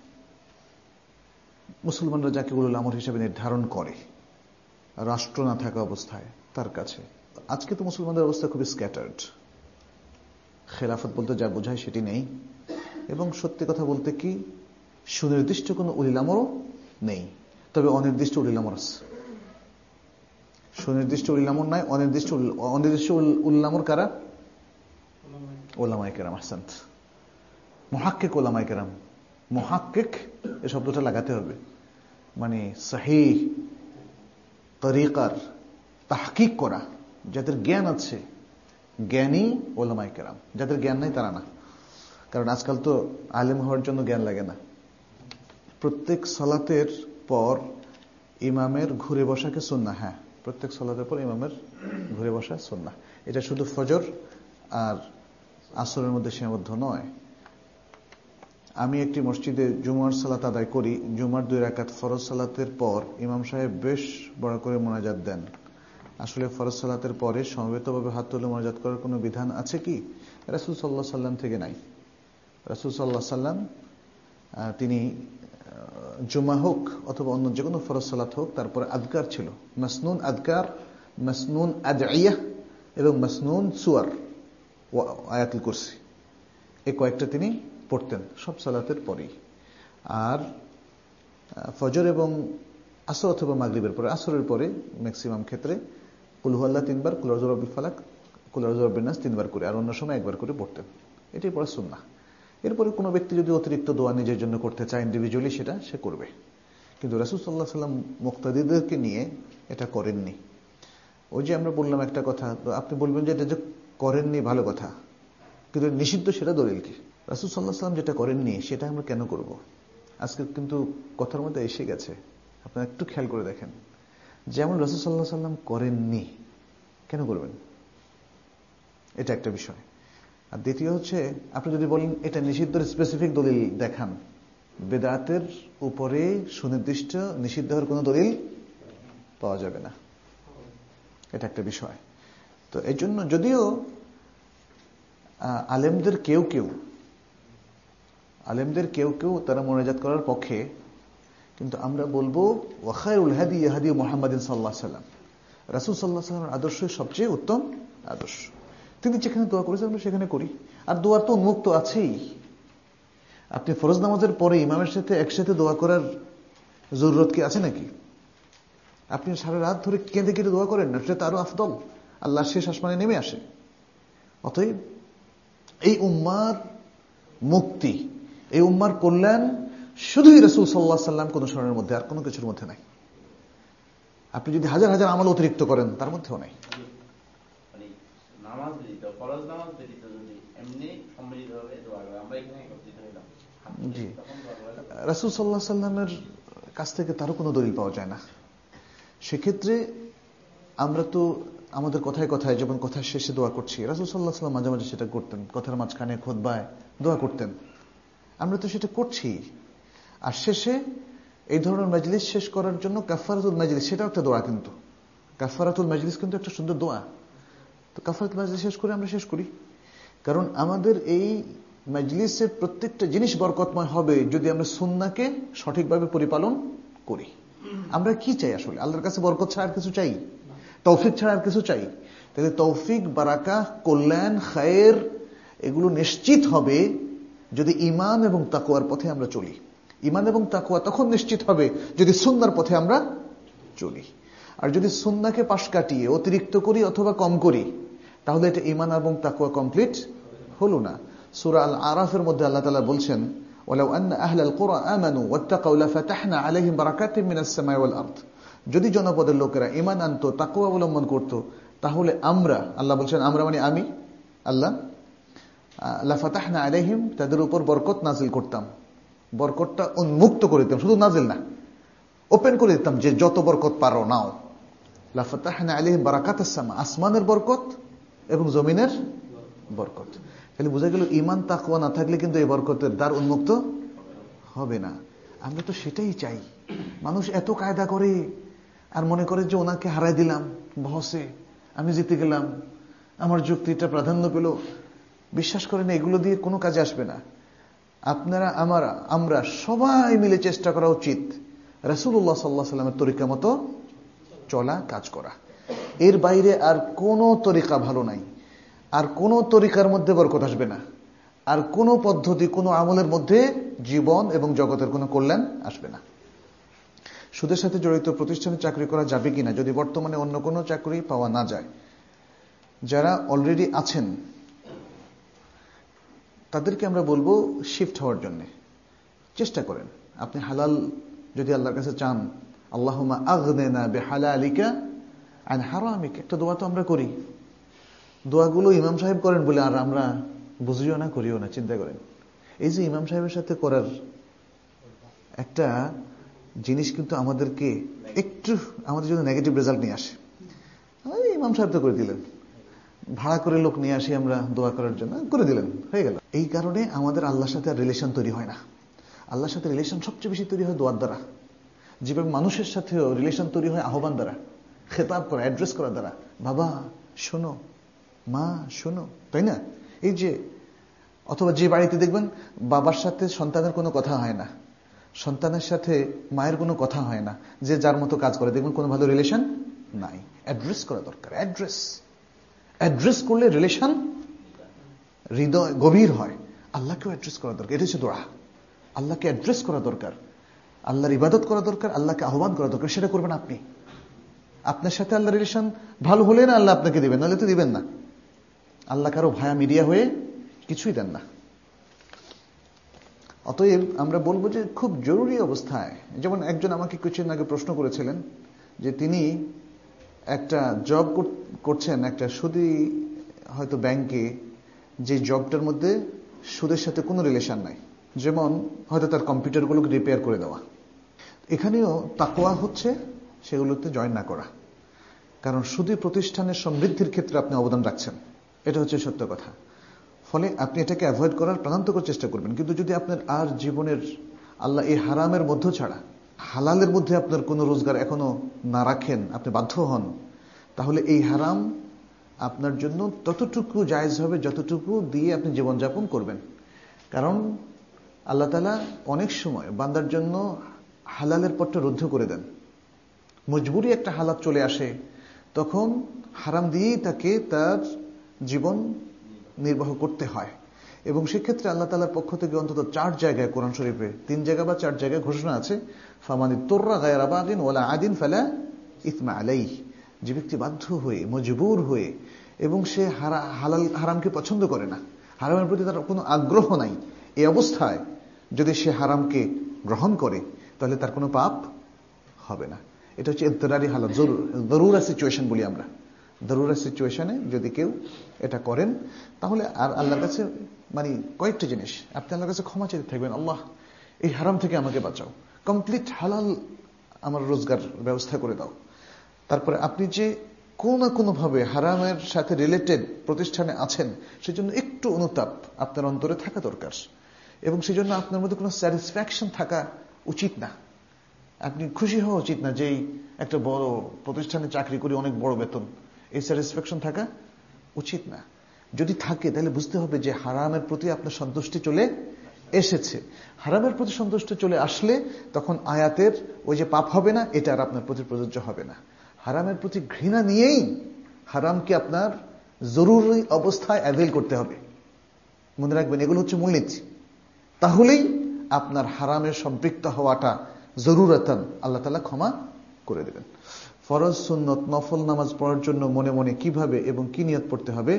মুসলমানরা যাকে উলুল আমর হিসেবে নির্ধারণ করে রাষ্ট্র না থাকা অবস্থায়, তার কাছে। আজকে তো মুসলমানদের অবস্থা খুবই স্ক্যাটার্ড, খেলাফত বলতে যা বোঝায় সেটি নেই, এবং সত্যি কথা বলতে কি সুনির্দিষ্ট কোনো উলিল আমরও নেই, তবে অনির্দিষ্ট উলিল আমর আছে। সুনির্দিষ্ট উলিল আমর নাই, অনির্দিষ্ট অনির্দিষ্ট উলিল আমর কারা? উলামায়ে কেরাম। আহসান্ত। মুহাক্কিক উলামায়ে কেরাম, মুহাক্কিক এই শব্দটা লাগাতে হবে, মানে সহিহ তরিকার তাহকিক করা, যাদের জ্ঞান আছে, জ্ঞানী উলামায়ে কেরাম। যাদের জ্ঞান নাই তারা না, কারণ আজকাল তো আলেম হওয়ার জন্য জ্ঞান লাগে না। প্রত্যেক সালাতের পর ইমামের ঘুরে বসাকে সুন্নাহ। হ্যাঁ, প্রত্যেক সালাতের পর ইমামের ঘুরে বসা সুন্নাহ। এটা শুধু ফজর আর আসরের মধ্যে সীমাবদ্ধ নয়। আমি একটি মসজিদে জুমার সালাত আদায় করি, জুমার দুই রাকাত ফরজ সালাতের পর ইমাম সাহেব বেশ বড় করে মোনাজাত দেন। আসলে ফরজ সালাতের পরে সমবেতভাবে হাত তুলে মোনাজাত করার কোনো বিধান আছে কি? রাসূল সাল্লাল্লাহু আলাইহি সাল্লাম থেকে নাই। রাসূল সাল্লাল্লাহু আলাইহি সাল্লাম তিনি জুমা হোক অথবা অন্য যে কোনো ফরজ সালাত হোক, তারপরে আদকার ছিল, মাসনুন আদকার, মাসনুন আদইয়া এবং মাসনুন সুয়ার ও আয়াতুল কুরসি, এই কয়েকটা তিনি পড়তেন সব সালাতের পরেই। আর ফজর এবং আসর অথবা মাগরিবের পরে, আসরের পরে ম্যাক্সিমাম ক্ষেত্রে কুল হুয়াল্লাহ তিনবার, কুল আউযু বিরাব্বিল ফালাক, কুল আউযু বিরাব্বিন নাস তিনবার করে, আর অন্য সময় একবার করে পড়তেন। এটাই পড়া সুন্নাহ। এরপরে কোনো ব্যক্তি যদি অতিরিক্ত দোয়া নিজের জন্য করতে চায় ইন্ডিভিজুয়ালি, সেটা সে করবে, কিন্তু রাসূল সাল্লাল্লাহু আলাইহি ওয়াসাল্লাম মুক্তাদিদেরকে নিয়ে এটা করেননি। ওই যে আমরা বললাম একটা কথা, তো আপনি বলবেন যে এটা যে করেননি ভালো কথা, কিন্তু নিষিদ্ধ সেটা দলিল কি? রাসূল সাল্লাল্লাহু আলাইহি ওয়াসাল্লাম যেটা করেননি সেটা আমরা কেন করব? আজকে কিন্তু কথার মধ্যে এসে গেছে, আপনারা একটু খেয়াল করে দেখেন। যেমন রাসূল সাল্লাল্লাহু আলাইহি ওয়াসাল্লাম করেননি, কেন করবেন? এটা একটা বিষয়। আর দ্বিতীয় হচ্ছে, আপনি যদি বলেন এটা নিষিদ্ধের স্পেসিফিক দলিল দেখান, বেদাতের উপরে সুনির্দিষ্ট নিষিদ্ধ হওয়ার কোনো দলিল পাওয়া যাবে না। এটা একটা বিষয়। তো এই জন্য যদিও আলেমদের কেউ কেউ আলেমদের কেউ কেউ তারা মোনাজাত করার পক্ষে, কিন্তু আমরা বলবো ওয়া খায়রুল হাদি হাদি মুহাম্মাদিন সাল্লাল্লাহু আলাইহি ওয়াসাল্লাম, রাসূল সাল্লাল্লাহু আলাইহি ওয়াসাল্লামের আদর্শ সবচেয়ে উত্তম আদর্শ। তিনি যেখানে দোয়া করেছেন আমরা সেখানে করি। আর দোয়ার তো উন্মুক্ত আছেই। আপনি ফরজ নামাজের পরে ইমামের সাথে একসাথে দোয়া করার জরুরত কি আছে নাকি? আপনি সারা রাত ধরে কেঁদে কেটে দোয়া করেন না, সেটা আরো আফদল, আল্লাহ শেষ আসমানে নেমে আসে। অতএব এই উম্মার মুক্তি, এই উম্মার কল্যাণ শুধুই রাসূল সাল্লাল্লাহু আলাইহি ওয়াসাল্লাম কোন শরণের মধ্যে, আর কোনো কিছুর মধ্যে নাই। আপনি যদি হাজার হাজার আমল অতিরিক্ত করেন তার মধ্যেও নাই। নামাজ ব্যতীত, ফরজ নামাজ ব্যতীত যদি এমনি সম্মিলিতভাবে দোয়া করে, আমরা এখানে একত্রিত হইলাম, জি, রাসূল সাল্লাল্লাহু আলাইহি ওয়াসাল্লামের কাছ থেকে তারও কোনো দলিল পাওয়া যায় না। সেক্ষেত্রে আমরা তো আমাদের কথায় কথায়, যেমন কথার শেষে দোয়া করছি, রাসূল সাল্লাল্লাহু আলাইহি ওয়াসাল্লাম মাঝে মাঝে সেটা করতেন, কথার মাঝখানে খুতবায় দোয়া করতেন, আমরা তো সেটা করছি। আর শেষে এই ধরনের মাজলিস শেষ করার জন্য কাফারাতুল মাজলিস, সেটাও একটা দোয়া, কিন্তু কাফারাতুল মাজলিস কিন্তু একটা সুন্দর দোয়া। তো কাফারাতুল মাজলিস শেষ করে আমরা শেষ করি, কারণ আমাদের এই মাজলিসের প্রত্যেকটা জিনিস বরকতময় হবে যদি আমরা সুন্নাহকে সঠিকভাবে পরিপালন করি। আমরা কি চাই আসলে? আল্লাহর কাছে বরকত ছাড়া আর কিছু চাই? তৌফিক ছাড়া আর কিছু চাই? তাহলে তৌফিক, বারাকাহ, কল্যাণ, খায়ের এগুলো নিশ্চিত হবে যদি ঈমান এবং তাকওয়ার পথে আমরা চলি। ঈমান এবং তাকওয়া তখন নিশ্চিত হবে যদি সুন্নাহর পথে আমরা চলি। আর যদি সুন্নাহকে পাশ কাটিয়ে অতিরিক্ত করি অথবা কম করি, তাহলে এটা ঈমান এবং তাকওয়া কমপ্লিট হলো না। সূরা আল আরাফের মধ্যে আল্লাহ তাআলা বলছেন, ওয়ালাউ আন্না আহলাল কুরা আমানু ওয়াত্তাকাউ লাফাতাহনা আলাইহিম বারাকাতিম মিনাস সামাই ওয়াল আরদ, যদি জনপদের লোকেরা ঈমান আনতো, তাকওয়া অবলম্বন করত, তাহলে আমরা, আল্লাহ বলছেন আমরা মানে আমি আল্লাহ, লাফাতাহনা আলাইহিম, তাদের উপর বরকত নাজিল করতাম, বরকতটা উন্মুক্ত করে দিতাম, শুধু নাজিল না, ওপেন করে দিতাম, যে যত বরকত পারো নাও। লাফাতাহনা আলাইহিম বারাকাতাস সামা, আসমানের বরকত এবং জমিনের বরকত। তাহলে বোঝা গেল ঈমান তাকওয়া না থাকলে কিন্তু এই বরকতের দ্বার উন্মুক্ত হবে না। আমরা তো সেটাই চাই। মানুষ এত কায়দা করে আর মনে করে যে ওনাকে হারাই দিলাম বহসে, আমি জিতে গেলাম, আমার যুক্তিটা প্রাধান্য পেল। বিশ্বাস করেন এগুলো দিয়ে কোনো কাজে আসবে না। আপনারা, আমার, আমরা সবাই মিলে চেষ্টা করা উচিত রাসূলুল্লাহ সাল্লাল্লাহু আলাইহি ওয়াসাল্লামের তরিকা মতো চলা, কাজ করা। এর বাইরে আর কোনো তরিকা ভালো নাই, আর কোনো তরিকার মধ্যে বরকত আসবে না, আর কোনো পদ্ধতি, কোনো আমলের মধ্যে জীবন এবং জগতের কোনো কল্যাণ আসবে না। সুদের সাথে জড়িত প্রতিষ্ঠানে চাকরি করা যাবে কিনা যদি বর্তমানে অন্য কোনো চাকরি পাওয়া না যায়? যারা অলরেডি আছেন তাদেরকে আমরা বলবো শিফট হওয়ার জন্য চেষ্টা করেন। আপনি হালাল যদি আল্লাহর কাছে চান, আল্লাহুম্মা আগনিনা বিহালালিকা আন হারামিক, একটা দোয়া তো আমরা করি। দোয়াগুলো ইমাম সাহেব করেন বলে আর আমরা বুঝিও না, করিও না। চিন্তা করেন, এই যে ইমাম সাহেবের সাথে করার একটা জিনিস কিন্তু আমাদেরকে একটু, আমাদের জন্য নেগেটিভ রেজাল্ট নিয়ে আসে। ইমাম সাহেব তো করে দিলেন, ভাড়া করে লোক নিয়ে আসি আমরা দোয়া করার জন্য, করে দিলেন, হয়ে গেল। এই কারণে আমাদের আল্লাহর সাথে আর রিলেশন তৈরি হয় না। আল্লাহর সাথে রিলেশন সবচেয়ে বেশি তৈরি হয় দোয়ার দ্বারা। যেভাবে মানুষের সাথেও রিলেশন তৈরি হয় আহ্বান দ্বারা, খেতাব করা, অ্যাড্রেস করার দ্বারা, বাবা শোনো, মা শোনো, তাই না? এই যে, অথবা যে বাড়িতে দেখবেন বাবার সাথে সন্তানের কোনো কথা হয় না, সন্তানের সাথে মায়ের কোনো কথা হয় না, যে যার মতো কাজ করে, দেখবেন কোনো ভালো রিলেশন নাই। অ্যাড্রেস করা দরকার। অ্যাড্রেস অ্যাড্রেস করলে রিলেশন হৃদয় গভীর হয়। আল্লাহকেও অ্যাড্রেস করা দরকার। এটা হচ্ছে দোয়া। আল্লাহকে অ্যাড্রেস করা দরকার, আল্লাহর ইবাদত করা দরকার, আল্লাহকে আহ্বান করা দরকার। সেটা করবেন আপনি। আপনার সাথে আল্লাহর রিলেশন ভালো হলে না আল্লাহ আপনাকে দিবেন, নাহলে তো দিবেন না। আল্লাহ কারো ভায়া মিডিয়া হয়ে কিছুই দেন না। অতএব আমরা বলবো যে খুব জরুরি অবস্থায়, যেমন একজন আমাকে কিছুদিন আগে প্রশ্ন করেছিলেন যে তিনি একটা জব করছেন একটা সুদী হয়তো ব্যাংকে, যে জবটার মধ্যে সুদের সাথে কোনো রিলেশন নাই, যেমন হয়তো তার কম্পিউটারগুলোকে রিপেয়ার করে দেওয়া। এখানেও তাকওয়া হচ্ছে সেগুলোতে জয়েন না করা, কারণ সুদী প্রতিষ্ঠানের সমৃদ্ধির ক্ষেত্রে আপনি অবদান রাখছেন, এটা হচ্ছে সত্য কথা। ফলে আপনি এটাকে অ্যাভয়েড করার প্রাণান্তকর চেষ্টা করবেন। কিন্তু যদি আপনার আর জীবনের আল্লাহ এই হারামের মধ্য ছাড়া হালালের মধ্যে আপনার কোনো রোজগার এখনো না রাখেন, আপনি বাধ্য হন, তাহলে এই হারাম আপনার জন্য ততটুকু জায়েজ হবে যতটুকু দিয়ে আপনি জীবনযাপন করবেন। কারণ আল্লাহ তাআলা অনেক সময় বান্দার জন্য হালালের পথটা রুদ্ধ করে দেন, মজবুরি একটা হালাত চলে আসে, তখন হারাম দিয়েই তাকে তার জীবন নির্বাহ করতে হয়। এবং সেক্ষেত্রে আল্লাহ তাআলার পক্ষ থেকে অন্তত চার জায়গায় কোরআন শরীফে তিন জায়গা বা চার জায়গায় ঘোষণা আছে, ফামানি তুররা গায়রা বাগিন ওয়ালা আদিন ফালা ইসমা আলাইহি, যে ব্যক্তি বাধ্য হয়ে মজবুর হয়ে এবং সে হালাল হারামকে পছন্দ করে না, হারামের প্রতি তার কোনো আগ্রহ নাই, এই অবস্থায় যদি সে হারামকে গ্রহণ করে তাহলে তার কোনো পাপ হবে না। এটা হচ্ছে ইদরারি হালাত, জরুরা সিচুয়েশন বলি আমরা। জরুরা সিচুয়েশনে যদি কেউ এটা করেন তাহলে আর আল্লাহর কাছে মানে কয়েকটা জিনিস আপনি আল্লাহর কাছে ক্ষমা চাইতে থাকবেন, আল্লাহ এই হারাম থেকে আমাকে বাঁচাও, কমপ্লিট হালাল আমার রোজগার ব্যবস্থা করে দাও। তারপরে আপনি যে কোনো না কোনোভাবে হারামের সাথে রিলেটেড প্রতিষ্ঠানে আছেন সেজন্য একটু অনুতাপ আপনার অন্তরে থাকা দরকার, এবং সেজন্য আপনার মধ্যে কোনো স্যাটিসফ্যাকশন থাকা উচিত না। আপনি খুশি হওয়া উচিত না যে একটা বড় প্রতিষ্ঠানে চাকরি করি, অনেক বড় বেতন, এই স্যাটিসফ্যাকশন থাকা উচিত না। যদি থাকে তাহলে বুঝতে হবে যে হারামের প্রতি আপনার সন্তুষ্টি চলে এসেছে। হারামের প্রতি সন্তুষ্টি চলে আসলে তখন আয়াতের ওই যে পাপ হবে না, এটা আর আপনার প্রতি প্রযোজ্য হবে না। হারামের প্রতি ঘৃণা নিয়েই হারামকে আপনার জরুরি অবস্থায় অ্যাভেল করতে হবে, মনে রাখবেন এগুলো হচ্ছে মূলনীতি। তাহলেই আপনার হারামের সম্পৃক্ত হওয়াটা জরুরতান আল্লাহ তাআলা ক্ষমা করে দেবেন। ফরজ সুন্নত নফল নামাজ পড়ার জন্য মনে মনে কিভাবে এবং কি নিয়ত পড়তে হবে?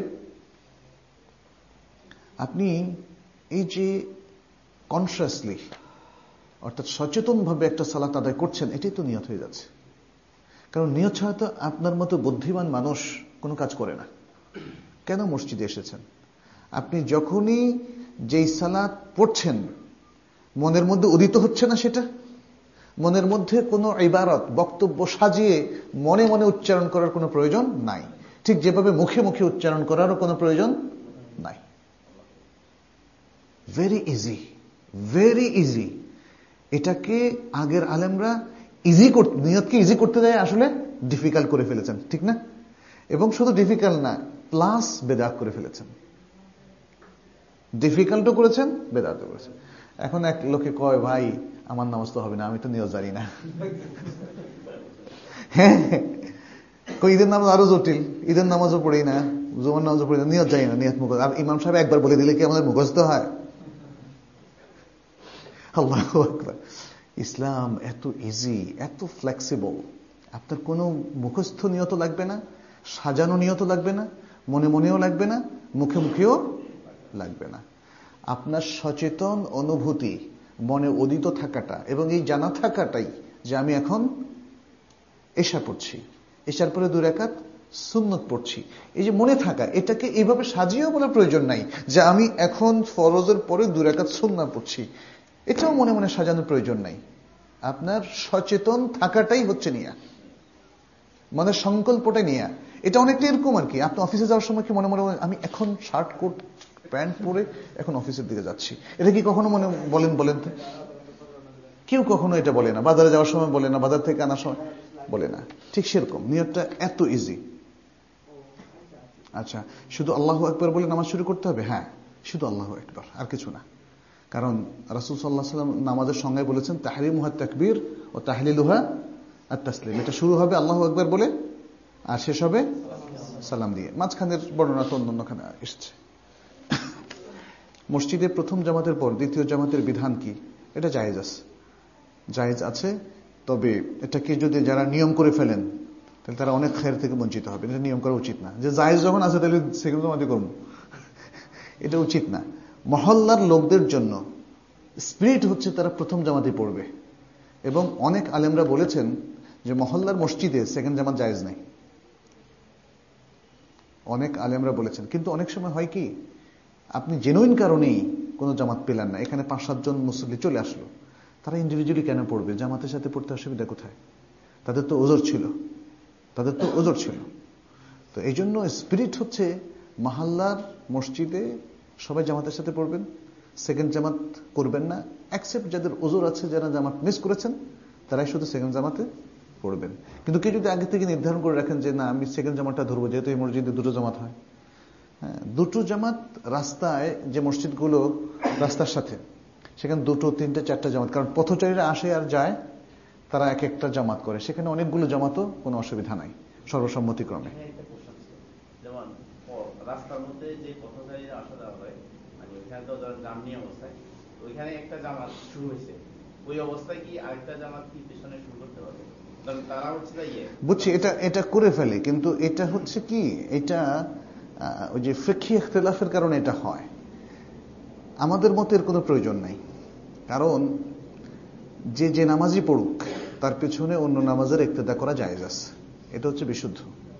আপনি এই যে কনসিয়াসলি অর্থাৎ সচেতনভাবে একটা সালাত আদায় করছেন, এটাই তো নিয়ত হয়ে যাচ্ছে। কারণ নিয়ত ছাড়া তো আপনার মতো বুদ্ধিমান মানুষ কোনো কাজ করে না। কেন মসজিদে এসেছেন? আপনি যখনই যেই সালাত পড়ছেন মনের মধ্যে উদিত হচ্ছে না, সেটা মনের মধ্যে কোনো ইবারত বক্তব্য সাজিয়ে মনে মনে উচ্চারণ করার কোনো প্রয়োজন নাই, ঠিক যেভাবে মুখে মুখে উচ্চারণ করারও কোনো প্রয়োজন নাই। Very easy, very easy. এটাকে আগের আলেমরা ইজি করতে, নিয়তকে ইজি করতে যায় আসলে ডিফিকাল্ট করে ফেলেছেন, ঠিক না? এবং শুধু ডিফিকাল্ট না, প্লাস বেদাত করে ফেলেছেন। ডিফিকাল্টও করেছেন, বেদাতও করেছেন। এখন এক লোকে কয়, ভাই আমার নামাজ তো হবে না, আমি তো নিয়ত জানি না। হ্যাঁ, ঈদের নামাজ আরো জটিল, ঈদের নামাজও পড়ি না, জুমার নামাজও পড়ি না, নিয়ত জানি না, নিয়ত মুখস্থ। আর ইমাম সাহেব একবার বলে দিলে কি আমাদের মুখস্থ হয়? আল্লাহু আকবার। ইসলাম এত ইজি, এত ফ্লেক্সিবল। আপনার কোনো মুখস্থ নিয়ত লাগবে না, সাজানো নিয়ত লাগবে না, মনে মনেও লাগবে না, মুখে মুখেও লাগবে না। আপনার সচেতন অনুভূতি, মনে উদিত থাকাটা এবং এই জানা থাকাটাই যে আমি এখন এশা পড়ছি, এশার পরে দুই রাকাত সুন্নত পড়ছি, এই যে মনে থাকা, এটাকে এইভাবে সাজিয়েও বলার প্রয়োজন নাই যে আমি এখন ফরজের পরে দুই রাকাত সুন্নাত পড়ছি, এটাও মনে মনে সাজানোর প্রয়োজন নাই। আপনার সচেতন থাকাটাই হচ্ছে নিয়া, মনের সংকল্পটা নিয়া। এটা অনেকটা এরকম আর কি, আপনি অফিসে যাওয়ার সময় কি মনে মনে আমি এখন শার্ট কোট প্যান্ট পরে এখন অফিসের দিকে যাচ্ছি, এটা কি কখনো মনে বলেন? বলেন তো, কেউ কখনো এটা বলে না। বাজারে যাওয়ার সময় বলে না, বাজার থেকে আনার সময় বলে না। ঠিক সেরকম নিয়তটা এত ইজি। আচ্ছা, শুধু আল্লাহু আকবার বলে নামাজ শুরু করতে হবে? হ্যাঁ, শুধু আল্লাহু আকবার, আর কিছু না। কারণ রাসূল সাল্লাল্লাহু আলাইহি ওয়াসাল্লাম নামাজের সংজ্ঞায় বলেছেন তাহরিমুহা তাকবীর ও তাহলিলুহা আত-তাসলিম। এটা শুরু হবে আল্লাহু আকবার বলে আর শেষ হবে সালাম দিয়ে। মাঝখানের বর্ণনা তো অন্যখানে এসেছে। মসজিদে প্রথম জামাতের পর দ্বিতীয় জামাতের বিধান কি? এটা জায়েজ আছে, জায়েজ আছে। তবে এটাকে যদি যারা নিয়ম করে ফেলেন তাহলে তারা অনেক খায়ের থেকে বঞ্চিত হবে। এটা নিয়ম করা উচিত না যে জায়েজ যখন আছে তাহলে সেকেন্ড জামাতে করব, এটা উচিত না। মহল্লার লোকদের জন্য স্পিরিট হচ্ছে তারা প্রথম জামাতে পড়বে। এবং অনেক আলেমরা বলেছেন যে মহল্লার মসজিদে সেকেন্ড জামাত জায়েজ নাই, অনেক আলেমরা বলেছেন। কিন্তু অনেক সময় হয় কি, আপনি জেনুইন কারণেই কোনো জামাত পেলেন না, এখানে পাঁচ সাতজন মুসল্লি চলে আসলো, তারা ইন্ডিভিজুয়ালি কেন পড়বে? জামাতের সাথে পড়তে অসুবিধা কোথায়? তাদের তো ওজর ছিল, তাদের তো ওজর ছিল। তো এই জন্য স্পিরিট হচ্ছে মহল্লার মসজিদে সবাই জামাতের সাথে পড়বেন, সেকেন্ড জামাত করবেন না, অ্যাকসেপ্ট যাদের ওজর আছে, যারা জামাত মিস করেছেন তারাই শুধু সেকেন্ড জামাতে পড়বেন। কিন্তু কেউ যদি আগে থেকে নির্ধারণ করে রাখেন যে না আমি সেকেন্ড জামাতটা ধরবো, যেহেতু এই মসজিদে দুটো জামাত হয়, হ্যাঁ দুটো জামাত রাস্তায়, যে মসজিদগুলো রাস্তার সাথে, সেখানে দুটো তিনটে চারটা জামাত, কারণ পথচারীরা আসে আর যায়, তারা এক একটা জামাত করে, সেখানে অনেকগুলো জামাতও কোনো অসুবিধা নাই সর্বসম্মতিক্রমে। যেমন রাস্তার মধ্যে যে পথচারীরা আসা যাওয়া হয়, মানে ওইখানে তো জাম নিয়ে অবস্থায়, ওইখানে একটা জামাত শুরু হয়েছে, ওই অবস্থায় কি আরেকটা জামাত কি পেছনে শুরু করতে পারবে? তারা হচ্ছে ইয়ে বুঝছি, এটা এটা করে ফেলে, কিন্তু এটা হচ্ছে কি, এটা ওই যে ফিকহি ইখতিলাফের কারণে এটা হয়। আমাদের মতে এর কোনো প্রয়োজন নাই, কারণ যে যে নামাজই পড়ুক তার পিছনে অন্য নামাজের ইক্তেদা করা জায়েজ আছে, এটা হচ্ছে বিশুদ্ধ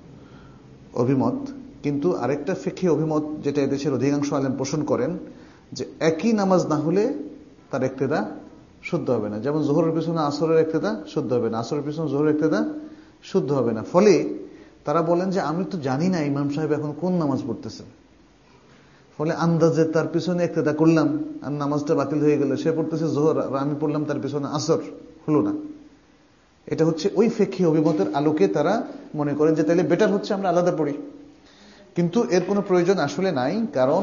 অভিমত। কিন্তু আরেকটা ফিকহি অভিমত যেটা এদেশের অধিকাংশ আলেম পোষণ করেন, যে একই নামাজ না হলে তার ইক্তেদা শুদ্ধ হবে না। যেমন জোহরের পিছনে আসরের ইক্তেদা শুদ্ধ হবে না, আসরের পিছনে জোহরের ইক্তেদা শুদ্ধ হবে না। ফলে তারা বলেন যে আমি তো জানি না ইমাম সাহেব এখন কোন নামাজ পড়তেছেন, ফলে আন্দাজে তার পিছনে ইক্তেদা করলাম, আর নামাজটা বাতিল হয়ে গেল, সে পড়তেছে জোহর আর আমি পড়লাম তার পিছনে আসর, হলো না। এটা হচ্ছে ওই ফিকহি অভিমতের আলোকে তারা মনে করেন যে তাহলে বেটার হচ্ছে আমরা আলাদা পড়ি। কিন্তু এর কোনো প্রয়োজন আসলে নাই, কারণ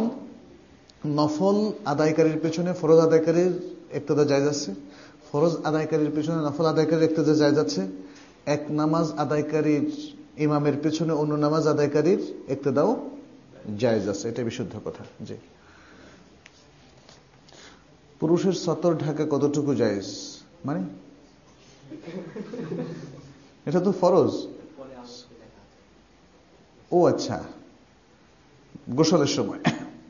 নফল আদায়কারীর পেছনে ফরজ আদায়কারীর ইক্তেদা জায়েজ আছে, ফরজ আদায়কারীর পেছনে নফল আদায়কারীর ইক্তেদা জায়েজ আছে, এক নামাজ আদায়কারীর ইমামের পেছনে অন্য নামাজ আদায়কারীর ইক্তেদাও জায়েজ আছে, এটা বিশুদ্ধ কথা। জি, পুরুষের সতর ঢাকা কতটুকু জায়েজ? মানে এটা তো ফরজ। ও আচ্ছা, গোসলের সময়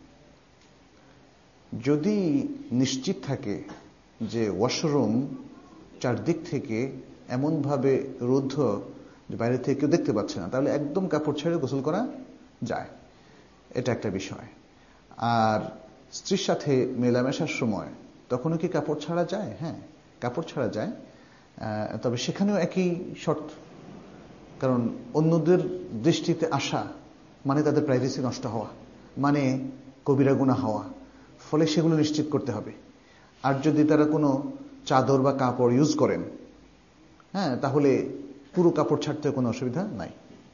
যদি নিশ্চিত থাকে যে ওয়াশরুম চারদিক থেকে এমন ভাবে রুদ্ধ যে বাইরে থেকে কেউ দেখতে পাচ্ছে না, তাহলে একদম কাপড় ছেড়ে গোসল করা যায়, এটা একটা বিষয়। আর স্ত্রীর সাথে মেলামেশার সময় তখনও কি কাপড় ছাড়া যায়? হ্যাঁ, কাপড় ছাড়া যায়, তবে সেখানেও একই শর্ত, কারণ অন্যদের দৃষ্টিতে আসা মানে তাদের প্রাইভেসি নষ্ট হওয়া, মানে কবিরা গুনাহ হওয়া, ফলে সেগুলো নিশ্চিত করতে হবে। আর যদি তারা কোনো চাদর বা কাপড় ইউজ করেন, হ্যাঁ, তাহলে পুরো কাপড় ছাড়তে কোনো অসুবিধা নাই।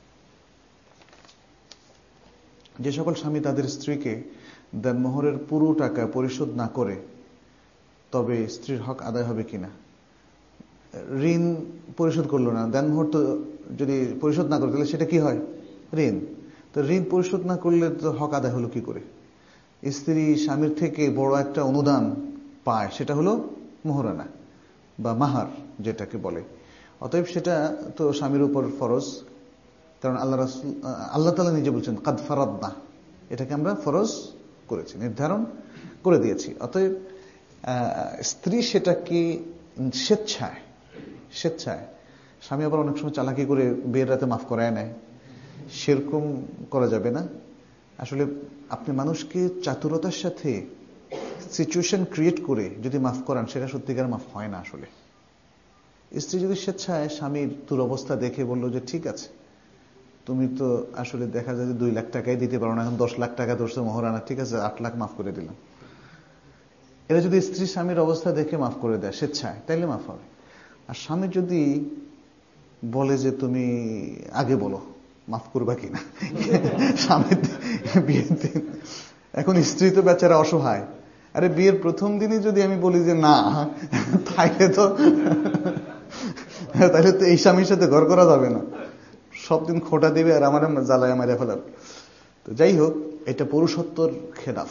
যে সকল স্বামী তাদের স্ত্রীকে দেনমোহরের পুরো টাকা পরিশোধ না করে, তবে স্ত্রীর হক আদায় হবে কিনা? ঋণ পরিশোধ করলো না, দেনমোহর তো যদি পরিশোধ না করে তাহলে সেটা কি হয়? ঋণ। তো ঋণ পরিশোধ না করলে তো হক আদায় হলো কি করে? স্ত্রী স্বামীর থেকে বড় একটা অনুদান পায়, সেটা হলো মোহরানা বা মাহার যেটাকে বলে। অতএব সেটা তো স্বামীর উপর ফরজ, কারণ আল্লাহ রাসূল আল্লাহ তাআলা নিজে বলছেন কাদ ফারাদনা, এটাকে আমরা ফরজ করেছি, নির্ধারণ করে দিয়েছি। অতএব স্ত্রী সেটাকে স্বেচ্ছায় স্বেচ্ছায় স্বামী আবার অনেক সময় চালাকি করে বিয়ের রাতে মাফ করায় নেয়, সেরকম করা যাবে না। আসলে আপনি মানুষকে চাতুরতার সাথে সিচুয়েশন ক্রিয়েট করে যদি মাফ করান, সেটা সত্যিকার মাফ হয় না। আসলে স্ত্রী যদি স্বেচ্ছায় স্বামীর দুরবস্থা দেখে বললো যে ঠিক আছে, তুমি তো আসলে দেখা যায় যে দুই লাখ টাকাই দিতে পারো না, এখন দশ লাখ টাকা ধরছো মহারানা, ঠিক আছে আট লাখ মাফ করে দিলাম, এরা যদি স্ত্রী স্বামীর অবস্থা দেখে মাফ করে দেয় স্বেচ্ছায়, তাইলে মাফ হবে। আর স্বামী যদি বলে যে তুমি আগে বলো মাফ করবা কিনা, স্বামীর বিয়ের দিন, এখন স্ত্রী তো বেচারা অসহায়, আরে বিয়ের প্রথম দিনই যদি আমি বলি যে না, তাইলে তো তাহলে তো এই স্বামীর সাথে ঘর করা যাবে না, সব দিন খোঁটা দিবে আর আমার জ্বালায় মারিয়া ফেলার। তো যাই হোক, এটা পুরুষত্বর খেলাফ।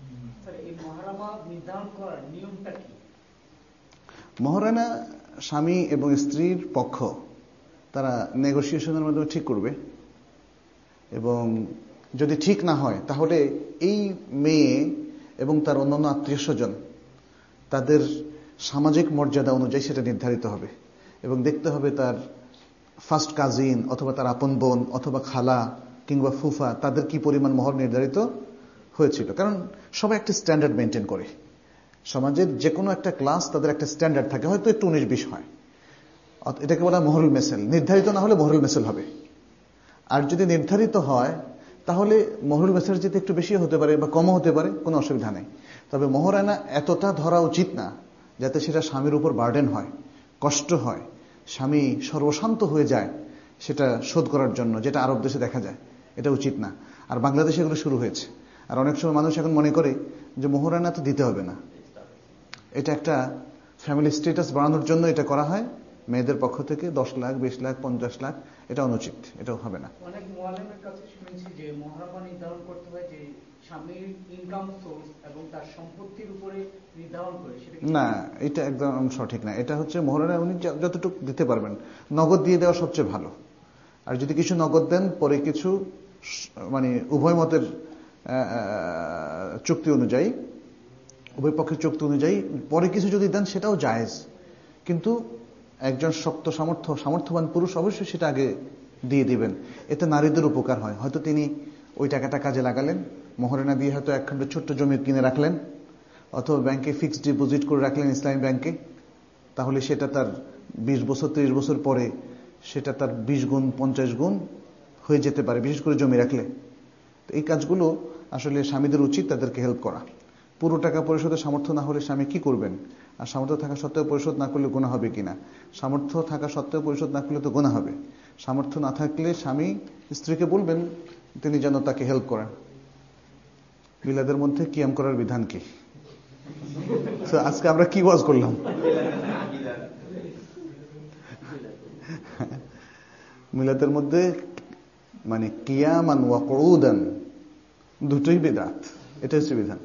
মহারানা স্বামী এবং স্ত্রীর পক্ষ তারা নেগোসিয়েশনের মাধ্যমে ঠিক করবে, এবং যদি ঠিক না হয় তাহলে এই মেয়ে এবং তার অন্যান্য আত্মীয় স্বজন তাদের সামাজিক মর্যাদা অনুযায়ী সেটা নির্ধারিত হবে এবং দেখতে হবে তার ফার্স্ট কাজিন অথবা তার আপন বোন অথবা খালা কিংবা ফুফা তাদের কি পরিমাণ মোহর নির্ধারিত হয়েছিল। কারণ সবাই একটা স্ট্যান্ডার্ড মেনটেন করে, সমাজের যে কোনো একটা ক্লাস তাদের একটা স্ট্যান্ডার্ড থাকে, হয়তো একটু উনিশ বিশ হয়, এটাকে বলা মোহরুল মেসেল। নির্ধারিত না হলে মোহরুল মেসেল হবে, আর যদি নির্ধারিত হয় তাহলে মোহরুল মেসেল যেতে একটু বেশি হতে পারে বা কমও হতে পারে, কোনো অসুবিধা নেই। তবে মোহরানা এতটা ধরা উচিত না যাতে সেটা স্বামীর উপর বার্ডেন হয়, কষ্ট হয়, স্বামী সর্বশান্ত হয়ে যায় সেটা শোধ করার জন্য, যেটা আরব দেশে দেখা যায়। এটা উচিত না। আর বাংলাদেশে এগুলো শুরু হয়েছে। আর অনেক সময় মানুষ এখন মনে করে যে মোহরানা তো দিতে হবে না, এটা একটা ফ্যামিলি স্ট্যাটাস বাড়ানোর জন্য এটা করা হয় মেয়েদের পক্ষ থেকে। দশ লাখ বিশ লাখ পঞ্চাশ লাখ এটা অনুচিত, এটাও হবে না। অনেক মুআল্লিমের কাছে শুনেছি যে মোহরানা নির্ধারণ করতে হয় যে স্বামীর ইনকাম সোর্স এবং তার সম্পত্তির উপরে নির্ধারণ করে, সেটা না, এটা একদম সঠিক না। এটা হচ্ছে মোহরানা উনি যতটুকু দিতে পারবেন, নগদ দিয়ে দেওয়া সবচেয়ে ভালো। আর যদি কিছু নগদ দেন, পরে কিছু মানে উভয় মতের চুক্তি অনুযায়ী, উভয় পক্ষের চুক্তি অনুযায়ী পরে কিছু যদি দেন সেটাও জায়েজ। কিন্তু একজন শক্ত সামর্থ্য সামর্থ্যবান পুরুষ অবশ্যই সেটা আগে দিয়ে দিবেন, এতে নারীদের উপকার হয়। হয়তো তিনি ওই টাকাটা কাজে লাগালেন, মোহরানা দিয়ে হয়তো একখণ্ড ছোট্ট জমি কিনে রাখলেন, অথবা ব্যাংকে ফিক্সড ডিপোজিট করে রাখলেন ইসলামী ব্যাংকে, তাহলে সেটা তার বিশ বছর ত্রিশ বছর পরে সেটা তার বিশ গুণ পঞ্চাশ গুণ হয়ে যেতে পারে, বিশেষ করে জমি রাখলে। তো এই কাজগুলো আসলে স্বামীদের উচিত তাদেরকে হেল্প করা। পুরো টাকা পরিশোধের সামর্থ্য না হলে স্বামী কি করবেন? আর সামর্থ্য থাকা সত্ত্বেও পরিশোধ না করলে গুনাহ হবে কিনা? সামর্থ্য থাকা সত্ত্বেও পরিশোধ না করলে তো গুনাহ হবে। সামর্থ্য না থাকলে স্বামী স্ত্রীকে বলবেন তিনি যেন তাকে হেল্প করেন। মিলাদের মধ্যে কিয়াম করার বিধান কি? আজকে আমরা কি ওয়াজ করলাম? মিলাদের মধ্যে মানে কিয়ামান ওয়া কুউদান দুটোই বিদআত, এটা হচ্ছে বিধান।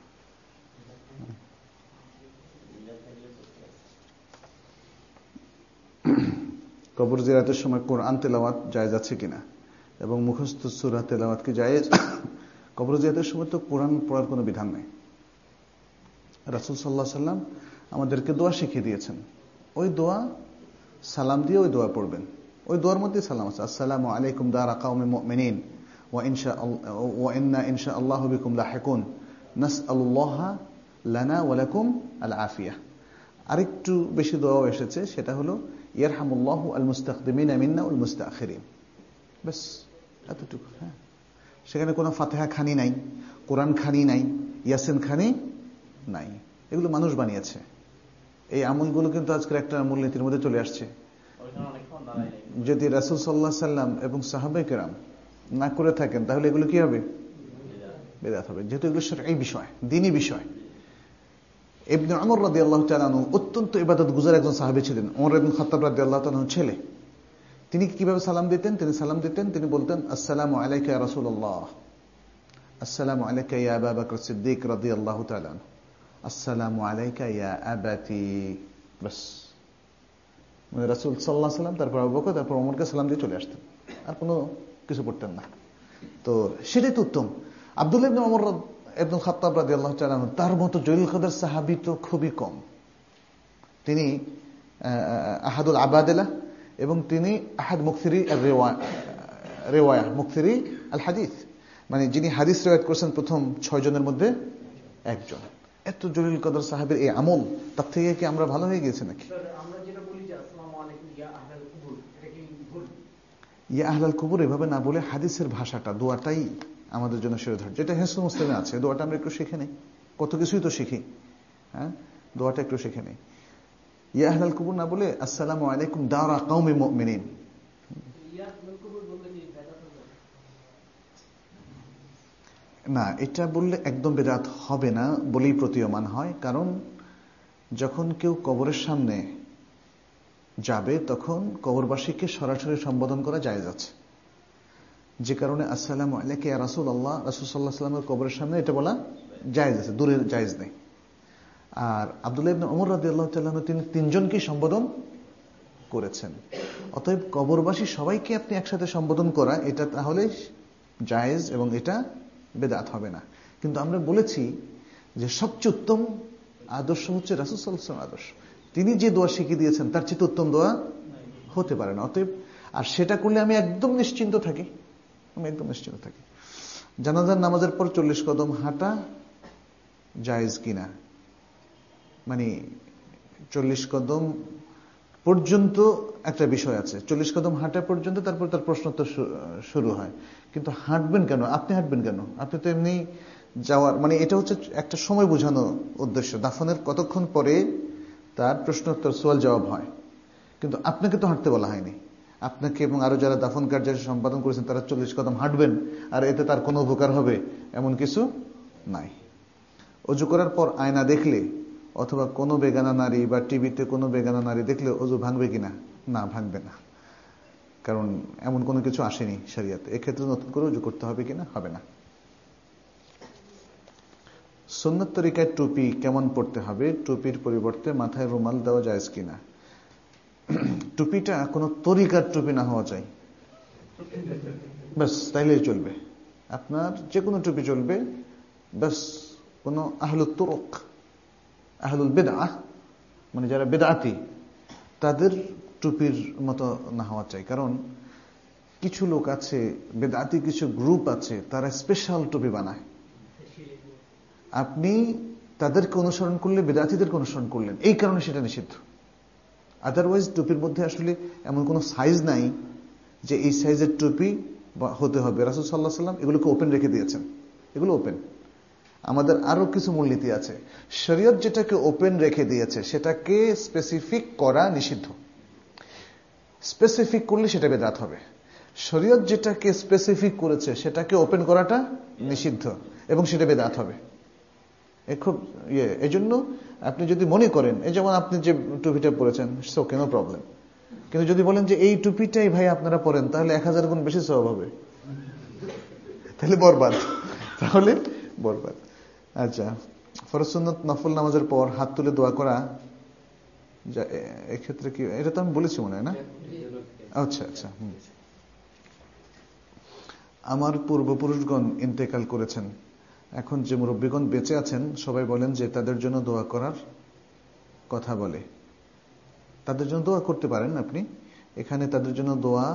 কবর জিয়ারতের সময় কোরআন তেলাওয়াত জায়েজ আছে কিনা এবং মুখস্থ সূরা তেলাওয়াত কি জায়েজ? কবর জিয়ারতের সময় তো কোরআন পড়ার কোনো বিধান নেই। রাসূল সাল্লাল্লাহু আলাইহি সাল্লাম আমাদেরকে দোয়া শিখিয়ে দিয়েছেন, ওই দোয়া সালাম দিয়ে ওই দোয়া পড়বেন। ওই দোয়ার মধ্যে সালাম আছে, আসসালামু আলাইকুম দারা কাওমিন মুমিনিন ওয়া ইনশা ওয়া ইন্না ইনশাআল্লাহু বিকুম লাহিকুন নাসআলুল্লাহা লানা ওয়া লাকুম আল আফিয়া। আরেকটু বেশি দোয়া এসেছে, সেটা হলো ইয়ারহামুল্লাহু আল মুস্তাকদিমিনা মিন্না ওয়াল মুস্তাখিরিন। বাস এতটুকু। হ্যাঁ, সেখানে কোনো ফাতিহা খানি নাই, কোরআন খানি নাই, ইয়াসিন খানি নাই, এগুলো মানুষ বানিয়েছে। এই আমলগুলো কিন্তু আজকের একটা মূলনীতির মধ্যে চলে আসছে। যদি রাসূল সাল্লাল্লাহু আলাইহি সাল্লাম এবং সাহাবায়ে কেরাম না করে থাকেন তাহলে এগুলো কি হবে? বিদআত হবে, যেহেতু এগুলো শরঈ বিষয়, দ্বীনি বিষয়। ইবনে উমর রাদিয়াল্লাহু তাআলা আনহু অত্যন্ত ইবাদত গুজার একজন সাহাবী ছিলেন। ওমর ইবনে খাত্তাব রাদিয়াল্লাহু তাআলা আনহু ছেলে। তিনি কিভাবে সালাম দিতেন? তিনি সালাম দিতেন, তিনি বলতেন আসসালামু আলাইকা ইয়া রাসূলুল্লাহ, আসসালামু আলাইকা ইয়া আবা বকর সিদ্দিক রাদিয়াল্লাহু তাআলা আনহু, আসসালামু আলাইকা ইয়া আবাতি। বাস, মানে রাসূল সাল্লাল্লাহু আলাইহি সাল্লাম, তারপর আবু বকর, তারপর ওমরকে সালাম দিয়ে চলে আসতেন, আর কোনো কিছু পড়তেন না। তো সেটাই তো উত্তম। আব্দুল্লাহ ইবনে ওমর ইবনে খাত্তাব রাদিয়াল্লাহু তাআলা আনহু, তার মতো জলিল কদর সাহাবী তো খুবই কম। তিনি আহাদুল আবাদিলা এবং তিনি আহাদ মুকসিরি রিওয়ায়া, মুকসিরি আল হাদিস, মানে যিনি হাদিস রিওয়ায়াত করেছেন প্রথম ছয় জনের মধ্যে একজন। এত জলিল কদর সাহাবীর এই আমল, তার থেকে কি আমরা ভালো হয়ে গেছি নাকি? আমরা যেটা বলি যে আসসালামু আলাইকুম ইয়া আহলাল কুবুর, এটা কি ভুল? ইয়া আহলাল কুবুর এভাবে না বলে হাদিসের ভাষাটা, দোয়াটাই আমাদের জন্য শিরোধার্য। যেটা হিসু মুসলিমে আছে, দোয়াটা আমরা একটু শিখে নেই, কত কিছুই তো শিখি। হ্যাঁ, দোয়াটা একটু শিখে নেই। ইয়া আহলাল কুবুর না বলে আসসালামু আলাইকুম দারা কাওমিন মুমিনিন। ইয়া আহলাল কুবুর বললে কি বিদআত হবে? না, এটা বললে একদম বিদআত হবে না বলেই প্রতীয়মান হয়। কারণ যখন কেউ কবরের সামনে যাবে তখন কবরবাসীকে সরাসরি সম্বোধন করা জায়েজ আছে, যে কারণে আসসালামু আলাইকা ইয়া রাসূলুল্লাহ, রাসূল সাল্লাল্লাহু আলাইহি ওয়াসাল্লামের কবরের সামনে এটা বলা জায়েজ আছে, দূরে জায়েজ নেই। আর আব্দুল্লাহ ইবনে ওমর রাদিয়াল্লাহু তাআলা আনহু তিনি তিনজনকে সম্বোধন করেছেন। অতএব কবরবাসী সবাইকে আপনি একসাথে সম্বোধন করা এটা তাহলে জায়েজ এবং এটা বিদআত হবে না। কিন্তু আমরা বলেছি যে সবচেয়ে উত্তম আদর্শ হচ্ছে রাসূল সাল্লাল্লাহু আলাইহি ওয়াসাল্লাম আদর্শ। তিনি যে দোয়া শিখিয়ে দিয়েছেন তার চেয়ে উত্তম দোয়া হতে পারে না। অতএব আর সেটা করলে আমি একদম নিশ্চিন্ত থাকি, আমি একদম নিশ্চিন্ত থাকি। জানাজার নামাজের পর চল্লিশ কদম হাঁটা জায়েজ কিনা, মানে চল্লিশ কদম পর্যন্ত একটা বিষয় আছে, চল্লিশ কদম হাঁটা পর্যন্ত, তারপর তার প্রশ্নোত্তর শুরু হয়। কিন্তু হাঁটবেন কেন? আপনি হাঁটবেন কেন? আপনি তো এমনি যাওয়ার, মানে এটা হচ্ছে একটা সময় বোঝানো উদ্দেশ্য। দাফনের কতক্ষণ পরে তার প্রশ্নোত্তর সোয়াল জবাব হয়, কিন্তু আপনাকে তো হাঁটতে বলা হয়নি। আপনাকে এবং আরো যারা দাফন কার্য সম্পাদন করেছেন তারা চল্লিশ কদম হাঁটবেন আর এতে তার কোনো উপকার হবে এমন কিছু নাই। অজু করার পর আয়না দেখলে অথবা কোনো বেগানা নারী বা টিভিতে কোনো বেগানা নারী দেখলে অজু ভাঙবে কিনা? না, ভাঙবে না, কারণ এমন কোনো কিছু আসেনি শরিয়াতে। এক্ষেত্রে নতুন করে অজু করতে হবে কিনা? হবে না। সুন্নত তরিকায় টুপি কেমন পড়তে হবে? টুপির পরিবর্তে মাথায় রুমাল দেওয়া জায়েজ কিনা? টুপিটা কোনো তরিকার টুপি না হওয়া চাই, ব্যাস, তাইলেই চলবে। আপনার যে কোনো টুপি চলবে, ব্যাস কোনো আহলুত তুরুক, আহলুল বিদআহ, মানে যারা বিদআতি, তাদের টুপির মতো না হওয়া চাই। কারণ কিছু লোক আছে, বিদআতি কিছু গ্রুপ আছে, তারা স্পেশাল টুপি বানায়। আপনি তাদেরকে অনুসরণ করলে বিদআতিদেরকে অনুসরণ করলেন, এই কারণে সেটা নিষিদ্ধ। আদারওয়াইজ টুপির মধ্যে আসলে এমন কোনো সাইজ নাই যে এই সাইজের টুপি হতে হবে। রাসূল সাল্লাল্লাহু আলাইহি ওয়াসাল্লাম এগুলোকে ওপেন রেখে দিয়েছেন, এগুলো ওপেন। আমাদের আরো কিছু মূলনীতি আছে। শরীয়ত যেটাকে ওপেন রেখে দিয়েছে সেটাকে স্পেসিফিক করা নিষিদ্ধ। স্পেসিফিক করলে সেটা বেদাত হবে। শরীয়ত যেটাকে স্পেসিফিক করেছে সেটাকে ওপেন করাটা নিষিদ্ধ এবং সেটা বেদাত হবে। এ খুব ইয়ে। এই জন্য আপনি যদি মনে করেন, এই যেমন আপনি যে টুপিটা পরেছেন, সো কেন প্রবলেম, কিন্তু যদি বলেন যে এই টুপিটাই ভাই আপনারা পরেন, তাহলে এক হাজার গুণ বেশি সওয়াব হবে, তাহলে বরবাদ, তাহলে বরবাদ। আচ্ছা, ফরজ সুন্নাত নফল নামাজের পর হাত তুলে দোয়া করা, এক্ষেত্রে কি? এটা তো আমি বলেছি মনে হয় না? আচ্ছা আচ্ছা। আমার পূর্বপুরুষগণ ইন্তেকাল করেছেন, এখন যে মুরব্বীগণ বেঁচে আছেন সবাই বলেন যে তাদের জন্য দোয়া করার কথা বলে। তাদের জন্য দোয়া করতে পারেন আপনি। এখানে তাদের জন্য দোয়া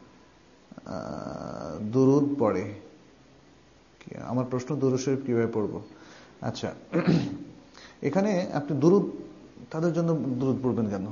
দুরুদ পড়ে। আমার প্রশ্ন, দুরুদ শরীফ কিভাবে পড়বো? আচ্ছা, এখানে আপনি দুরুদ, তাদের জন্য দুরুদ পড়বেন কেন?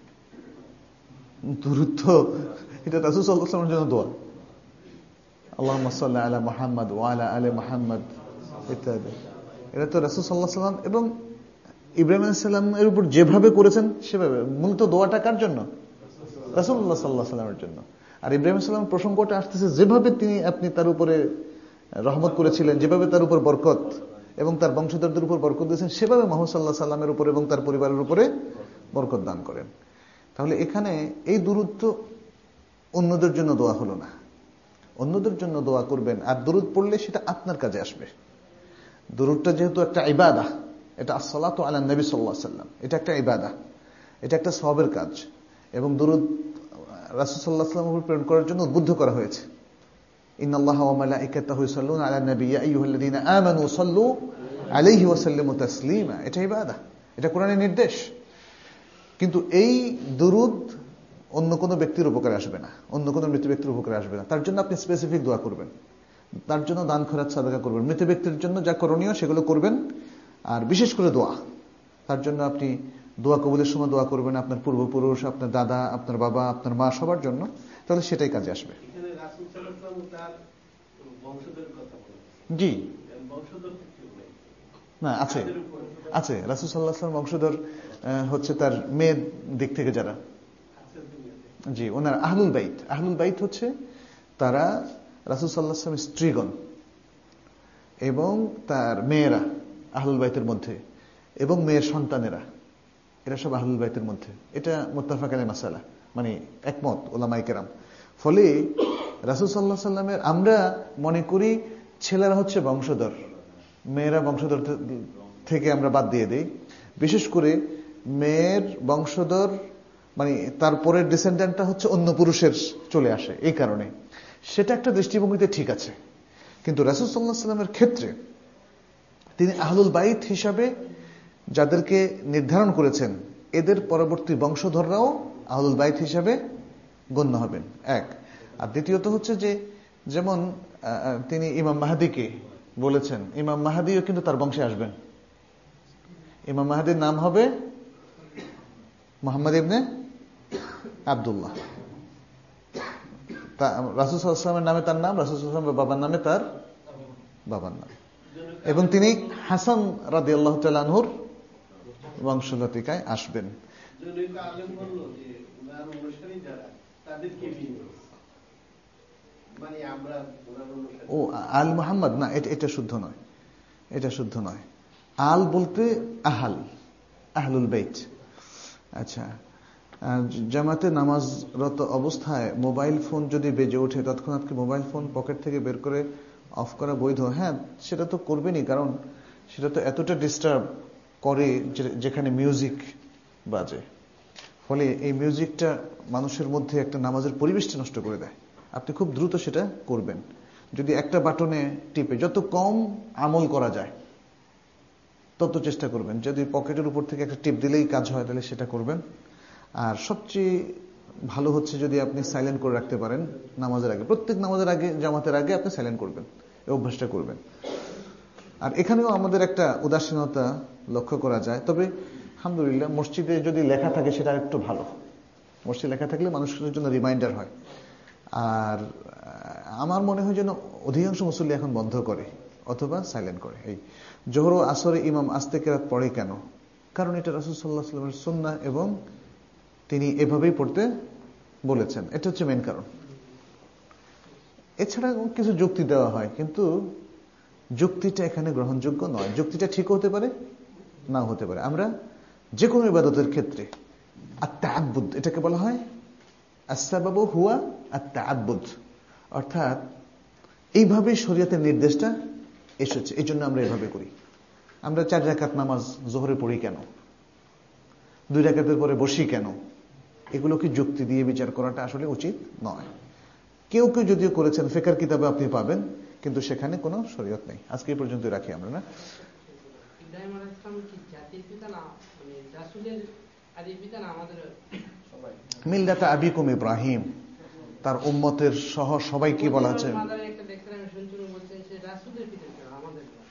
দুরুদ তো এটা রাসূল সাল্লাল্লাহু আলাইহি ওয়াসাল্লামের জন্য দোয়া, আল্লাহুম্মা সাল্লি আলা মুহাম্মাদ ওয়া আলা আলি মুহাম্মাদ ইত্যাদি। এটা তো রাসূল সাল্লাল্লাহু আলাইহি ওয়াসাল্লাম এবং ইব্রাহিম আলাইহিস সালামের উপর যেভাবে করেছেন সেভাবে। মূলত দোয়াটা কার জন্য? রাসূলুল্লাহ সাল্লাল্লাহু আলাইহি ওয়াসাল্লামের জন্য। আর ইব্রাহিম আলাইহিস সালাম প্রসঙ্গটা আসতেছে, যেভাবে তিনি আপনি তার উপরে রহমত করেছিলেন, যেভাবে তার উপর বরকত এবং তার বংশধরদের উপর বরকত দিয়েছেন, সেভাবে মুহাম্মদ সাল্লাল্লাহু আলাইহি সাল্লামের উপর এবং তার পরিবারের উপরে বরকত দান করেন। তাহলে এখানে এই দুরূদ তো অন্যদের জন্য দোয়া হলো না, অন্যদের জন্য দোয়া করবেন। আর দুরূদ পড়লে সেটা আপনার কাজে আসবে। দুরূদটা যেহেতু একটা ইবাদা, এটা আসসালাতু আলা নবী সাল্লাল্লাহু আলাইহি ওয়াসাল্লাম, এটা একটা ইবাদা, এটা একটা সওয়াবের কাজ। এবং দুরূদ রাসূল সাল্লাল্লাহু আলাইহি ওয়াসাল্লামের উপর প্রেরণ করার জন্য উদ্বুদ্ধ করা হয়েছে। ইন্নাল্লাহা ওয়া মালাইকাতাহু ইউসাল্লুনা আলা নবী ইয়া আইয়ুহাল্লাযীনা আমানু সাল্লু আলাইহি ওয়া সাল্লিমু তাসলিমা। এটা ইবাদা, এটা কোরআনের নির্দেশ। কিন্তু এই দুরূদ অন্য কোনো ব্যক্তির উপকারে আসবে না, অন্য কোনো মৃত ব্যক্তির উপকারে আসবে না। তার জন্য আপনি স্পেসিফিক দোয়া করবেন, তার জন্য দান খয়রাত সাদাকা করবেন, মৃত ব্যক্তির জন্য যা করণীয় সেগুলো করবেন। আর বিশেষ করে দোয়া, তার জন্য আপনি দোয়া কবুলের সময় দোয়া করবেন আপনার পূর্বপুরুষ, আপনার দাদা, আপনার বাবা, আপনার মা, সবার জন্য। তাহলে সেটাই কাজে আসবে। জি না, আছে আছে রাসূল সাল্লাল্লাহু আলাইহি ওয়াসাল্লাম বংশধর হচ্ছে তার মেয়ের দিক থেকে যারা, জি, ওনার আহলুল বাইত। আহলুল বাইত হচ্ছে তারা রাসূল সাল্লাল্লাহু আলাইহি ওয়াসাল্লামের স্ত্রীগণ এবং তার মেয়েরা আহলুল বাইতের মধ্যে, এবং মেয়ের সন্তানেরা, এরা সব আহলুল বাইতের মধ্যে। এটা মুত্তাফাক আলাইহি মাসালা, মানে একমত উলামায়ে কেরাম। ফলে রাসূল সাল্লাল্লাহু আলাইহি ওয়াসাল্লামের, আমরা মনে করি ছেলেরা হচ্ছে বংশধর, মেয়েরা বংশধর থেকে আমরা বাদ দিয়ে দেই। বিশেষ করে মেয়ের বংশধর মানে তারপরের ডিসেন্ডেন্টটা হচ্ছে অন্য পুরুষের চলে আসে, এই কারণে। সেটা একটা দৃষ্টিভঙ্গিতে ঠিক আছে, কিন্তু রাসূল সাল্লাল্লাহু আলাইহি ওয়াসাল্লামের ক্ষেত্রে তিনি আহলুল বাইত হিসাবে যাদেরকে নির্ধারণ করেছেন এদের পরবর্তী বংশধররাও আহলুল বাইত হিসাবে গণ্য হবেন, এক। আর দ্বিতীয়ত হচ্ছে যে যেমন তিনি ইমাম মাহাদিকে বলেছেন, ইমাম মাহাদিও কিন্তু তার বংশে আসবেন। ইমাম মাহাদির নাম হবে মুহাম্মদ ইবনে আব্দুল্লাহ। রাসূল সাল্লাল্লাহু আলাইহি ওয়াসাল্লামের নামে তার নাম, রাসূল সাল্লাল্লাহু আলাইহি ওয়াসাল্লামের বাবার নামে তার বাবার নাম, এবং তিনি হাসান রাদিয়াল্লাহু তাআলা আনহুর বংশলতিকায় আসবেন। ও আল মুহাম্মদ না, এটা শুদ্ধ নয়, এটা শুদ্ধ নয়। আল বলতে আহাল, আহলুল বাইত। আচ্ছা, জামাতে নামাজরত অবস্থায় মোবাইল ফোন যদি বেজে ওঠে তৎক্ষণাৎ কি মোবাইল ফোন পকেট থেকে বের করে অফ করা বৈধ? হ্যাঁ, সেটা তো করবেনই, কারণ সেটা তো এতটা ডিস্টার্ব করে যেখানে মিউজিক বাজে, ফলে এই মিউজিকটা মানুষের মধ্যে একটা নামাজের পরিবেশটা নষ্ট করে দেয়। আপনি খুব দ্রুত সেটা করবেন। যদি একটা বাটনে টিপে যত কম আমল করা যায় তত চেষ্টা করবেন। যদি পকেটের উপর থেকে একটা টিপ দিলেই কাজ হয় তাহলে সেটা করবেন। আর সবচেয়ে ভালো হচ্ছে যদি আপনি সাইলেন্ট করে রাখতে পারেন নামাজের আগে, প্রত্যেক নামাজের আগে, জামাতের আগে আপনি সাইলেন্ট করবেন, এই অভ্যাসটা করবেন। আর এখানেও আমাদের একটা উদাসীনতা লক্ষ্য করা যায়, তবে আলহামদুলিল্লাহ মসজিদে যদি লেখা থাকে সেটা একটু ভালো। মসজিদে লেখা থাকলে মানুষের জন্য রিমাইন্ডার হয়। আর আমার মনে হয় যেন অধিকাংশ মুসল্লি এখন বন্ধ করে অথবা সাইলেন্ট করে। এই জোহর ও আসরে ইমাম আস্তে কেরাত পড়ে কেন? কারণ এটা রাসূল সাল্লাল্লাহু আলাইহি ওয়াসাল্লামের সুন্নাহ এবং তিনি এভাবেই পড়তে বলেছেন, এটা হচ্ছে মেইন কারণ। এছাড়া কিছু যুক্তি দেওয়া হয়, কিন্তু যুক্তিটা এখানে গ্রহণযোগ্য নয়। যুক্তিটা ঠিক হতে পারে, নাও হতে পারে। আমরা যে কোনো ইবাদতের ক্ষেত্রে আত-তাআব্বুদ, এটাকে বলা হয় আস-সাবাবু হুয়া আত-তাআব্বুদ, অর্থাৎ এইভাবে শরীয়তের নির্দেশটা এসেছে, এই জন্য আমরা এভাবে করি। আমরা চার রাকাত নামাজ জোহরে পড়ি কেন, দুই রাকাতের পরে বসি কেন, এগুলোকে যুক্তি দিয়ে বিচার করাটা আসলে উচিত নয়। কেউ কেউ যদিও করেছেন, ফিকহ কিতাবে আপনি পাবেন, কিন্তু সেখানে কোনো শরীয়ত নেই। আজকে এই পর্যন্ত রাখি আমরা। না, ইব্রাহিম আলাইহিস সালাম কি জাতির পিতা না, মানে রাসূলের আদি পিতা না? আমাদের সবাই মিল্লাতা আবিকুম ইব্রাহিম, তার উম্মতের সহ সবাই কি বলা আছে? মাদারে একটা দেখলাম শুনছি বলছেন যে রাসূলের পিতা না, আমাদের না।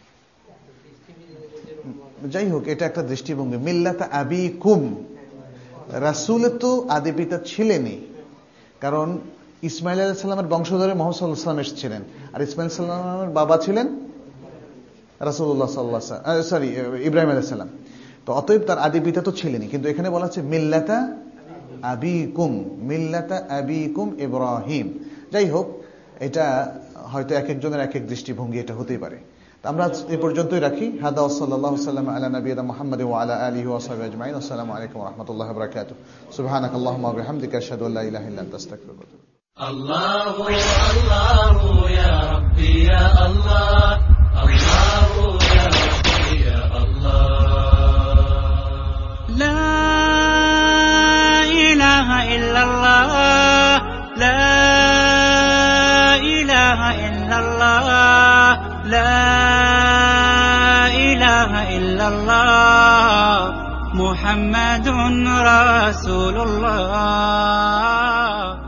যাই হোক, এটা একটা দৃষ্টিভঙ্গি। মিল্লাতা আবিকুম, রাসূল তো আদি পিতা ছিলেনই, কারণ ইসমাইল আলাইহিস সালামের বংশধরে মুহাম্মদ সাল্লাল্লাহু আলাইহি ওয়াসাল্লাম এসেছিলেন, আর ইসমাইল সাল্লামের বাবা ছিলেন রাসূলুল্লাহ সাল্লাল্লাহু আলাইহি ওয়াসাল্লাম, সরি ইব্রাহিম আলাইহিস সালাম। তো অতএব তার আদি পিতা তো ছিলেনই, কিন্তু এখানে বলা হচ্ছে মিল্লাতা আবিকুম, মিল্লাতা আবিকুম ইব্রাহিম। যাই হোক, এটা হয়তো এক একজনের এক এক দৃষ্টিভঙ্গি, এটা হতেই পারে। আমরা এই পর্যন্তই রাখি। হাদা ওয়া সাল্লাল্লাহু সাল্লাম আলা নাবিয়িনা মুহাম্মাদ ওয়া আলা আলিহি ওয়া সাহবিহি আজমাইন। আসসালামু আলাইকুম ওয়া রাহমাতুল্লাহি ওয়া বারাকাতুহু। সুবহানাকাল্লাহুম্মা ওয়া বিহামদিকা আশহাদু আল্লা ইলাহা ইল্লা আনতা আস্তাগফিরুকা ওয়া আতুবু ইলাইক। আল্লাহু আল্লাহু ইয়া রাব্বি ইয়া আল্লাহ, আল্লাহু ইয়া রাব্বি ইয়া আল্লাহ। লা ইলাহা ইল্লাল্লাহ, লা ইলাহা ইল্লাল্লাহ, লা ইলাহা ইল্লাল্লাহ, মুহাম্মাদুর রাসূলুল্লাহ।